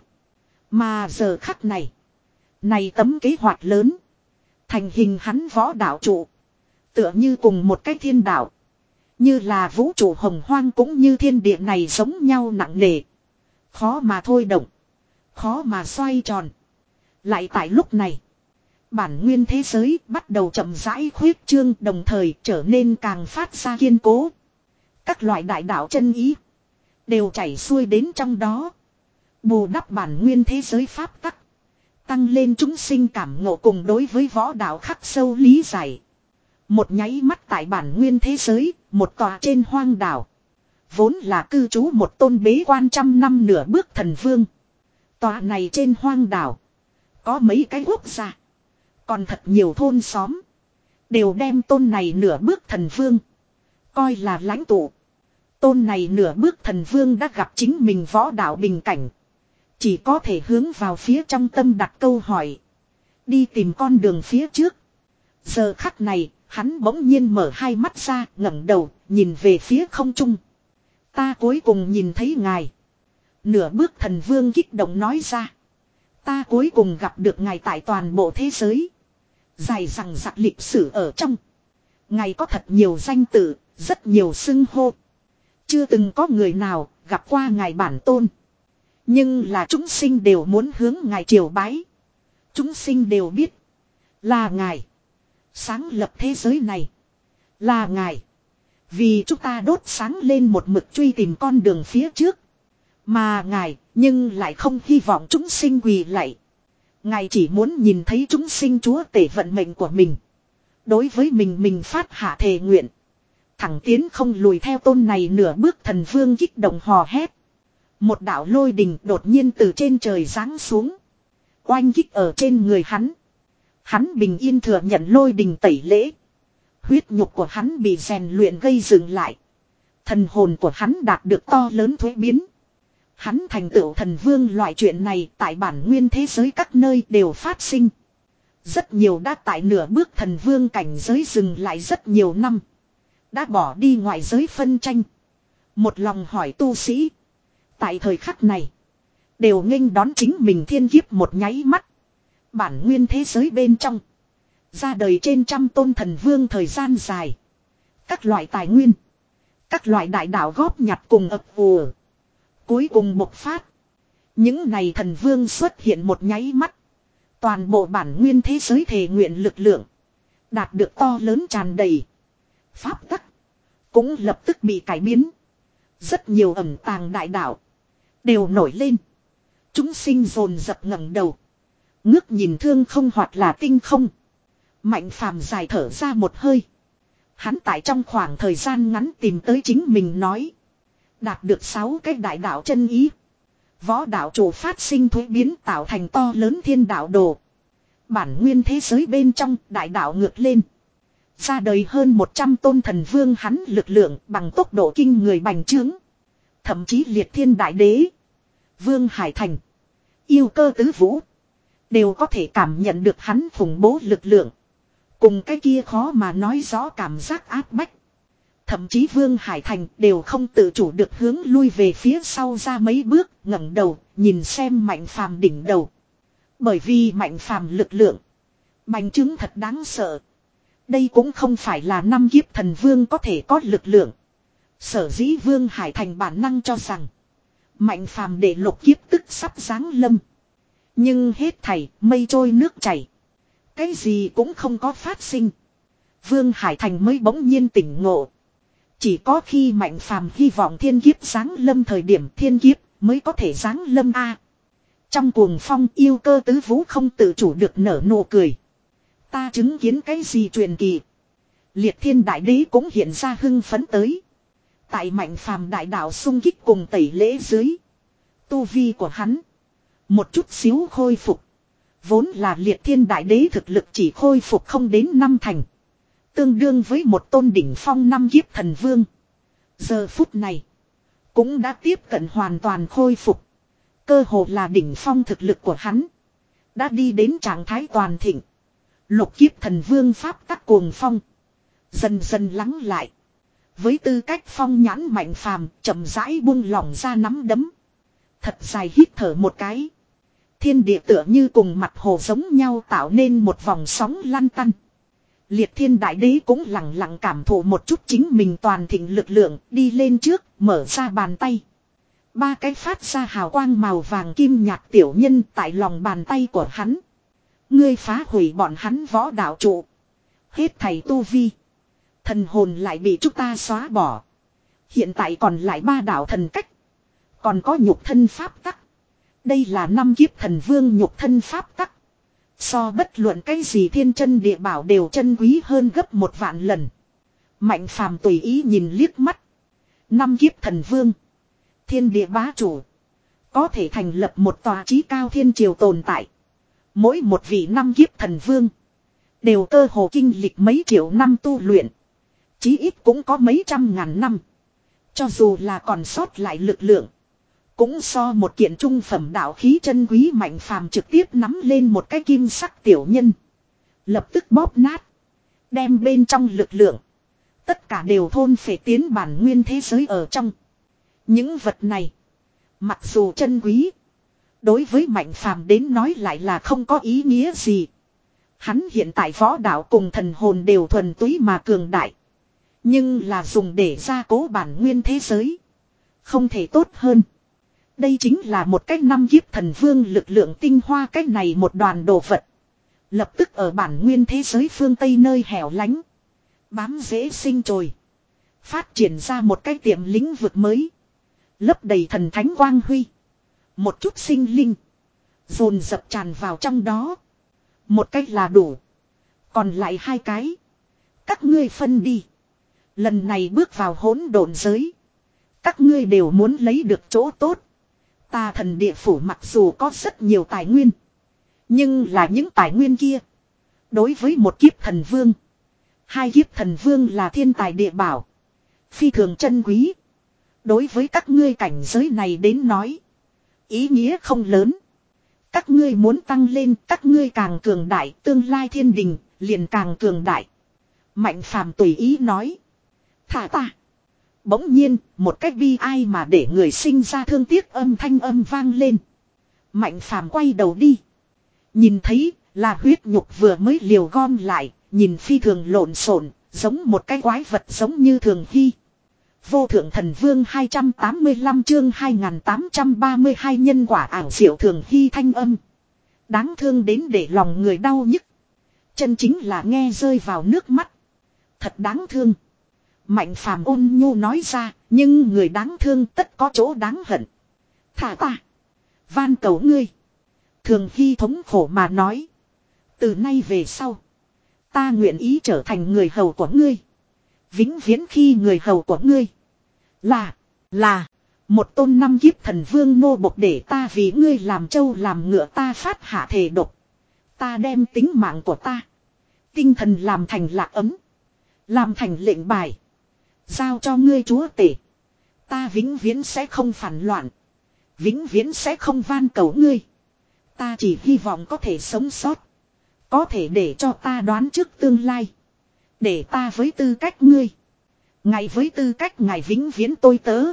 Speaker 1: Mà giờ khắc này. Này tấm kế hoạch lớn. Thành hình hắn võ đạo trụ. Tựa như cùng một cái thiên đạo. Như là vũ trụ hồng hoang cũng như thiên địa này giống nhau nặng nề. Khó mà thôi động. Khó mà xoay tròn. Lại tại lúc này. Bản nguyên thế giới bắt đầu chậm rãi khuyết trương đồng thời trở nên càng phát ra kiên cố. Các loại đại đạo chân ý. Đều chảy xuôi đến trong đó. Bù đắp bản nguyên thế giới pháp tắc. Tăng lên chúng sinh cảm ngộ cùng đối với võ đạo khắc sâu lý giải. Một nháy mắt tại bản nguyên thế giới, một tòa trên hoang đảo. Vốn là cư trú một tôn bế quan trăm năm nửa bước thần vương. Tòa này trên hoang đảo. Có mấy cái quốc gia. Còn thật nhiều thôn xóm. Đều đem tôn này nửa bước thần vương. Coi là lãnh tụ. Tôn này nửa bước thần vương đã gặp chính mình võ đạo bình cảnh. Chỉ có thể hướng vào phía trong tâm đặt câu hỏi. Đi tìm con đường phía trước. Giờ khắc này, hắn bỗng nhiên mở hai mắt ra, ngẩng đầu, nhìn về phía không trung. Ta cuối cùng nhìn thấy ngài. Nửa bước thần vương kích động nói ra. Ta cuối cùng gặp được ngài tại toàn bộ thế giới. Dài rằng giặc lịch sử ở trong. Ngài có thật nhiều danh tự, rất nhiều xưng hô. Chưa từng có người nào gặp qua ngài bản tôn. Nhưng là chúng sinh đều muốn hướng ngài triều bái. Chúng sinh đều biết. Là ngài. Sáng lập thế giới này. Là ngài. Vì chúng ta đốt sáng lên một mực truy tìm con đường phía trước. Mà ngài nhưng lại không hy vọng chúng sinh quỳ lạy. Ngài chỉ muốn nhìn thấy chúng sinh chúa tể vận mệnh của mình. Đối với mình mình phát hạ thề nguyện. Thẳng tiến không lùi theo tôn này nửa bước thần vương kích động hò hét. Một đạo lôi đình đột nhiên từ trên trời giáng xuống. Oanh kích ở trên người hắn. Hắn bình yên thừa nhận lôi đình tẩy lễ. Huyết nhục của hắn bị rèn luyện gây dừng lại. Thần hồn của hắn đạt được to lớn thuế biến. Hắn thành tựu thần vương loại chuyện này tại bản nguyên thế giới các nơi đều phát sinh. Rất nhiều đã tại nửa bước thần vương cảnh giới dừng lại rất nhiều năm. Đã bỏ đi ngoại giới phân tranh. Một lòng hỏi tu sĩ. Tại thời khắc này. Đều nghênh đón chính mình thiên kiếp một nháy mắt. Bản nguyên thế giới bên trong. Ra đời trên trăm tôn thần vương thời gian dài. Các loại tài nguyên. Các loại đại đạo góp nhặt cùng ập ùa. Cuối cùng bộc phát. Những này thần vương xuất hiện một nháy mắt. Toàn bộ bản nguyên thế giới thề nguyện lực lượng. Đạt được to lớn tràn đầy. Pháp tắc. Cũng lập tức bị cải biến. Rất nhiều ẩn tàng đại đạo đều nổi lên. Chúng sinh dồn dập ngẩng đầu. Ngước nhìn thương không hoặc là tinh không. Mạnh phàm dài thở ra một hơi. Hắn tại trong khoảng thời gian ngắn tìm tới chính mình nói. Đạt được sáu cái đại đạo chân ý. Võ đạo chủ phát sinh thuế biến tạo thành to lớn thiên đạo đồ. Bản nguyên thế giới bên trong đại đạo ngược lên. Ra đời hơn một trăm tôn thần vương hắn lực lượng bằng tốc độ kinh người bành trướng. Thậm chí liệt thiên đại đế. Vương Hải Thành. Yêu cơ tứ vũ. Đều có thể cảm nhận được hắn khủng bố lực lượng. Cùng cái kia khó mà nói rõ cảm giác áp bách. Thậm chí Vương Hải Thành đều không tự chủ được hướng lui về phía sau ra mấy bước, ngẩng đầu, nhìn xem Mạnh Phàm đỉnh đầu. Bởi vì Mạnh Phàm lực lượng bành trướng thật đáng sợ. Đây cũng không phải là năm kiếp thần vương có thể có lực lượng. Sở dĩ Vương Hải Thành bản năng cho rằng Mạnh Phàm để lục kiếp tức sắp giáng lâm. Nhưng hết thảy mây trôi nước chảy. Cái gì cũng không có phát sinh. Vương Hải Thành mới bỗng nhiên tỉnh ngộ. Chỉ có khi Mạnh Phàm hy vọng thiên kiếp giáng lâm thời điểm thiên kiếp mới có thể giáng lâm a. Trong cuồng phong yêu cơ tứ vũ không tự chủ được nở nụ cười. Ta chứng kiến cái gì truyền kỳ. Liệt thiên đại đế cũng hiện ra hưng phấn tới. Tại Mạnh Phàm đại đạo xung kích cùng tẩy lễ dưới. Tu vi của hắn một chút xíu khôi phục. Vốn là liệt thiên đại đế thực lực chỉ khôi phục không đến năm thành. Tương đương với một tôn đỉnh phong năm kiếp thần vương. Giờ phút này cũng đã tiếp cận hoàn toàn khôi phục. Cơ hồ là đỉnh phong thực lực của hắn đã đi đến trạng thái toàn thịnh. Lục kiếp thần vương pháp tắc cuồng phong dần dần lắng lại. Với tư cách phong nhãn Mạnh Phàm chậm rãi buông lỏng ra nắm đấm. Thật dài hít thở một cái. Thiên địa tựa như cùng mặt hồ giống nhau tạo nên một vòng sóng lăn tăn. Liệt thiên đại đế cũng lặng lặng cảm thụ một chút chính mình toàn thịnh lực lượng đi lên trước mở ra bàn tay. Ba cái phát ra hào quang màu vàng kim nhạt tiểu nhân tại lòng bàn tay của hắn. Ngươi phá hủy bọn hắn võ đạo trụ. Hết thầy tu vi. Thần hồn lại bị chúng ta xóa bỏ. Hiện tại còn lại ba đạo thần cách. Còn có nhục thân pháp tắc. Đây là năm kiếp thần vương nhục thân pháp tắc. So bất luận cái gì thiên chân địa bảo đều chân quý hơn gấp một vạn lần. Mạnh Phàm tùy ý nhìn liếc mắt. Năm kiếp thần vương. Thiên địa bá chủ. Có thể thành lập một tòa chí cao thiên triều tồn tại. Mỗi một vị năm kiếp thần vương. Đều cơ hồ kinh lịch mấy triệu năm tu luyện. Chí ít cũng có mấy trăm ngàn năm. Cho dù là còn sót lại lực lượng. Cũng so một kiện trung phẩm đạo khí chân quý. Mạnh Phàm trực tiếp nắm lên một cái kim sắc tiểu nhân. Lập tức bóp nát. Đem bên trong lực lượng. Tất cả đều thôn phệ tiến bản nguyên thế giới ở trong. Những vật này. Mặc dù chân quý. Đối với Mạnh Phàm đến nói lại là không có ý nghĩa gì. Hắn hiện tại võ đạo cùng thần hồn đều thuần túy mà cường đại. Nhưng là dùng để gia cố bản nguyên thế giới. Không thể tốt hơn. Đây chính là một cách năm kiếp thần vương lực lượng tinh hoa cách này một đoàn đồ vật. Lập tức ở bản nguyên thế giới phương Tây nơi hẻo lánh. Bám dễ sinh trồi. Phát triển ra một cái tiệm lĩnh vực mới. Lấp đầy thần thánh quang huy. Một chút sinh linh. Dồn dập tràn vào trong đó. Một cách là đủ. Còn lại hai cái. Các ngươi phân đi. Lần này bước vào hỗn độn giới. Các ngươi đều muốn lấy được chỗ tốt. Ta thần địa phủ mặc dù có rất nhiều tài nguyên. Nhưng là những tài nguyên kia. Đối với một kiếp thần vương. Hai kiếp thần vương là thiên tài địa bảo. Phi thường chân quý. Đối với các ngươi cảnh giới này đến nói. Ý nghĩa không lớn. Các ngươi muốn tăng lên, các ngươi càng cường đại, tương lai thiên đình, liền càng cường đại. Mạnh Phàm tùy ý nói. Thả ta. Bỗng nhiên, một cách bi ai mà để người sinh ra thương tiếc âm thanh âm vang lên. Mạnh Phàm quay đầu đi. Nhìn thấy, là huyết nhục vừa mới liều gom lại, nhìn phi thường lộn xộn, giống một cái quái vật giống như thường hy. Vô thượng thần vương hai trăm tám mươi lăm chương hai nghìn tám trăm ba mươi hai nhân quả ảo diệu thường hy thanh âm. Đáng thương đến để lòng người đau nhức. Chân chính là nghe rơi vào nước mắt. Thật đáng thương. Mạnh phàm ôn nhu nói ra, nhưng người đáng thương tất có chỗ đáng hận. Thả ta. Van cầu ngươi. Thường Hy thống khổ mà nói. Từ nay về sau. Ta nguyện ý trở thành người hầu của ngươi. Vĩnh viễn khi người hầu của ngươi. Là. Là. Một tôn năm kiếp thần vương nô bộc để ta vì ngươi làm trâu làm ngựa ta phát hạ thể độc. Ta đem tính mạng của ta. Tinh thần làm thành lạc ấm. Làm thành lệnh bài. Giao cho ngươi chúa tể. Ta vĩnh viễn sẽ không phản loạn. Vĩnh viễn sẽ không van cầu ngươi. Ta chỉ hy vọng có thể sống sót. Có thể để cho ta đoán trước tương lai. Để ta với tư cách ngươi. Ngài với tư cách ngài vĩnh viễn tôi tớ.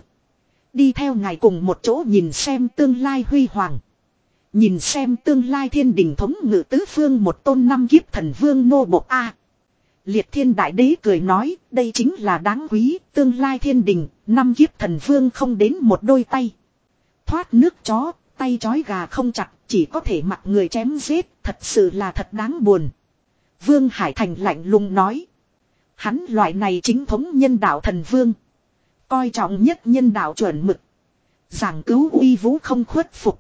Speaker 1: Đi theo ngài cùng một chỗ nhìn xem tương lai huy hoàng. Nhìn xem tương lai thiên đình thống ngự tứ phương một tôn năm kiếp thần vương nô bộc A. Liệt thiên đại đế cười nói, đây chính là đáng quý, tương lai thiên đình, năm kiếp thần vương không đến một đôi tay. Thoát nước chó, tay chói gà không chặt, chỉ có thể mặc người chém giết, thật sự là thật đáng buồn. Vương Hải Thành lạnh lùng nói. Hắn loại này chính thống nhân đạo thần vương. Coi trọng nhất nhân đạo chuẩn mực. Giảng cứu uy vũ không khuất phục.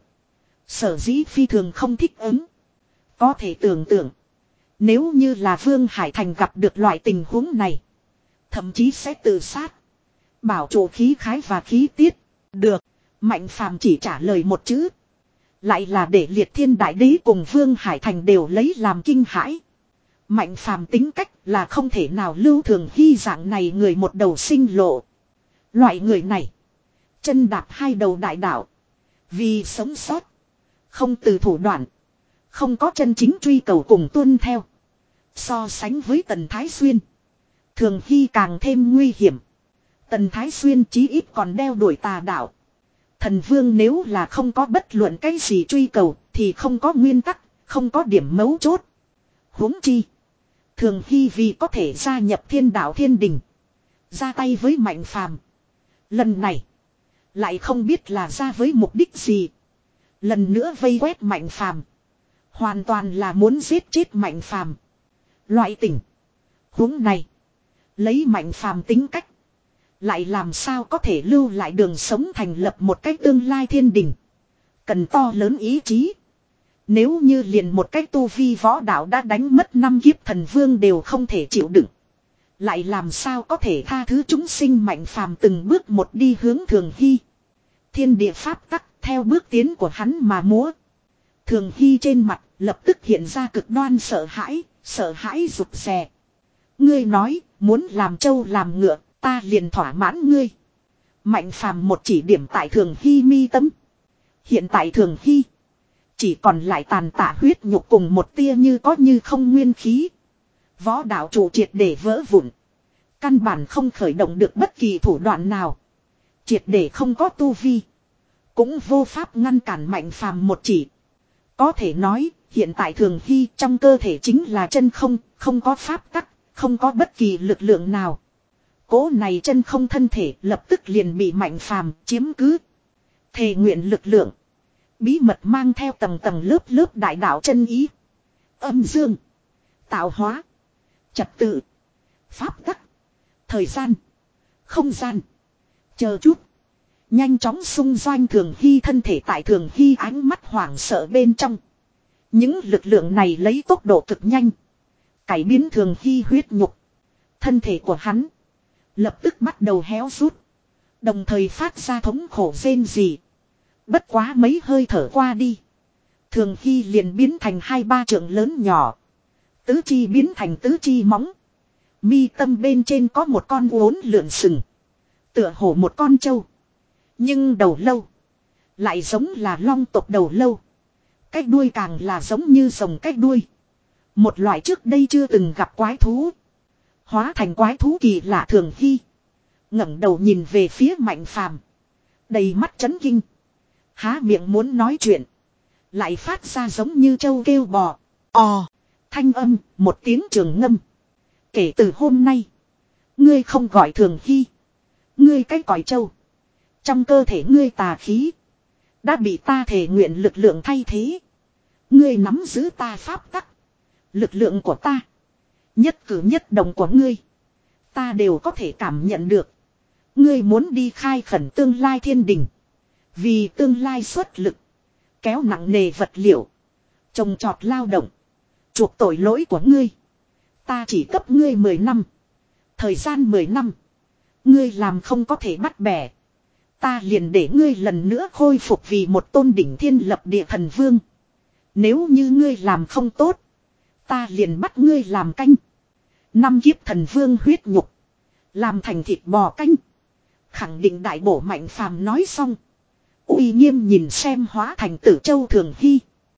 Speaker 1: Sở dĩ phi thường không thích ứng. Có thể tưởng tượng. Nếu như là Vương Hải Thành gặp được loại tình huống này. Thậm chí sẽ tự sát. Bảo trụ khí khái và khí tiết. Được. Mạnh phàm chỉ trả lời một chữ. Lại là để liệt thiên đại đế cùng Vương Hải Thành đều lấy làm kinh hãi. Mạnh phàm tính cách là không thể nào lưu thường hy dạng này người một đầu sinh lộ. Loại người này. Chân đạp hai đầu đại đạo. Vì sống sót. Không từ thủ đoạn. Không có chân chính truy cầu cùng tuân theo. So sánh với Tần Thái Xuyên. Thường Hy càng thêm nguy hiểm. Tần Thái Xuyên chí ít còn đeo đuổi tà đạo. Thần vương nếu là không có bất luận cái gì truy cầu thì không có nguyên tắc, không có điểm mấu chốt. Huống chi. Thường Hy vì có thể gia nhập thiên đạo thiên đình. Ra tay với Mạnh phàm. Lần này. Lại không biết là ra với mục đích gì. Lần nữa vây quét Mạnh phàm. Hoàn toàn là muốn giết chết Mạnh phàm. Loại tình huống này. Lấy Mạnh phàm tính cách. Lại làm sao có thể lưu lại đường sống thành lập một cách tương lai thiên đình. Cần to lớn ý chí. Nếu như liền một cách tu vi võ đạo đã đánh mất năm kiếp thần vương đều không thể chịu đựng. Lại làm sao có thể tha thứ chúng sinh Mạnh phàm từng bước một đi hướng Thường Hy. Thiên địa pháp tắc theo bước tiến của hắn mà múa. Thường Hy trên mặt lập tức hiện ra cực đoan sợ hãi, sợ hãi rụt rè. Ngươi nói muốn làm trâu làm ngựa, ta liền thỏa mãn ngươi. Mạnh phàm một chỉ điểm tại Thường Hy mi tâm. Hiện tại Thường Hy chỉ còn lại tàn tạ huyết nhục cùng một tia như có như không nguyên khí. Võ đạo chủ triệt để vỡ vụn. Căn bản không khởi động được bất kỳ thủ đoạn nào. Triệt để không có tu vi. Cũng vô pháp ngăn cản Mạnh phàm một chỉ. Có thể nói, hiện tại Thường Hy trong cơ thể chính là chân không, không có pháp tắc, không có bất kỳ lực lượng nào. Cố này chân không thân thể lập tức liền bị Mạnh phàm chiếm cứ. Thề nguyện lực lượng. Bí mật mang theo tầng tầng lớp lớp đại đạo chân ý. Âm dương. Tạo hóa. Trật tự. Pháp tắc. Thời gian. Không gian. Chờ chút. Nhanh chóng xung doanh Thường Hy thân thể tại Thường Hy ánh mắt hoảng sợ bên trong. Những lực lượng này lấy tốc độ cực nhanh. Cải biến Thường Hy huyết nhục. Thân thể của hắn. Lập tức bắt đầu héo rút. Đồng thời phát ra thống khổ rên rỉ. Bất quá mấy hơi thở qua đi. Thường Hy liền biến thành hai ba trượng lớn nhỏ. Tứ chi biến thành tứ chi móng. Mi tâm bên trên có một con uốn lượn sừng. Tựa hổ một con trâu. Nhưng đầu lâu. Lại giống là long tộc đầu lâu. Cách đuôi càng là giống như rồng cách đuôi. Một loại trước đây chưa từng gặp quái thú. Hóa thành quái thú kỳ lạ Thường Hy. Ngẩng đầu nhìn về phía Mạnh phàm. Đầy mắt chấn kinh. Há miệng muốn nói chuyện. Lại phát ra giống như trâu kêu bò. Ò. Thanh âm, một tiếng trường ngâm. Kể từ hôm nay. Ngươi không gọi Thường Hy. Ngươi cái còi trâu. Trong cơ thể ngươi tà khí. Đã bị ta thể nguyện lực lượng thay thế. Ngươi nắm giữ ta pháp tắc. Lực lượng của ta. Nhất cử nhất động của ngươi. Ta đều có thể cảm nhận được. Ngươi muốn đi khai khẩn tương lai thiên đình. Vì tương lai xuất lực. Kéo nặng nề vật liệu. Trồng trọt lao động. Chuộc tội lỗi của ngươi. Ta chỉ cấp ngươi mười năm. Thời gian mười năm. Ngươi làm không có thể bắt bẻ. Ta liền để ngươi lần nữa khôi phục vì một tôn đỉnh thiên lập địa thần vương. Nếu như ngươi làm không tốt. Ta liền bắt ngươi làm canh. Năm kiếp thần vương huyết nhục. Làm thành thịt bò canh. Khẳng định đại bổ Mạnh Phàm nói xong. Uy nghiêm nhìn xem hóa thành Tử Châu Thường Hy.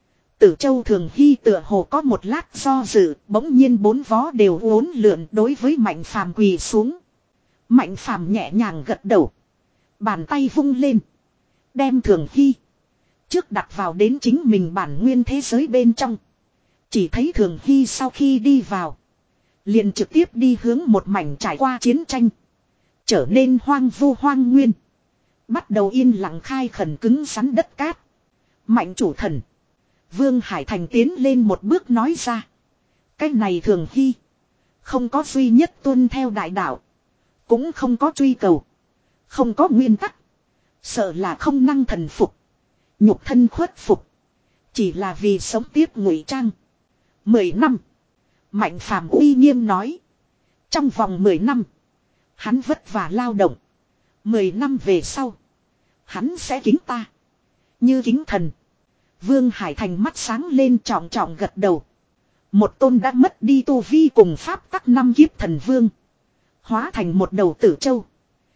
Speaker 1: Tử Châu Thường Hy tựa hồ có một lát do dự. Bỗng nhiên bốn vó đều uốn lượn đối với Mạnh Phàm quỳ xuống. Mạnh Phàm nhẹ nhàng gật đầu. Bàn tay vung lên. Đem Thường Hy. Trước đặt vào đến chính mình bản nguyên thế giới bên trong. Chỉ thấy Thường Hy sau khi đi vào. Liền trực tiếp đi hướng một mảnh trải qua chiến tranh. Trở nên hoang vu hoang nguyên. Bắt đầu yên lặng khai khẩn cứng rắn đất cát. Mạnh chủ thần. Vương Hải Thành tiến lên một bước nói ra. Cái này Thường Hy. Không có duy nhất tuân theo đại đạo. Cũng không có truy cầu. Không có nguyên tắc. Sợ là không năng thần phục. Nhục thân khuất phục. Chỉ là vì sống tiếp ngụy trang. Mười năm. Mạnh Phàm uy nghiêm nói. Trong vòng mười năm. Hắn vất vả lao động. Mười năm về sau. Hắn sẽ kính ta. Như kính thần. Vương Hải Thành mắt sáng lên trọng trọng gật đầu. Một tôn đã mất đi tu vi cùng pháp tắc năm kiếp thần vương. Hóa thành một đầu tử châu.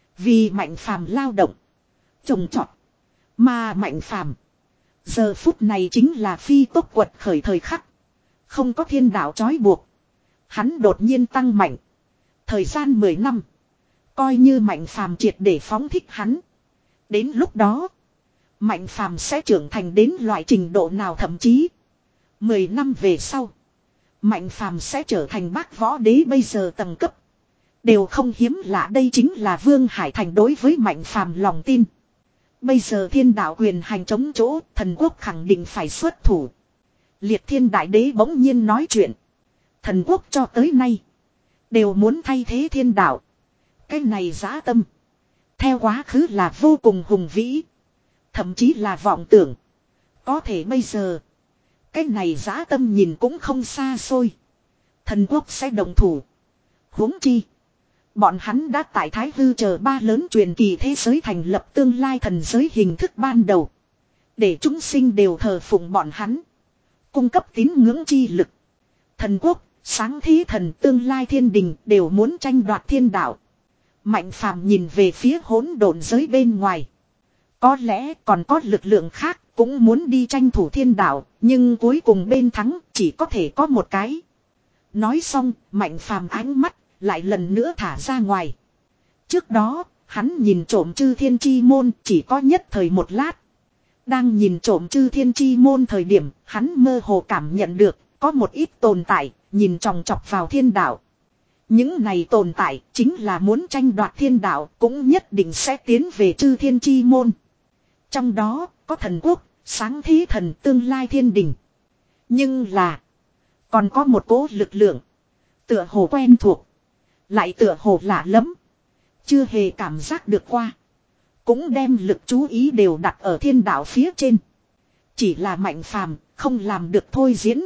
Speaker 1: Vì Mạnh Phàm lao động. Trồng trọt. Mà Mạnh Phàm. Giờ phút này chính là phi tốc quật khởi thời khắc. Không có thiên đạo trói buộc. Hắn đột nhiên tăng mạnh. Thời gian mười năm. Coi như Mạnh Phàm triệt để phóng thích hắn. Đến lúc đó. Mạnh Phàm sẽ trưởng thành đến loại trình độ nào thậm chí. Mười năm về sau. Mạnh Phàm sẽ trở thành bác võ đế bây giờ tầng cấp. Đều không hiếm lạ, đây chính là Vương Hải Thành đối với Mạnh Phàm lòng tin. Bây giờ thiên đạo quyền hành chống chỗ, thần quốc khẳng định phải xuất thủ. Liệt Thiên Đại Đế bỗng nhiên nói chuyện. Thần quốc cho tới nay. Đều muốn thay thế thiên đạo. Cái này dã tâm. Theo quá khứ là vô cùng hùng vĩ. Thậm chí là vọng tưởng. Có thể bây giờ. Cái này dã tâm nhìn cũng không xa xôi. Thần quốc sẽ đồng thủ. Huống chi. Bọn hắn đã tại Thái Hư chờ ba lớn truyền kỳ thế giới thành lập tương lai thần giới hình thức ban đầu. Để chúng sinh đều thờ phụng bọn hắn. Cung cấp tín ngưỡng chi lực. Thần quốc, sáng thế thần, tương lai thiên đình đều muốn tranh đoạt thiên đạo. Mạnh Phàm nhìn về phía hỗn độn giới bên ngoài. Có lẽ còn có lực lượng khác cũng muốn đi tranh thủ thiên đạo, nhưng cuối cùng bên thắng chỉ có thể có một cái. Nói xong, Mạnh Phàm ánh mắt lại lần nữa thả ra ngoài. Trước đó, hắn nhìn trộm chư thiên chi môn chỉ có nhất thời một lát. Đang nhìn trộm chư thiên chi môn thời điểm, hắn mơ hồ cảm nhận được, có một ít tồn tại, nhìn chòng chọc vào thiên đạo. Những này tồn tại, chính là muốn tranh đoạt thiên đạo, cũng nhất định sẽ tiến về chư thiên chi môn. Trong đó, có thần quốc, sáng thế thần tương lai thiên đình. Nhưng là, còn có một cỗ lực lượng, tựa hồ quen thuộc, lại tựa hồ lạ lắm, chưa hề cảm giác được qua. Cũng đem lực chú ý đều đặt ở thiên đạo phía trên. Chỉ là Mạnh Phàm không làm được thôi diễn.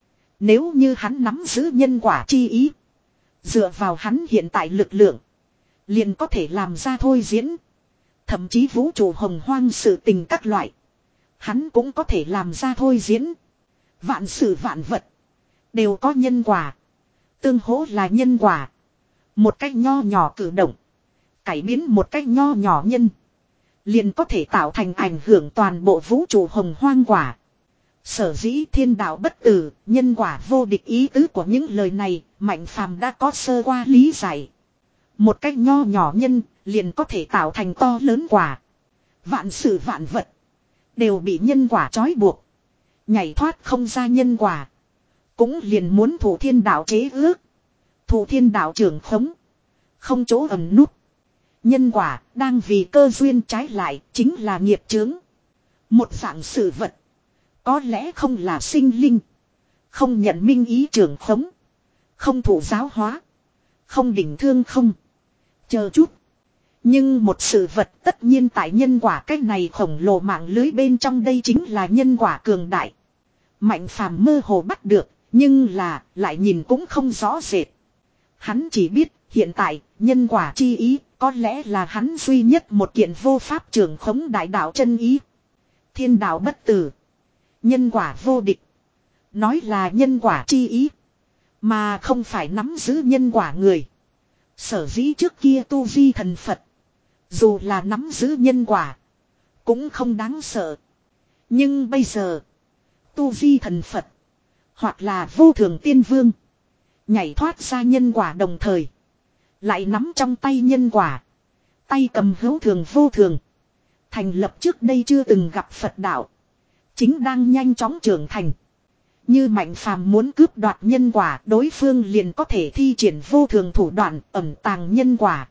Speaker 1: Nếu như hắn nắm giữ nhân quả chi ý. Dựa vào hắn hiện tại lực lượng. Liền có thể làm ra thôi diễn. Thậm chí vũ trụ hồng hoang sự tình các loại. Hắn cũng có thể làm ra thôi diễn. Vạn sự vạn vật. Đều có nhân quả. Tương hỗ là nhân quả. Một cách nho nhỏ cử động. Cải biến một cách nho nhỏ nhân. Liền có thể tạo thành ảnh hưởng toàn bộ vũ trụ hồng hoang quả. Sở dĩ thiên đạo bất tử, nhân quả vô địch, ý tứ của những lời này, Mạnh Phàm đã có sơ qua lý giải. Một cách nho nhỏ nhân, liền có thể tạo thành to lớn quả. Vạn sự vạn vật, đều bị nhân quả trói buộc. Nhảy thoát không ra nhân quả. Cũng liền muốn thủ thiên đạo chế ước. Thủ thiên đạo trưởng khống. Không chỗ ẩn nút. Nhân quả đang vì cơ duyên trái lại chính là nghiệp chướng. Một dạng sự vật. Có lẽ không là sinh linh. Không nhận minh ý trưởng khống. Không thủ giáo hóa. Không đỉnh thương không. Chờ chút. Nhưng một sự vật tất nhiên tại nhân quả cách này khổng lồ mạng lưới bên trong đây chính là nhân quả cường đại. Mạnh phàm mơ hồ bắt được, nhưng là lại nhìn cũng không rõ rệt. Hắn chỉ biết hiện tại nhân quả chi ý có lẽ là hắn duy nhất một kiện vô pháp trưởng khống đại đạo chân ý. Thiên đạo bất tử. Nhân quả vô địch. Nói là nhân quả chi ý. Mà không phải nắm giữ nhân quả người. Sở dĩ trước kia tu vi thần Phật. Dù là nắm giữ nhân quả. Cũng không đáng sợ. Nhưng bây giờ. Tu vi thần Phật. Hoặc là vô thường tiên vương. Nhảy thoát ra nhân quả đồng thời. Lại nắm trong tay nhân quả. Tay cầm hữu thường vô thường. Thành lập trước đây chưa từng gặp Phật đạo. Chính đang nhanh chóng trưởng thành. Như Mạnh Phàm muốn cướp đoạt nhân quả, đối phương liền có thể thi triển vô thường thủ đoạn ẩn tàng nhân quả.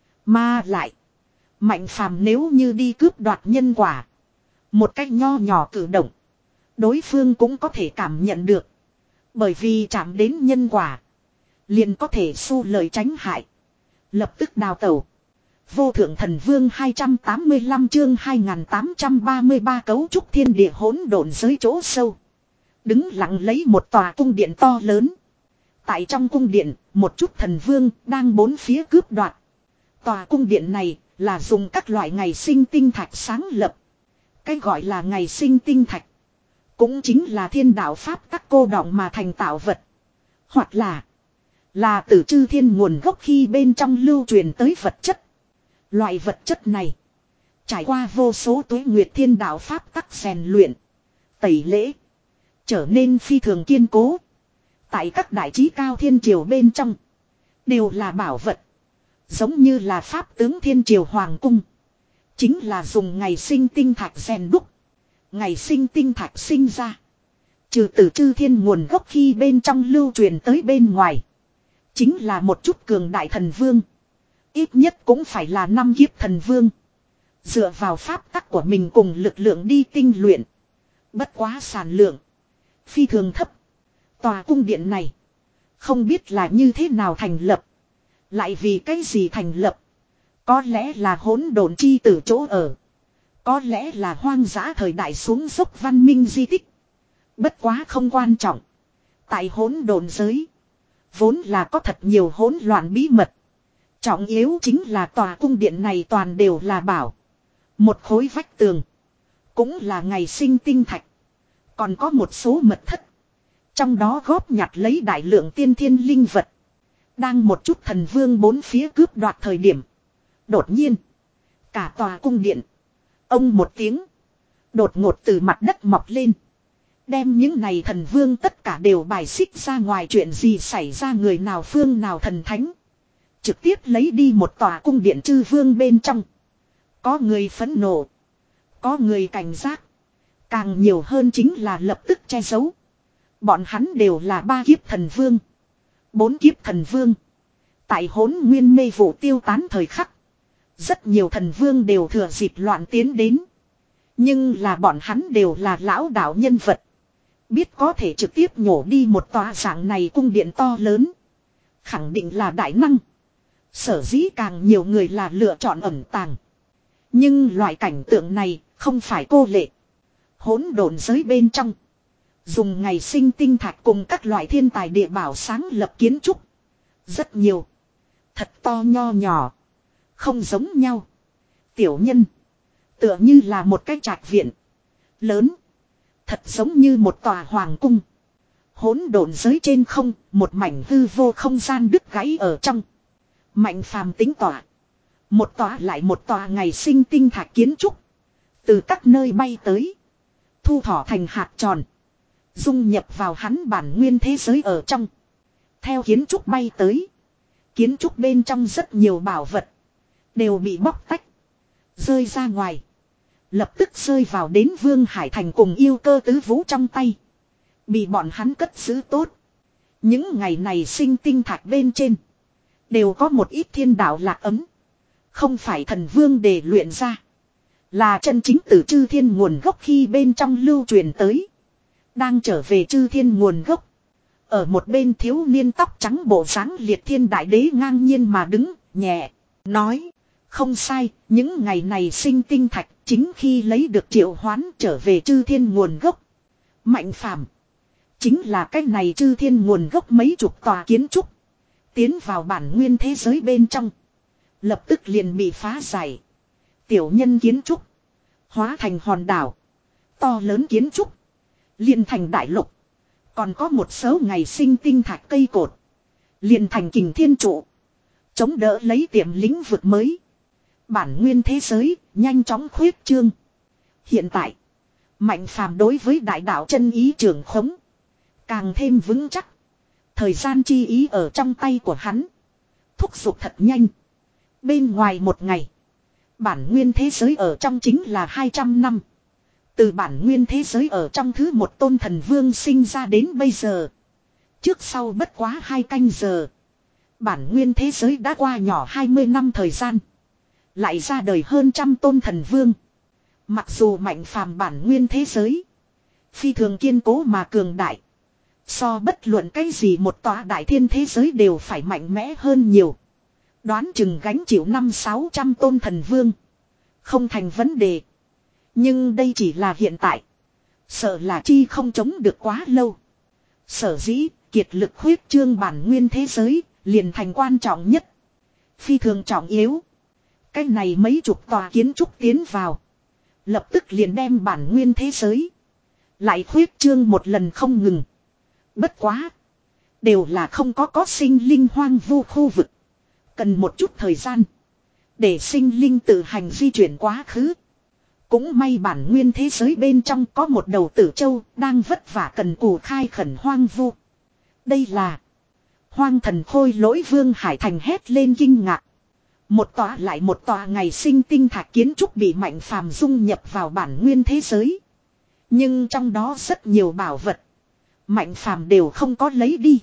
Speaker 1: Mà lại, Mạnh Phàm nếu như đi cướp đoạt nhân quả, một cách nho nhỏ cử động, đối phương cũng có thể cảm nhận được. Bởi vì chạm đến nhân quả, liền có thể xu lợi tránh hại, lập tức đào tẩu. Vô thượng thần vương hai trăm tám mươi lăm chương hai nghìn tám trăm ba mươi ba cấu trúc thiên địa hỗn độn giới chỗ sâu. Đứng lặng lấy một tòa cung điện to lớn. Tại trong cung điện, một chút thần vương đang bốn phía cướp đoạt. Tòa cung điện này là dùng các loại ngày sinh tinh thạch sáng lập. Cái gọi là ngày sinh tinh thạch. Cũng chính là thiên đạo pháp các cô đọng mà thành tạo vật. Hoặc là là từ chư thiên nguồn gốc khi bên trong lưu truyền tới vật chất. Loại vật chất này trải qua vô số tuế nguyệt thiên đạo pháp tắc rèn luyện, tẩy lễ, trở nên phi thường kiên cố. Tại các đại trí cao thiên triều bên trong đều là bảo vật. Giống như là pháp tướng thiên triều hoàng cung, chính là dùng ngày sinh tinh thạch rèn đúc. Ngày sinh tinh thạch sinh ra, trừ từ chư thiên nguồn gốc khi bên trong lưu truyền tới bên ngoài, chính là một chút cường đại thần vương. Ít nhất cũng phải là năm kiếp thần vương. Dựa vào pháp tắc của mình cùng lực lượng đi tinh luyện. Bất quá sản lượng phi thường thấp. Tòa cung điện này không biết là như thế nào thành lập. Lại vì cái gì thành lập. Có lẽ là hỗn độn chi tử chỗ ở. Có lẽ là hoang dã thời đại xuống dốc văn minh di tích. Bất quá không quan trọng. Tại hỗn độn giới, vốn là có thật nhiều hỗn loạn bí mật. Trọng yếu chính là tòa cung điện này toàn đều là bảo. Một khối vách tường cũng là ngày sinh tinh thạch. Còn có một số mật thất. Trong đó góp nhặt lấy đại lượng tiên thiên linh vật. Đang một chút thần vương bốn phía cướp đoạt thời điểm. Đột nhiên, cả tòa cung điện, ông một tiếng, đột ngột từ mặt đất mọc lên. Đem những này thần vương tất cả đều bài xích ra ngoài. Chuyện gì xảy ra, người nào phương nào thần thánh. Trực tiếp lấy đi một tòa cung điện chư vương bên trong. Có người phẫn nộ, có người cảnh giác, càng nhiều hơn chính là lập tức che giấu. Bọn hắn đều là ba kiếp thần vương, bốn kiếp thần vương. Tại hỗn nguyên mê vụ tiêu tán thời khắc, rất nhiều thần vương đều thừa dịp loạn tiến đến. Nhưng là bọn hắn đều là lão đạo nhân vật, biết có thể trực tiếp nhổ đi một tòa dạng này cung điện to lớn, khẳng định là đại năng. Sở dĩ càng nhiều người là lựa chọn ẩn tàng. Nhưng loại cảnh tượng này không phải cô lệ. Hỗn độn giới bên trong, dùng ngày sinh tinh thạch cùng các loại thiên tài địa bảo sáng lập kiến trúc. Rất nhiều, thật to nho nhỏ, không giống nhau. Tiểu nhân, tựa như là một cái trạch viện lớn, thật giống như một tòa hoàng cung. Hỗn độn giới trên không, một mảnh hư vô không gian đứt gãy ở trong. Mạnh phàm tính tỏa, một tòa lại một tòa ngày sinh tinh thạch kiến trúc, từ các nơi bay tới, thu thỏ thành hạt tròn, dung nhập vào hắn bản nguyên thế giới ở trong. Theo kiến trúc bay tới, kiến trúc bên trong rất nhiều bảo vật đều bị bóc tách, rơi ra ngoài, lập tức rơi vào đến Vương Hải Thành cùng Yêu Cơ Tứ Vũ trong tay, bị bọn hắn cất giữ tốt. Những ngày này sinh tinh thạch bên trên đều có một ít thiên đạo lạc ấm. Không phải thần vương để luyện ra, là chân chính từ chư thiên nguồn gốc khi bên trong lưu truyền tới, đang trở về chư thiên nguồn gốc. Ở một bên thiếu niên tóc trắng bộ dáng liệt thiên đại đế ngang nhiên mà đứng, nhẹ, nói. Không sai, những ngày này sinh tinh thạch chính khi lấy được triệu hoán trở về chư thiên nguồn gốc. Mạnh phàm. Chính là cái này chư thiên nguồn gốc mấy chục tòa kiến trúc. Tiến vào bản nguyên thế giới bên trong. Lập tức liền bị phá giải. Tiểu nhân kiến trúc. Hóa thành hòn đảo. To lớn kiến trúc. Liền thành đại lục. Còn có một số ngày sinh tinh thạch cây cột. Liền thành kình thiên trụ. Chống đỡ lấy tiềm lĩnh vực mới. Bản nguyên thế giới nhanh chóng khuyết trương. Hiện tại. Mạnh phàm đối với đại đạo chân ý trường khống. Càng thêm vững chắc. Thời gian chi ý ở trong tay của hắn. Thúc giục thật nhanh. Bên ngoài một ngày. Bản nguyên thế giới ở trong chính là hai trăm năm. Từ bản nguyên thế giới ở trong thứ một tôn thần vương sinh ra đến bây giờ. Trước sau bất quá hai canh giờ. Bản nguyên thế giới đã qua nhỏ hai mươi năm thời gian. Lại ra đời hơn trăm tôn thần vương. Mặc dù mạnh phàm bản nguyên thế giới. Phi thường kiên cố mà cường đại. So bất luận cái gì một tòa đại thiên thế giới đều phải mạnh mẽ hơn nhiều. Đoán chừng gánh chịu năm sáu trăm tôn thần vương. Không thành vấn đề. Nhưng đây chỉ là hiện tại. Sợ là chi không chống được quá lâu. Sở dĩ kiệt lực khuyết trương bản nguyên thế giới liền thành quan trọng nhất. Phi thường trọng yếu. Cái này mấy chục tòa kiến trúc tiến vào. Lập tức liền đem bản nguyên thế giới. Lại khuyết trương một lần không ngừng. Bất quá. Đều là không có có sinh linh hoang vu khu vực. Cần một chút thời gian. Để sinh linh tự hành di chuyển quá khứ. Cũng may bản nguyên thế giới bên trong có một đầu tử châu đang vất vả cần cù khai khẩn hoang vu. Đây là. Hoang thần khôi lỗi Vương Hải Thành hét lên kinh ngạc. Một tòa lại một tòa ngày sinh tinh thạch kiến trúc bị mạnh phàm dung nhập vào bản nguyên thế giới. Nhưng trong đó rất nhiều bảo vật. Mạnh phàm đều không có lấy đi.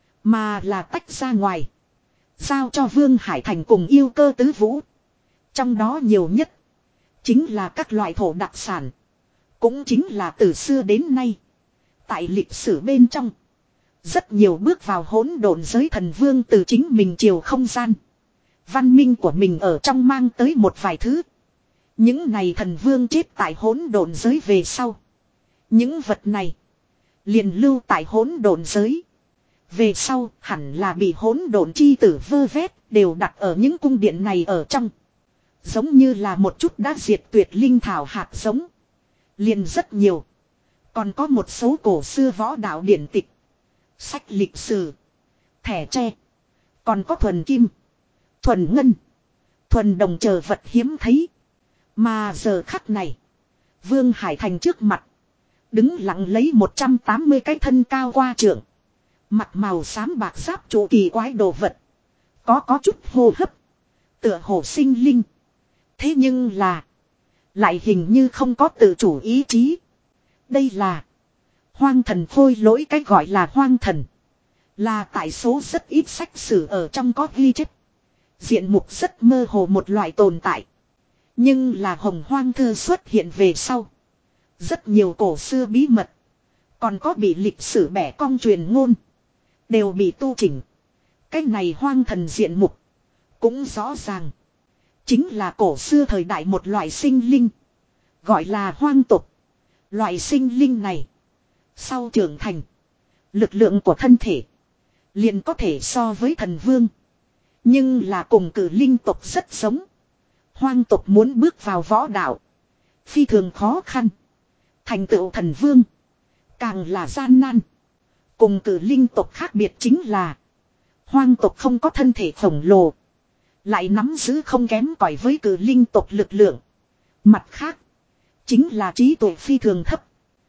Speaker 1: Mà là tách ra ngoài. Giao cho Vương Hải Thành cùng yêu cơ tứ vũ. Trong đó nhiều nhất. Chính là các loại thổ đặc sản. Cũng chính là từ xưa đến nay. Tại lịch sử bên trong. Rất nhiều bước vào hỗn độn giới thần vương từ chính mình chiều không gian. Văn minh của mình ở trong mang tới một vài thứ. Những này thần vương chết tại hỗn độn giới về sau. Những vật này. Liền lưu tại hỗn độn giới. Về sau hẳn là bị hỗn độn chi tử vơ vét. Đều đặt ở những cung điện này ở trong. Giống như là một chút đã diệt tuyệt linh thảo hạt giống. Liền rất nhiều. Còn có một số cổ xưa võ đạo điển tịch. Sách lịch sử. Thẻ tre. Còn có thuần kim. Thuần ngân. Thuần đồng chờ vật hiếm thấy. Mà giờ khắc này. Vương Hải Thành trước mặt. Đứng lặng lấy một trăm tám mươi cái thân cao qua trượng. Mặt màu xám bạc giáp trụ kỳ quái đồ vật. Có có chút hô hấp. Tựa hồ sinh linh. Thế nhưng là. Lại hình như không có tự chủ ý chí. Đây là. Hoang thần khôi lỗi cái gọi là hoang thần. Là tại số rất ít sách sử ở trong có ghi chép. Diện mục rất mơ hồ một loại tồn tại. Nhưng là hồng hoang thư xuất hiện về sau. Rất nhiều cổ xưa bí mật. Còn có bị lịch sử bẻ cong truyền ngôn. Đều bị tu chỉnh. Cái này hoang thần diện mục. Cũng rõ ràng. Chính là cổ xưa thời đại một loại sinh linh. Gọi là hoang tục. Loại sinh linh này. Sau trưởng thành. Lực lượng của thân thể. Liền có thể so với thần vương. Nhưng là cùng cử linh tộc rất giống. Hoang tộc muốn bước vào võ đạo. Phi thường khó khăn. Thành tựu thần vương. Càng là gian nan. Cùng cử linh tộc khác biệt chính là. Hoang tộc không có thân thể khổng lồ. Lại nắm giữ không kém cỏi với cử linh tộc lực lượng. Mặt khác. Chính là trí tuệ phi thường thấp.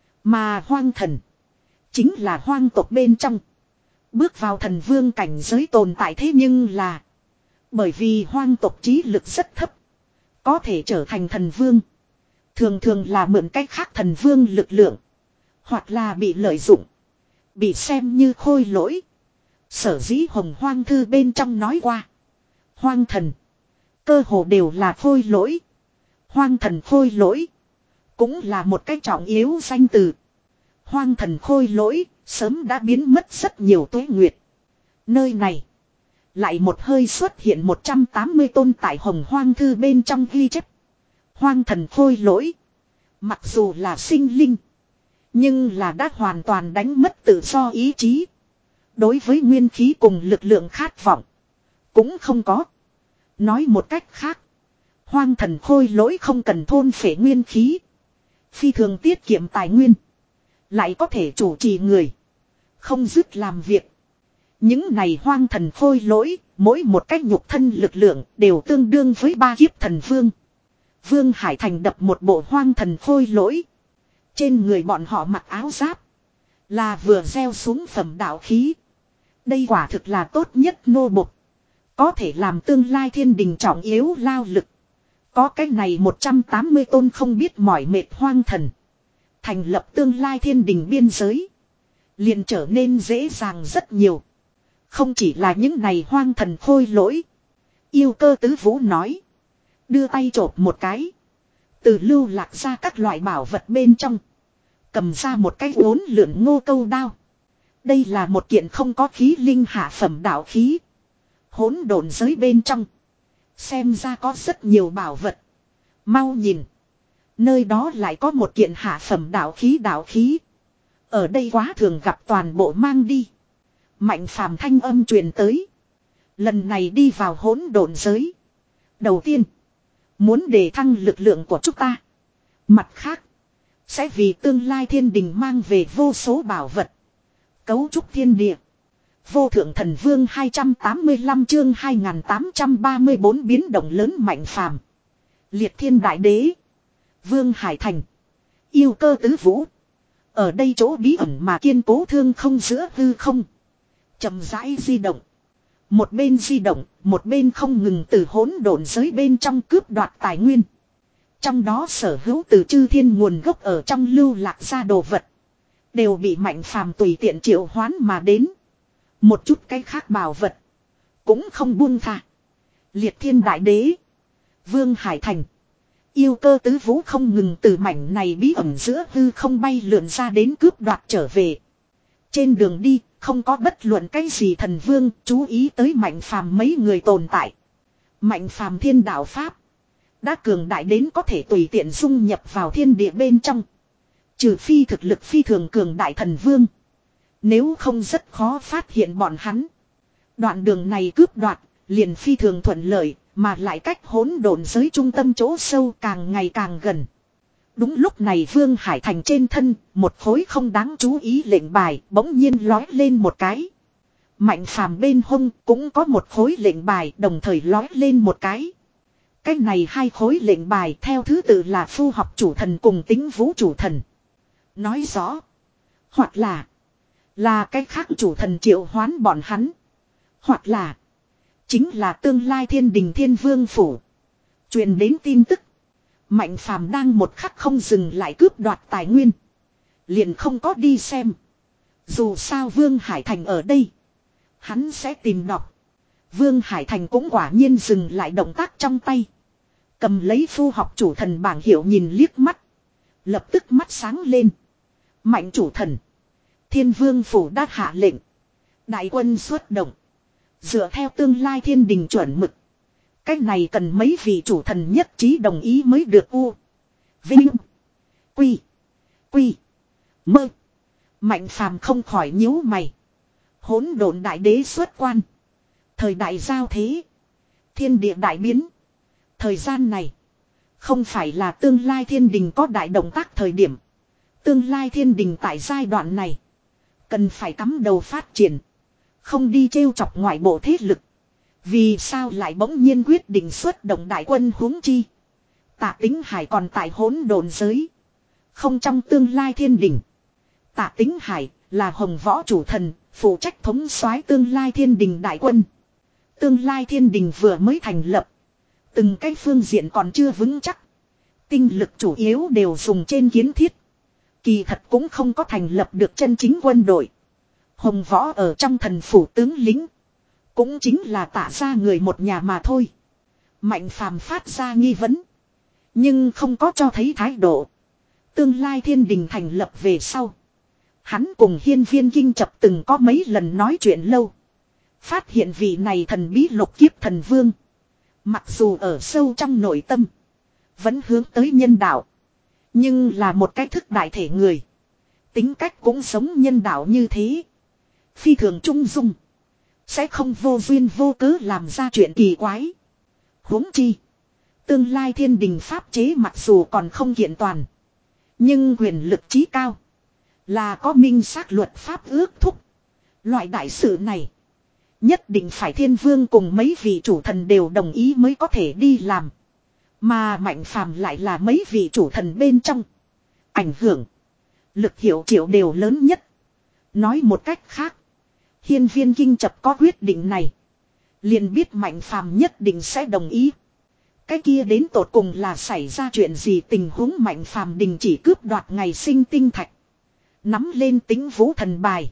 Speaker 1: Mà hoang thần. Chính là hoang tộc bên trong. Bước vào thần vương cảnh giới tồn tại thế nhưng là. Bởi vì hoang tộc trí lực rất thấp. Có thể trở thành thần vương. Thường thường là mượn cách khác thần vương lực lượng. Hoặc là bị lợi dụng. Bị xem như khôi lỗi. Sở dĩ hồng hoang thư bên trong nói qua. Hoang thần. Cơ hồ đều là khôi lỗi. Hoang thần khôi lỗi. Cũng là một cách trọng yếu danh từ. Hoang thần khôi lỗi. Sớm đã biến mất rất nhiều tuế nguyệt. Nơi này. Lại một hơi xuất hiện một trăm tám mươi tôn tại hồng hoang thư bên trong ghi chép. Hoang thần khôi lỗi. Mặc dù là sinh linh. Nhưng là đã hoàn toàn đánh mất tự do ý chí. Đối với nguyên khí cùng lực lượng khát vọng. Cũng không có. Nói một cách khác. Hoang thần khôi lỗi không cần thôn phệ nguyên khí. Phi thường tiết kiệm tài nguyên. Lại có thể chủ trì người. Không dứt làm việc. Những này hoang thần khôi lỗi. Mỗi một cách nhục thân lực lượng đều tương đương với ba kiếp thần vương. Vương Hải Thành đập một bộ hoang thần khôi lỗi. Trên người bọn họ mặc áo giáp. Là vừa gieo xuống phẩm đạo khí. Đây quả thực là tốt nhất nô bộc. Có thể làm tương lai thiên đình trọng yếu lao lực. Có cái này một trăm tám mươi tôn không biết mỏi mệt hoang thần. Thành lập tương lai thiên đình biên giới. Liền trở nên dễ dàng rất nhiều. Không chỉ là những này hoang thần khôi lỗi. Yêu Cơ Tứ Vũ nói. Đưa tay chộp một cái. Từ lưu lạc ra các loại bảo vật bên trong. Cầm ra một cái uốn lượn ngô câu đao. Đây là một kiện không có khí linh hạ phẩm đạo khí. Hỗn độn giới bên trong. Xem ra có rất nhiều bảo vật. Mau nhìn. Nơi đó lại có một kiện hạ phẩm đạo khí đạo khí. Ở đây quá thường gặp toàn bộ mang đi. Mạnh phàm thanh âm truyền tới. Lần này đi vào hỗn độn giới. Đầu tiên. Muốn đề thăng lực lượng của chúng ta. Mặt khác. Sẽ vì tương lai thiên đình mang về vô số bảo vật. Cấu trúc thiên địa. Vô thượng thần vương hai trăm tám mươi lăm chương hai nghìn tám trăm ba mươi bốn biến động lớn mạnh phàm. Liệt thiên đại đế. Vương Hải Thành. Yêu Cơ Tứ Vũ. Ở đây chỗ bí ẩn mà kiên cố thương không giữa hư không. Chậm rãi di động. Một bên di động, một bên không ngừng từ hỗn độn giới bên trong cướp đoạt tài nguyên. Trong đó sở hữu từ chư thiên nguồn gốc ở trong lưu lạc ra đồ vật. Đều bị mạnh phàm tùy tiện triệu hoán mà đến. Một chút cái khác bảo vật. Cũng không buông tha. Liệt thiên đại đế. Vương Hải Thành. Yêu Cơ Tứ Vũ không ngừng từ mảnh này bí ẩn giữa hư không bay lượn ra đến cướp đoạt trở về. Trên đường đi, không có bất luận cái gì thần vương chú ý tới mạnh phàm mấy người tồn tại. Mạnh phàm thiên đạo Pháp. Đã cường đại đến có thể tùy tiện dung nhập vào thiên địa bên trong. Trừ phi thực lực phi thường cường đại thần vương. Nếu không rất khó phát hiện bọn hắn. Đoạn đường này cướp đoạt, liền phi thường thuận lợi, mà lại cách hỗn độn giới trung tâm chỗ sâu càng ngày càng gần. Đúng lúc này Vương Hải Thành trên thân, một khối không đáng chú ý lệnh bài bỗng nhiên lói lên một cái. Mạnh phàm bên hông cũng có một khối lệnh bài đồng thời lói lên một cái. Cái này hai khối lệnh bài theo thứ tự là Phu Học Chủ Thần cùng Tính Vũ Chủ Thần. Nói rõ. Hoặc là. Là cái khác chủ thần triệu hoán bọn hắn. Hoặc là. Chính là tương lai thiên đình thiên vương phủ. Truyền đến tin tức. Mạnh phàm đang một khắc không dừng lại cướp đoạt tài nguyên. Liền không có đi xem. Dù sao Vương Hải Thành ở đây. Hắn sẽ tìm đọc. Vương Hải Thành cũng quả nhiên dừng lại động tác trong tay. Cầm lấy Phu Học Chủ Thần bảng hiệu nhìn liếc mắt. Lập tức mắt sáng lên. Mạnh chủ thần. Thiên vương phủ đã hạ lệnh. Đại quân xuất động. Dựa theo tương lai thiên đình chuẩn mực. Cách này cần mấy vị chủ thần nhất trí đồng ý mới được u. Vinh. Quy. Quy. Mơ. Mạnh phàm không khỏi nhíu mày. Hỗn độn đại đế xuất quan. Thời đại giao thế. Thiên địa đại biến. Thời gian này. Không phải là tương lai thiên đình có đại động tác thời điểm. Tương lai thiên đình tại giai đoạn này. Cần phải cắm đầu phát triển. Không đi trêu chọc ngoại bộ thế lực. Vì sao lại bỗng nhiên quyết định xuất động đại quân huống chi. Tạ Tính Hải còn tại hỗn độn giới. Không trong tương lai thiên đình. Tạ Tính Hải là Hồng Võ chủ thần. Phụ trách thống soái tương lai thiên đình đại quân. Tương lai thiên đình vừa mới thành lập. Từng cái phương diện còn chưa vững chắc. Tinh lực chủ yếu đều dùng trên kiến thiết. Kỳ thật cũng không có thành lập được chân chính quân đội. Hồng Võ ở trong thần phủ tướng lính. Cũng chính là Tạ ra người một nhà mà thôi. Mạnh phàm phát ra nghi vấn. Nhưng không có cho thấy thái độ. Tương lai thiên đình thành lập về sau. Hắn cùng hiên viên kinh chập từng có mấy lần nói chuyện lâu. Phát hiện vị này thần bí lục kiếp thần vương. Mặc dù ở sâu trong nội tâm. Vẫn hướng tới nhân đạo. Nhưng là một cái thức đại thể người. Tính cách cũng giống nhân đạo như thế. Phi thường trung dung. Sẽ không vô duyên vô cớ làm ra chuyện kỳ quái. Huống chi. Tương lai thiên đình pháp chế mặc dù còn không kiện toàn. Nhưng quyền lực trí cao. Là có minh xác luật pháp ước thúc. Loại đại sự này. Nhất định phải thiên vương cùng mấy vị chủ thần đều đồng ý mới có thể đi làm. Mà Mạnh Phàm lại là mấy vị chủ thần bên trong. Ảnh hưởng. Lực hiệu triệu đều lớn nhất. Nói một cách khác. Hiên viên kinh chập có quyết định này. Liền biết Mạnh Phàm nhất định sẽ đồng ý. Cái kia đến tột cùng là xảy ra chuyện gì tình huống Mạnh Phàm đình chỉ cướp đoạt ngày sinh tinh thạch. Nắm lên tính vũ thần bài.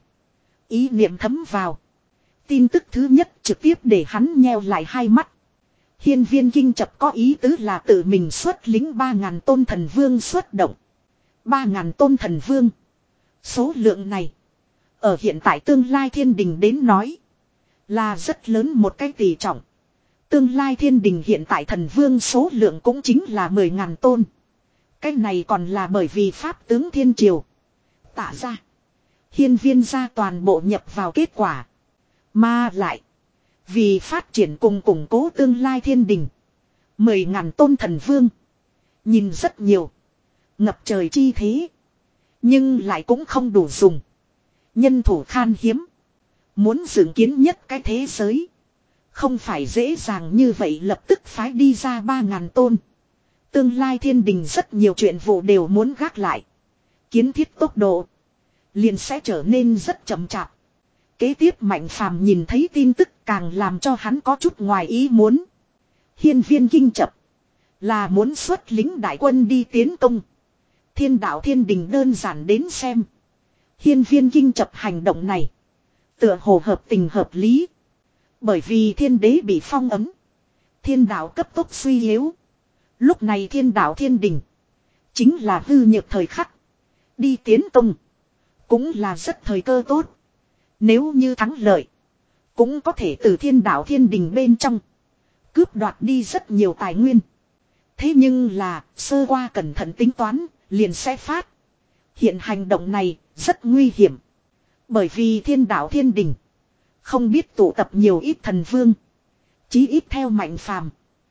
Speaker 1: Ý niệm thấm vào. Tin tức thứ nhất trực tiếp để hắn nheo lại hai mắt. Hiên viên kinh chập có ý tứ là tự mình xuất lính ba ngàn tôn thần vương xuất động. Ba ngàn tôn thần vương. Số lượng này. Ở hiện tại tương lai thiên đình đến nói. Là rất lớn một cái tỷ trọng. Tương lai thiên đình hiện tại thần vương số lượng cũng chính là mười ngàn tôn. Cái này còn là bởi vì pháp tướng thiên triều. Tả ra. Hiên viên ra toàn bộ nhập vào kết quả. Mà lại. Vì phát triển cùng củng cố tương lai thiên đình. Mười ngàn tôn thần vương. Nhìn rất nhiều. Ngập trời chi thế. Nhưng lại cũng không đủ dùng. Nhân thủ khan hiếm. Muốn dựng kiến nhất cái thế giới. Không phải dễ dàng như vậy lập tức phái đi ra ba ngàn tôn. Tương lai thiên đình rất nhiều chuyện vụ đều muốn gác lại. Kiến thiết tốc độ. Liền sẽ trở nên rất chậm chạp. Kế tiếp Mạnh Phàm nhìn thấy tin tức càng làm cho hắn có chút ngoài ý muốn. Hiên viên kinh chập. Là muốn xuất lính đại quân đi tiến công. Thiên đạo thiên đình đơn giản đến xem. Hiên viên kinh chập hành động này. Tựa hồ hợp tình hợp lý. Bởi vì thiên đế bị phong ấm. Thiên đạo cấp tốc suy yếu. Lúc này thiên đạo thiên đình. Chính là hư nhược thời khắc. Đi tiến công. Cũng là rất thời cơ tốt. Nếu như thắng lợi. Cũng có thể từ thiên đạo thiên đình bên trong. Cướp đoạt đi rất nhiều tài nguyên. Thế nhưng là sơ qua cẩn thận tính toán. Liền sẽ phát. Hiện hành động này rất nguy hiểm. Bởi vì thiên đạo thiên đình. Không biết tụ tập nhiều ít thần vương. Chí ít theo Mạnh Phàm.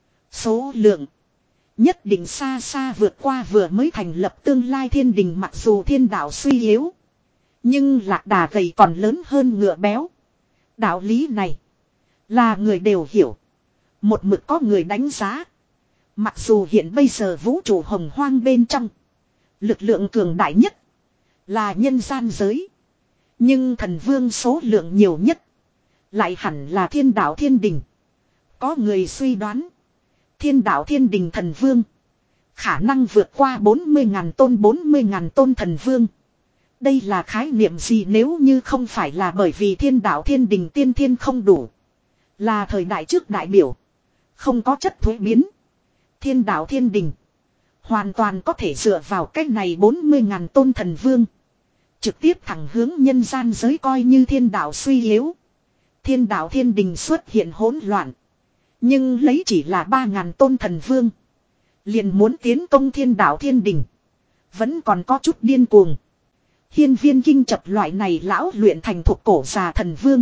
Speaker 1: Số lượng. Nhất định xa xa vượt qua vừa mới thành lập tương lai thiên đình mặc dù thiên đạo suy yếu. Nhưng lạc đà gầy còn lớn hơn ngựa béo. Đạo lý này. Là người đều hiểu. Một mực có người đánh giá. Mặc dù hiện bây giờ vũ trụ hồng hoang bên trong. Lực lượng cường đại nhất. Là nhân gian giới. Nhưng thần vương số lượng nhiều nhất. Lại hẳn là thiên đạo thiên đình. Có người suy đoán. Thiên đạo thiên đình thần vương. Khả năng vượt qua bốn mươi ngàn tôn bốn mươi ngàn tôn thần vương. Đây là khái niệm gì nếu như không phải là bởi vì thiên đạo thiên đình tiên thiên không đủ. Là thời đại trước đại biểu. Không có chất thuế biến. Thiên đạo thiên đình. Hoàn toàn có thể dựa vào cách này bốn mươi ngàn tôn thần vương. Trực tiếp thẳng hướng nhân gian giới coi như thiên đạo suy yếu. Thiên đạo thiên đình xuất hiện hỗn loạn. Nhưng lấy chỉ là ba ngàn tôn thần vương. Liền muốn tiến công thiên đạo thiên đình. Vẫn còn có chút điên cuồng. Hiên viên kinh chập loại này lão luyện thành thuộc cổ già thần vương.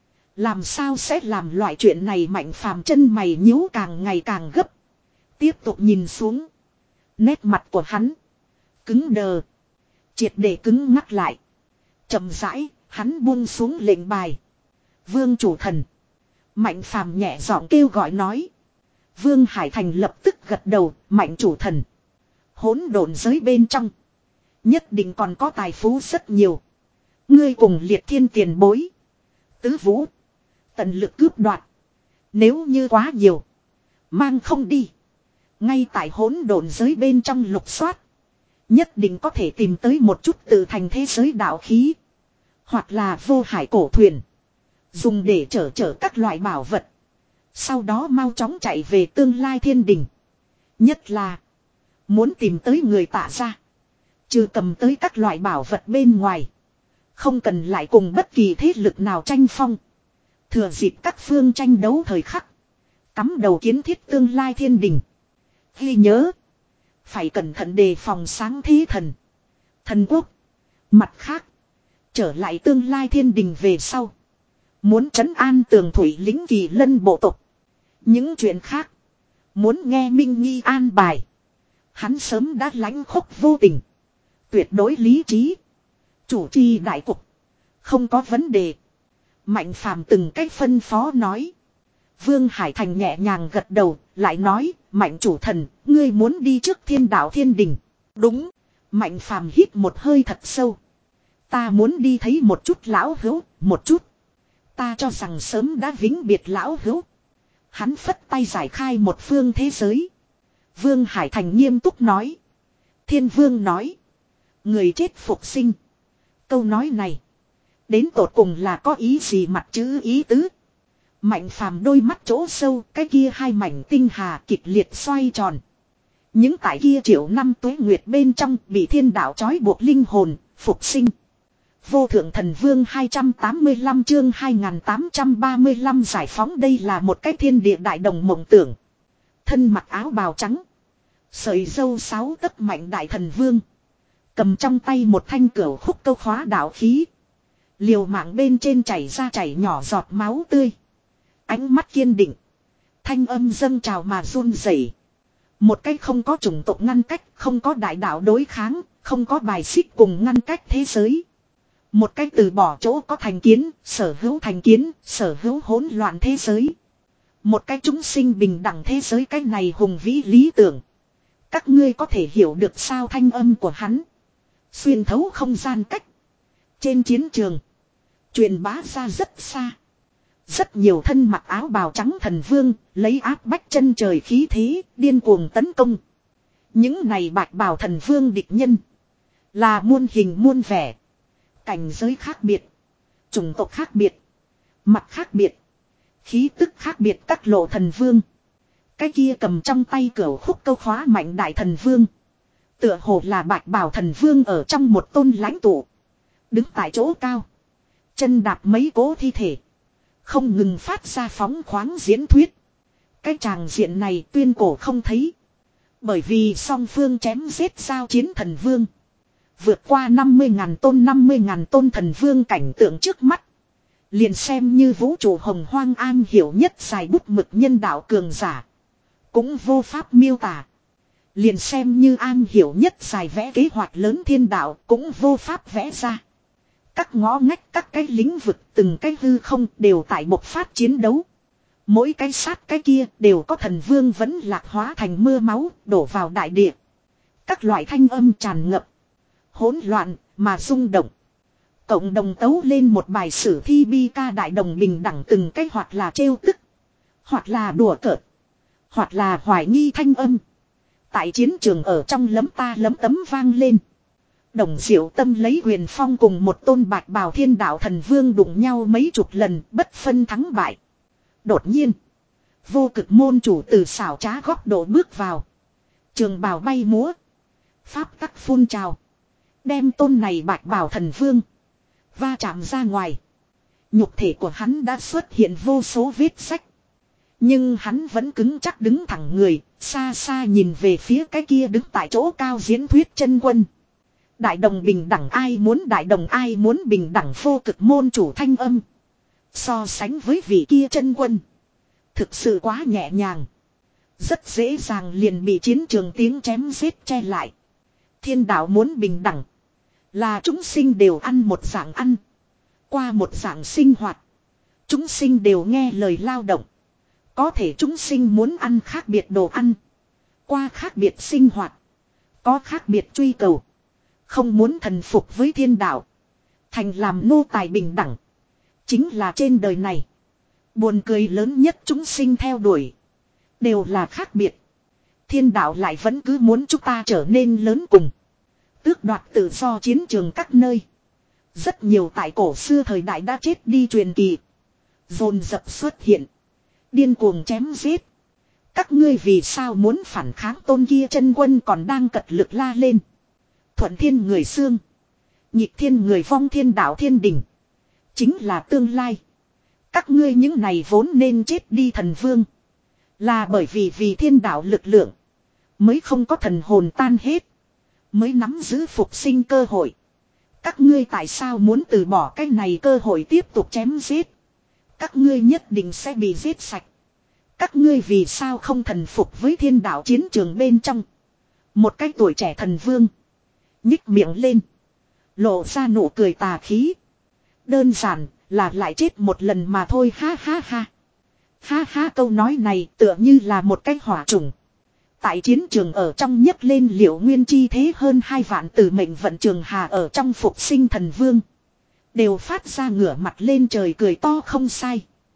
Speaker 1: Làm sao sẽ làm loại chuyện này Mạnh Phàm chân mày nhíu càng ngày càng gấp. Tiếp tục nhìn xuống. Nét mặt của hắn. Cứng đờ. Triệt để cứng ngắc lại. Chậm rãi, hắn buông xuống lệnh bài. Vương chủ thần. Mạnh Phàm nhẹ giọng kêu gọi nói. Vương Hải Thành lập tức gật đầu, mạnh chủ thần. Hỗn độn giới bên trong. Nhất định còn có tài phú rất nhiều. Ngươi cùng liệt thiên tiền bối. Tứ vũ. Tận lực cướp đoạt. Nếu như quá nhiều. Mang không đi. Ngay tại hỗn độn giới bên trong lục soát. Nhất định có thể tìm tới một chút từ thành thế giới đạo khí. Hoặc là vô hải cổ thuyền. Dùng để chở chở các loại bảo vật. Sau đó mau chóng chạy về tương lai thiên đình. Nhất là. Muốn tìm tới người tạ ra. Trừ cầm tới các loại bảo vật bên ngoài. Không cần lại cùng bất kỳ thế lực nào tranh phong. Thừa dịp các phương tranh đấu thời khắc. Cắm đầu kiến thiết tương lai thiên đình. Ghi nhớ. Phải cẩn thận đề phòng sáng thế thần. Thần quốc. Mặt khác. Trở lại tương lai thiên đình về sau. Muốn trấn an tường thủy lính kỳ lân bộ tộc. Những chuyện khác. Muốn nghe Minh Nghi an bài. Hắn sớm đã lãnh khốc vô tình. Tuyệt đối lý trí. Chủ trì đại cục. Không có vấn đề. Mạnh Phàm từng cách phân phó nói. Vương Hải Thành nhẹ nhàng gật đầu. Lại nói. Mạnh chủ thần. Ngươi muốn đi trước thiên đạo thiên đình. Đúng. Mạnh Phàm hít một hơi thật sâu. Ta muốn đi thấy một chút lão hữu. Một chút. Ta cho rằng sớm đã vĩnh biệt lão hữu. Hắn phất tay giải khai một phương thế giới. Vương Hải Thành nghiêm túc nói. Thiên Vương nói. Người chết phục sinh. Câu nói này. Đến tột cùng là có ý gì mặt chữ ý tứ. Mạnh Phàm đôi mắt chỗ sâu. Cái kia hai mảnh tinh hà kịch liệt xoay tròn. Những tại kia triệu năm tuế nguyệt bên trong bị thiên đạo trói buộc linh hồn. Phục sinh. Vô thượng thần vương hai trăm tám mươi lăm chương hai nghìn tám trăm ba mươi lăm giải phóng. Đây là một cái thiên địa đại đồng mộng tưởng. Thân mặc áo bào trắng. Sợi dâu sáu tấc mạnh đại thần vương. Cầm trong tay một thanh cửu khúc câu khóa đạo khí. Liều mạng bên trên chảy ra chảy nhỏ giọt máu tươi. Ánh mắt kiên định. Thanh âm dâng trào mà run rẩy. Một cách không có chủng tộc ngăn cách. Không có đại đạo đối kháng. Không có bài xích cùng ngăn cách thế giới. Một cách từ bỏ chỗ có thành kiến. Sở hữu thành kiến. Sở hữu hỗn loạn thế giới. Một cái chúng sinh bình đẳng thế giới. Cái này hùng vĩ lý tưởng. Các ngươi có thể hiểu được sao thanh âm của hắn. Xuyên thấu không gian cách. Trên chiến trường. Truyền bá ra rất xa. Rất nhiều thân mặc áo bào trắng thần vương. Lấy áp bách chân trời khí thế. Điên cuồng tấn công. Những này bạch bào thần vương địch nhân. Là muôn hình muôn vẻ. Cảnh giới khác biệt. Chủng tộc khác biệt. Mặt khác biệt. Khí tức khác biệt các lộ thần vương. Cái kia cầm trong tay cửu khúc câu khóa mạnh đại thần vương. Tựa hồ là bạch bào thần vương ở trong một tôn lãnh tụ. Đứng tại chỗ cao. Chân đạp mấy cố thi thể. Không ngừng phát ra phóng khoáng diễn thuyết. Cái tràng diện này tuyên cổ không thấy. Bởi vì song phương chém giết giao chiến thần vương. Vượt qua năm mươi ngàn tôn năm mươi ngàn tôn thần vương cảnh tượng trước mắt. Liền xem như vũ trụ hồng hoang an hiểu nhất dài bút mực nhân đạo cường giả. Cũng vô pháp miêu tả. Liền xem như an hiểu nhất dài vẽ kế hoạch lớn thiên đạo cũng vô pháp vẽ ra. Các ngõ ngách các cái lĩnh vực từng cái hư không đều tại bộc phát chiến đấu. Mỗi cái sát cái kia đều có thần vương vẫn lạc hóa thành mưa máu đổ vào đại địa. Các loại thanh âm tràn ngập. Hỗn loạn mà rung động. Cộng đồng tấu lên một bài sử thi bi ca đại đồng bình đẳng từng cái hoặc là trêu tức. Hoặc là đùa cợt. Hoặc là hoài nghi thanh âm. Tại chiến trường ở trong lấm ta lấm tấm vang lên. Đồng Diệu Tâm lấy huyền phong cùng một tôn bạch bào thiên đạo thần vương đụng nhau mấy chục lần bất phân thắng bại. Đột nhiên. Vô cực môn chủ từ xảo trá góc độ bước vào. Trường bào bay múa. Pháp tắc phun trào. Đem tôn này bạch bào thần vương. Va chạm ra ngoài. Nhục thể của hắn đã xuất hiện vô số vết sách. Nhưng hắn vẫn cứng chắc đứng thẳng người. Xa xa nhìn về phía cái kia đứng tại chỗ cao diễn thuyết chân quân. Đại đồng bình đẳng ai muốn đại đồng ai muốn bình đẳng vô cực môn chủ thanh âm. So sánh với vị kia chân quân. Thực sự quá nhẹ nhàng. Rất dễ dàng liền bị chiến trường tiếng chém giết che lại. Thiên đạo muốn bình đẳng. Là chúng sinh đều ăn một dạng ăn. Qua một dạng sinh hoạt. Chúng sinh đều nghe lời lao động. Có thể chúng sinh muốn ăn khác biệt đồ ăn. Qua khác biệt sinh hoạt. Có khác biệt truy cầu. Không muốn thần phục với thiên đạo. Thành làm nô tài bình đẳng. Chính là trên đời này. Buồn cười lớn nhất chúng sinh theo đuổi. Đều là khác biệt. Thiên đạo lại vẫn cứ muốn chúng ta trở nên lớn cùng. Tước đoạt tự do chiến trường các nơi. Rất nhiều tại cổ xưa thời đại đã chết đi truyền kỳ. Dồn dập xuất hiện. Điên cuồng chém giết. Các ngươi vì sao muốn phản kháng tôn kia chân quân còn đang cật lực la lên. Thuận thiên người xương. Nhịp thiên người vong thiên đạo thiên đình. Chính là tương lai. Các ngươi những này vốn nên chết đi thần vương. Là bởi vì vì thiên đạo lực lượng. Mới không có thần hồn tan hết. Mới nắm giữ phục sinh cơ hội. Các ngươi tại sao muốn từ bỏ cái này cơ hội tiếp tục chém giết. Các ngươi nhất định sẽ bị giết sạch. Các ngươi vì sao không thần phục với thiên đạo chiến trường bên trong. Một cái tuổi trẻ thần vương. Nhích miệng lên. Lộ ra nụ cười tà khí. Đơn giản là lại chết một lần mà thôi ha ha ha. Ha ha câu nói này tựa như là một cái hỏa trùng. Tại chiến trường ở trong nhấc lên Liệu Nguyên chi thế hơn hai vạn từ mệnh vận trường hà ở trong phục sinh thần vương. Đều phát ra ngửa mặt lên trời cười to không sai.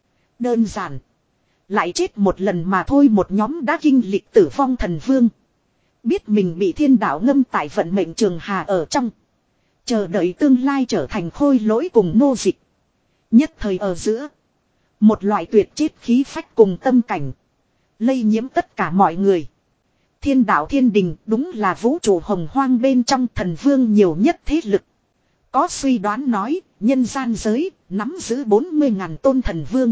Speaker 1: Đơn giản. Lại chết một lần mà thôi một nhóm đã kinh lịch tử vong thần vương. Biết mình bị thiên đạo ngâm tại vận mệnh trường hà ở trong. Chờ đợi tương lai trở thành khôi lỗi cùng nô dịch. Nhất thời ở giữa. Một loại tuyệt chết khí phách cùng tâm cảnh. Lây nhiễm tất cả mọi người. Thiên đạo thiên đình đúng là vũ trụ hồng hoang bên trong thần vương nhiều nhất thế lực. Có suy đoán nói, nhân gian giới, nắm giữ bốn mươi ngàn tôn thần vương.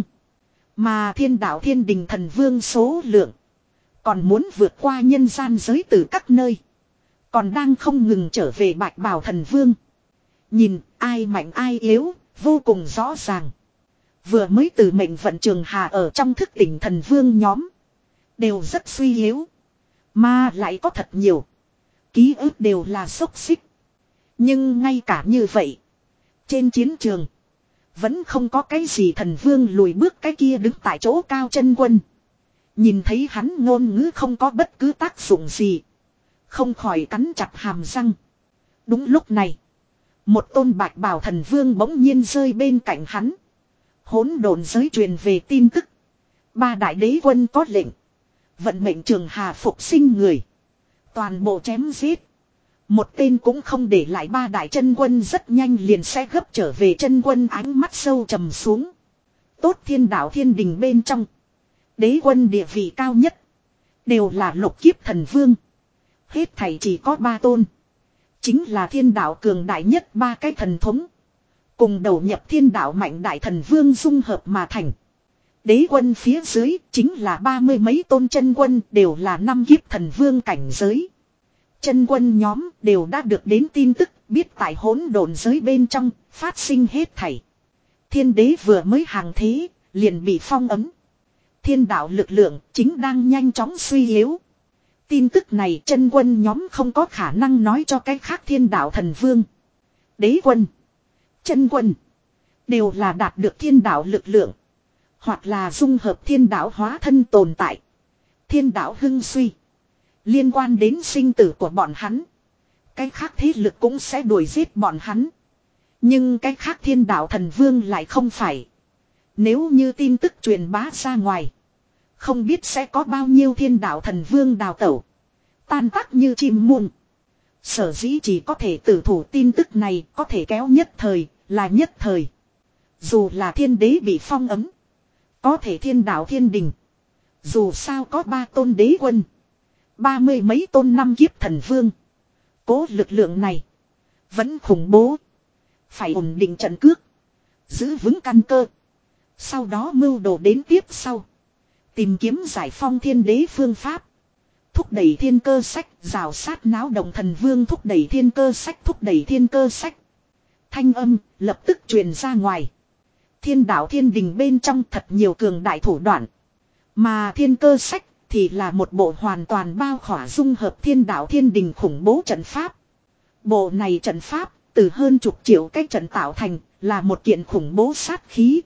Speaker 1: Mà thiên đạo thiên đình thần vương số lượng. Còn muốn vượt qua nhân gian giới từ các nơi. Còn đang không ngừng trở về bạch bào thần vương. Nhìn ai mạnh ai yếu, vô cùng rõ ràng. Vừa mới từ mệnh vận trường hà ở trong thức tỉnh thần vương nhóm. Đều rất suy yếu. Mà lại có thật nhiều. Ký ức đều là xốc xích. Nhưng ngay cả như vậy. Trên chiến trường. Vẫn không có cái gì thần vương lùi bước cái kia đứng tại chỗ cao chân quân. Nhìn thấy hắn ngôn ngữ không có bất cứ tác dụng gì. Không khỏi cắn chặt hàm răng. Đúng lúc này. Một tôn bạch bào thần vương bỗng nhiên rơi bên cạnh hắn. Hỗn độn giới truyền về tin tức. Ba đại đế quân có lệnh. Vận mệnh trường hà phục sinh người. Toàn bộ chém giết. Một tên cũng không để lại ba đại chân quân rất nhanh liền sẽ gấp trở về chân quân ánh mắt sâu trầm xuống. Tốt thiên đạo thiên đình bên trong. Đế quân địa vị cao nhất. Đều là lục kiếp thần vương. Hết thảy chỉ có ba tôn. Chính là thiên đạo cường đại nhất ba cái thần thống. Cùng đầu nhập thiên đạo mạnh đại thần vương dung hợp mà thành. Đế quân phía dưới chính là ba mươi mấy tôn chân quân đều là năm kiếp thần vương cảnh giới. Chân quân nhóm đều đã được đến tin tức biết tại hỗn độn giới bên trong phát sinh hết thảy. Thiên đế vừa mới hàng thế liền bị phong ấm. Thiên đạo lực lượng chính đang nhanh chóng suy yếu. Tin tức này chân quân nhóm không có khả năng nói cho cái khác thiên đạo thần vương. Đế quân, chân quân đều là đạt được thiên đạo lực lượng. Hoặc là dung hợp thiên đạo hóa thân tồn tại. Thiên đạo hưng suy. Liên quan đến sinh tử của bọn hắn. Cái khác thế lực cũng sẽ đuổi giết bọn hắn. Nhưng cái khác thiên đạo thần vương lại không phải. Nếu như tin tức truyền bá ra ngoài. Không biết sẽ có bao nhiêu thiên đạo thần vương đào tẩu. Tan tác như chim muôn. Sở dĩ chỉ có thể tử thủ tin tức này có thể kéo nhất thời là nhất thời. Dù là thiên đế bị phong ấm. Có thể thiên đạo thiên đình. Dù sao có ba tôn đế quân. Ba mươi mấy tôn năm kiếp thần vương. Cố lực lượng này. Vẫn khủng bố. Phải ổn định trận cước. Giữ vững căn cơ. Sau đó mưu đồ đến tiếp sau. Tìm kiếm giải phong thiên đế phương pháp. Thúc đẩy thiên cơ sách. Rào sát náo động thần vương thúc đẩy thiên cơ sách. Thúc đẩy thiên cơ sách. Thanh âm lập tức truyền ra ngoài. Thiên đạo thiên đình bên trong thật nhiều cường đại thủ đoạn. Mà thiên cơ sách thì là một bộ hoàn toàn bao khỏa dung hợp thiên đạo thiên đình khủng bố trận pháp. Bộ này trận pháp từ hơn chục triệu cái trận tạo thành là một kiện khủng bố sát khí.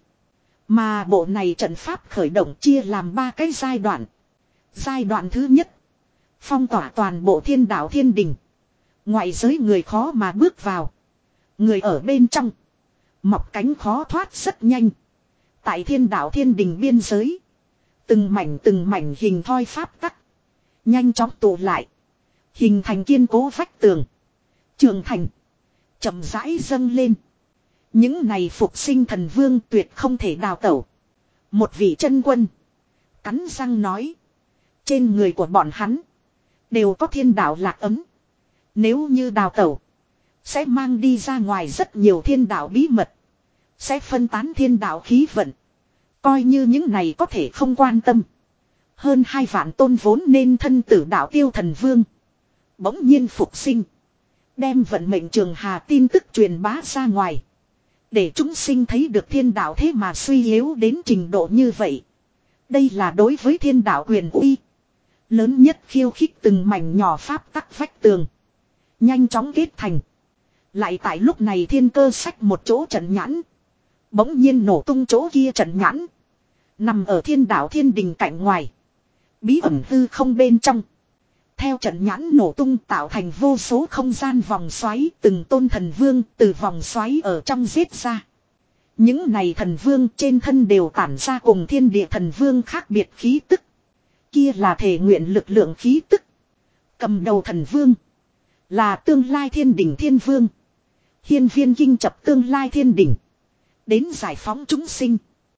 Speaker 1: Mà bộ này trận pháp khởi động chia làm ba cái giai đoạn. Giai đoạn thứ nhất. Phong tỏa toàn bộ thiên đạo thiên đình. Ngoại giới người khó mà bước vào. Người ở bên trong. Mọc cánh khó thoát rất nhanh. Tại thiên đạo thiên đình biên giới. Từng mảnh từng mảnh hình thoi pháp tắc. Nhanh chóng tụ lại. Hình thành kiên cố vách tường. Trường thành. Chậm rãi dâng lên. Những này phục sinh thần vương tuyệt không thể đào tẩu. Một vị chân quân. Cắn răng nói. Trên người của bọn hắn. Đều có thiên đạo lạc ấm. Nếu như đào tẩu. Sẽ mang đi ra ngoài rất nhiều thiên đạo bí mật. Sẽ phân tán thiên đạo khí vận. Coi như những này có thể không quan tâm. Hơn hai vạn tôn vốn nên thân tử đạo tiêu thần vương. Bỗng nhiên phục sinh. Đem vận mệnh trường hà tin tức truyền bá ra ngoài. Để chúng sinh thấy được thiên đạo thế mà suy yếu đến trình độ như vậy. Đây là đối với thiên đạo quyền uy. Lớn nhất khiêu khích từng mảnh nhỏ pháp tắc vách tường. Nhanh chóng kết thành. Lại tại lúc này thiên cơ sách một chỗ trận nhãn. Bỗng nhiên nổ tung chỗ kia trận nhãn. Nằm ở thiên đạo thiên đình cạnh ngoài. Bí ẩn hư không bên trong. Theo trận nhãn nổ tung tạo thành vô số không gian vòng xoáy. Từng tôn thần vương từ vòng xoáy ở trong giết ra. Những này thần vương trên thân đều tản ra cùng thiên địa thần vương khác biệt khí tức. Kia là thể nguyện lực lượng khí tức. Cầm đầu thần vương. Là tương lai thiên đỉnh thiên vương. Hiên viên kinh chập tương lai thiên đỉnh. Đến giải phóng chúng sinh.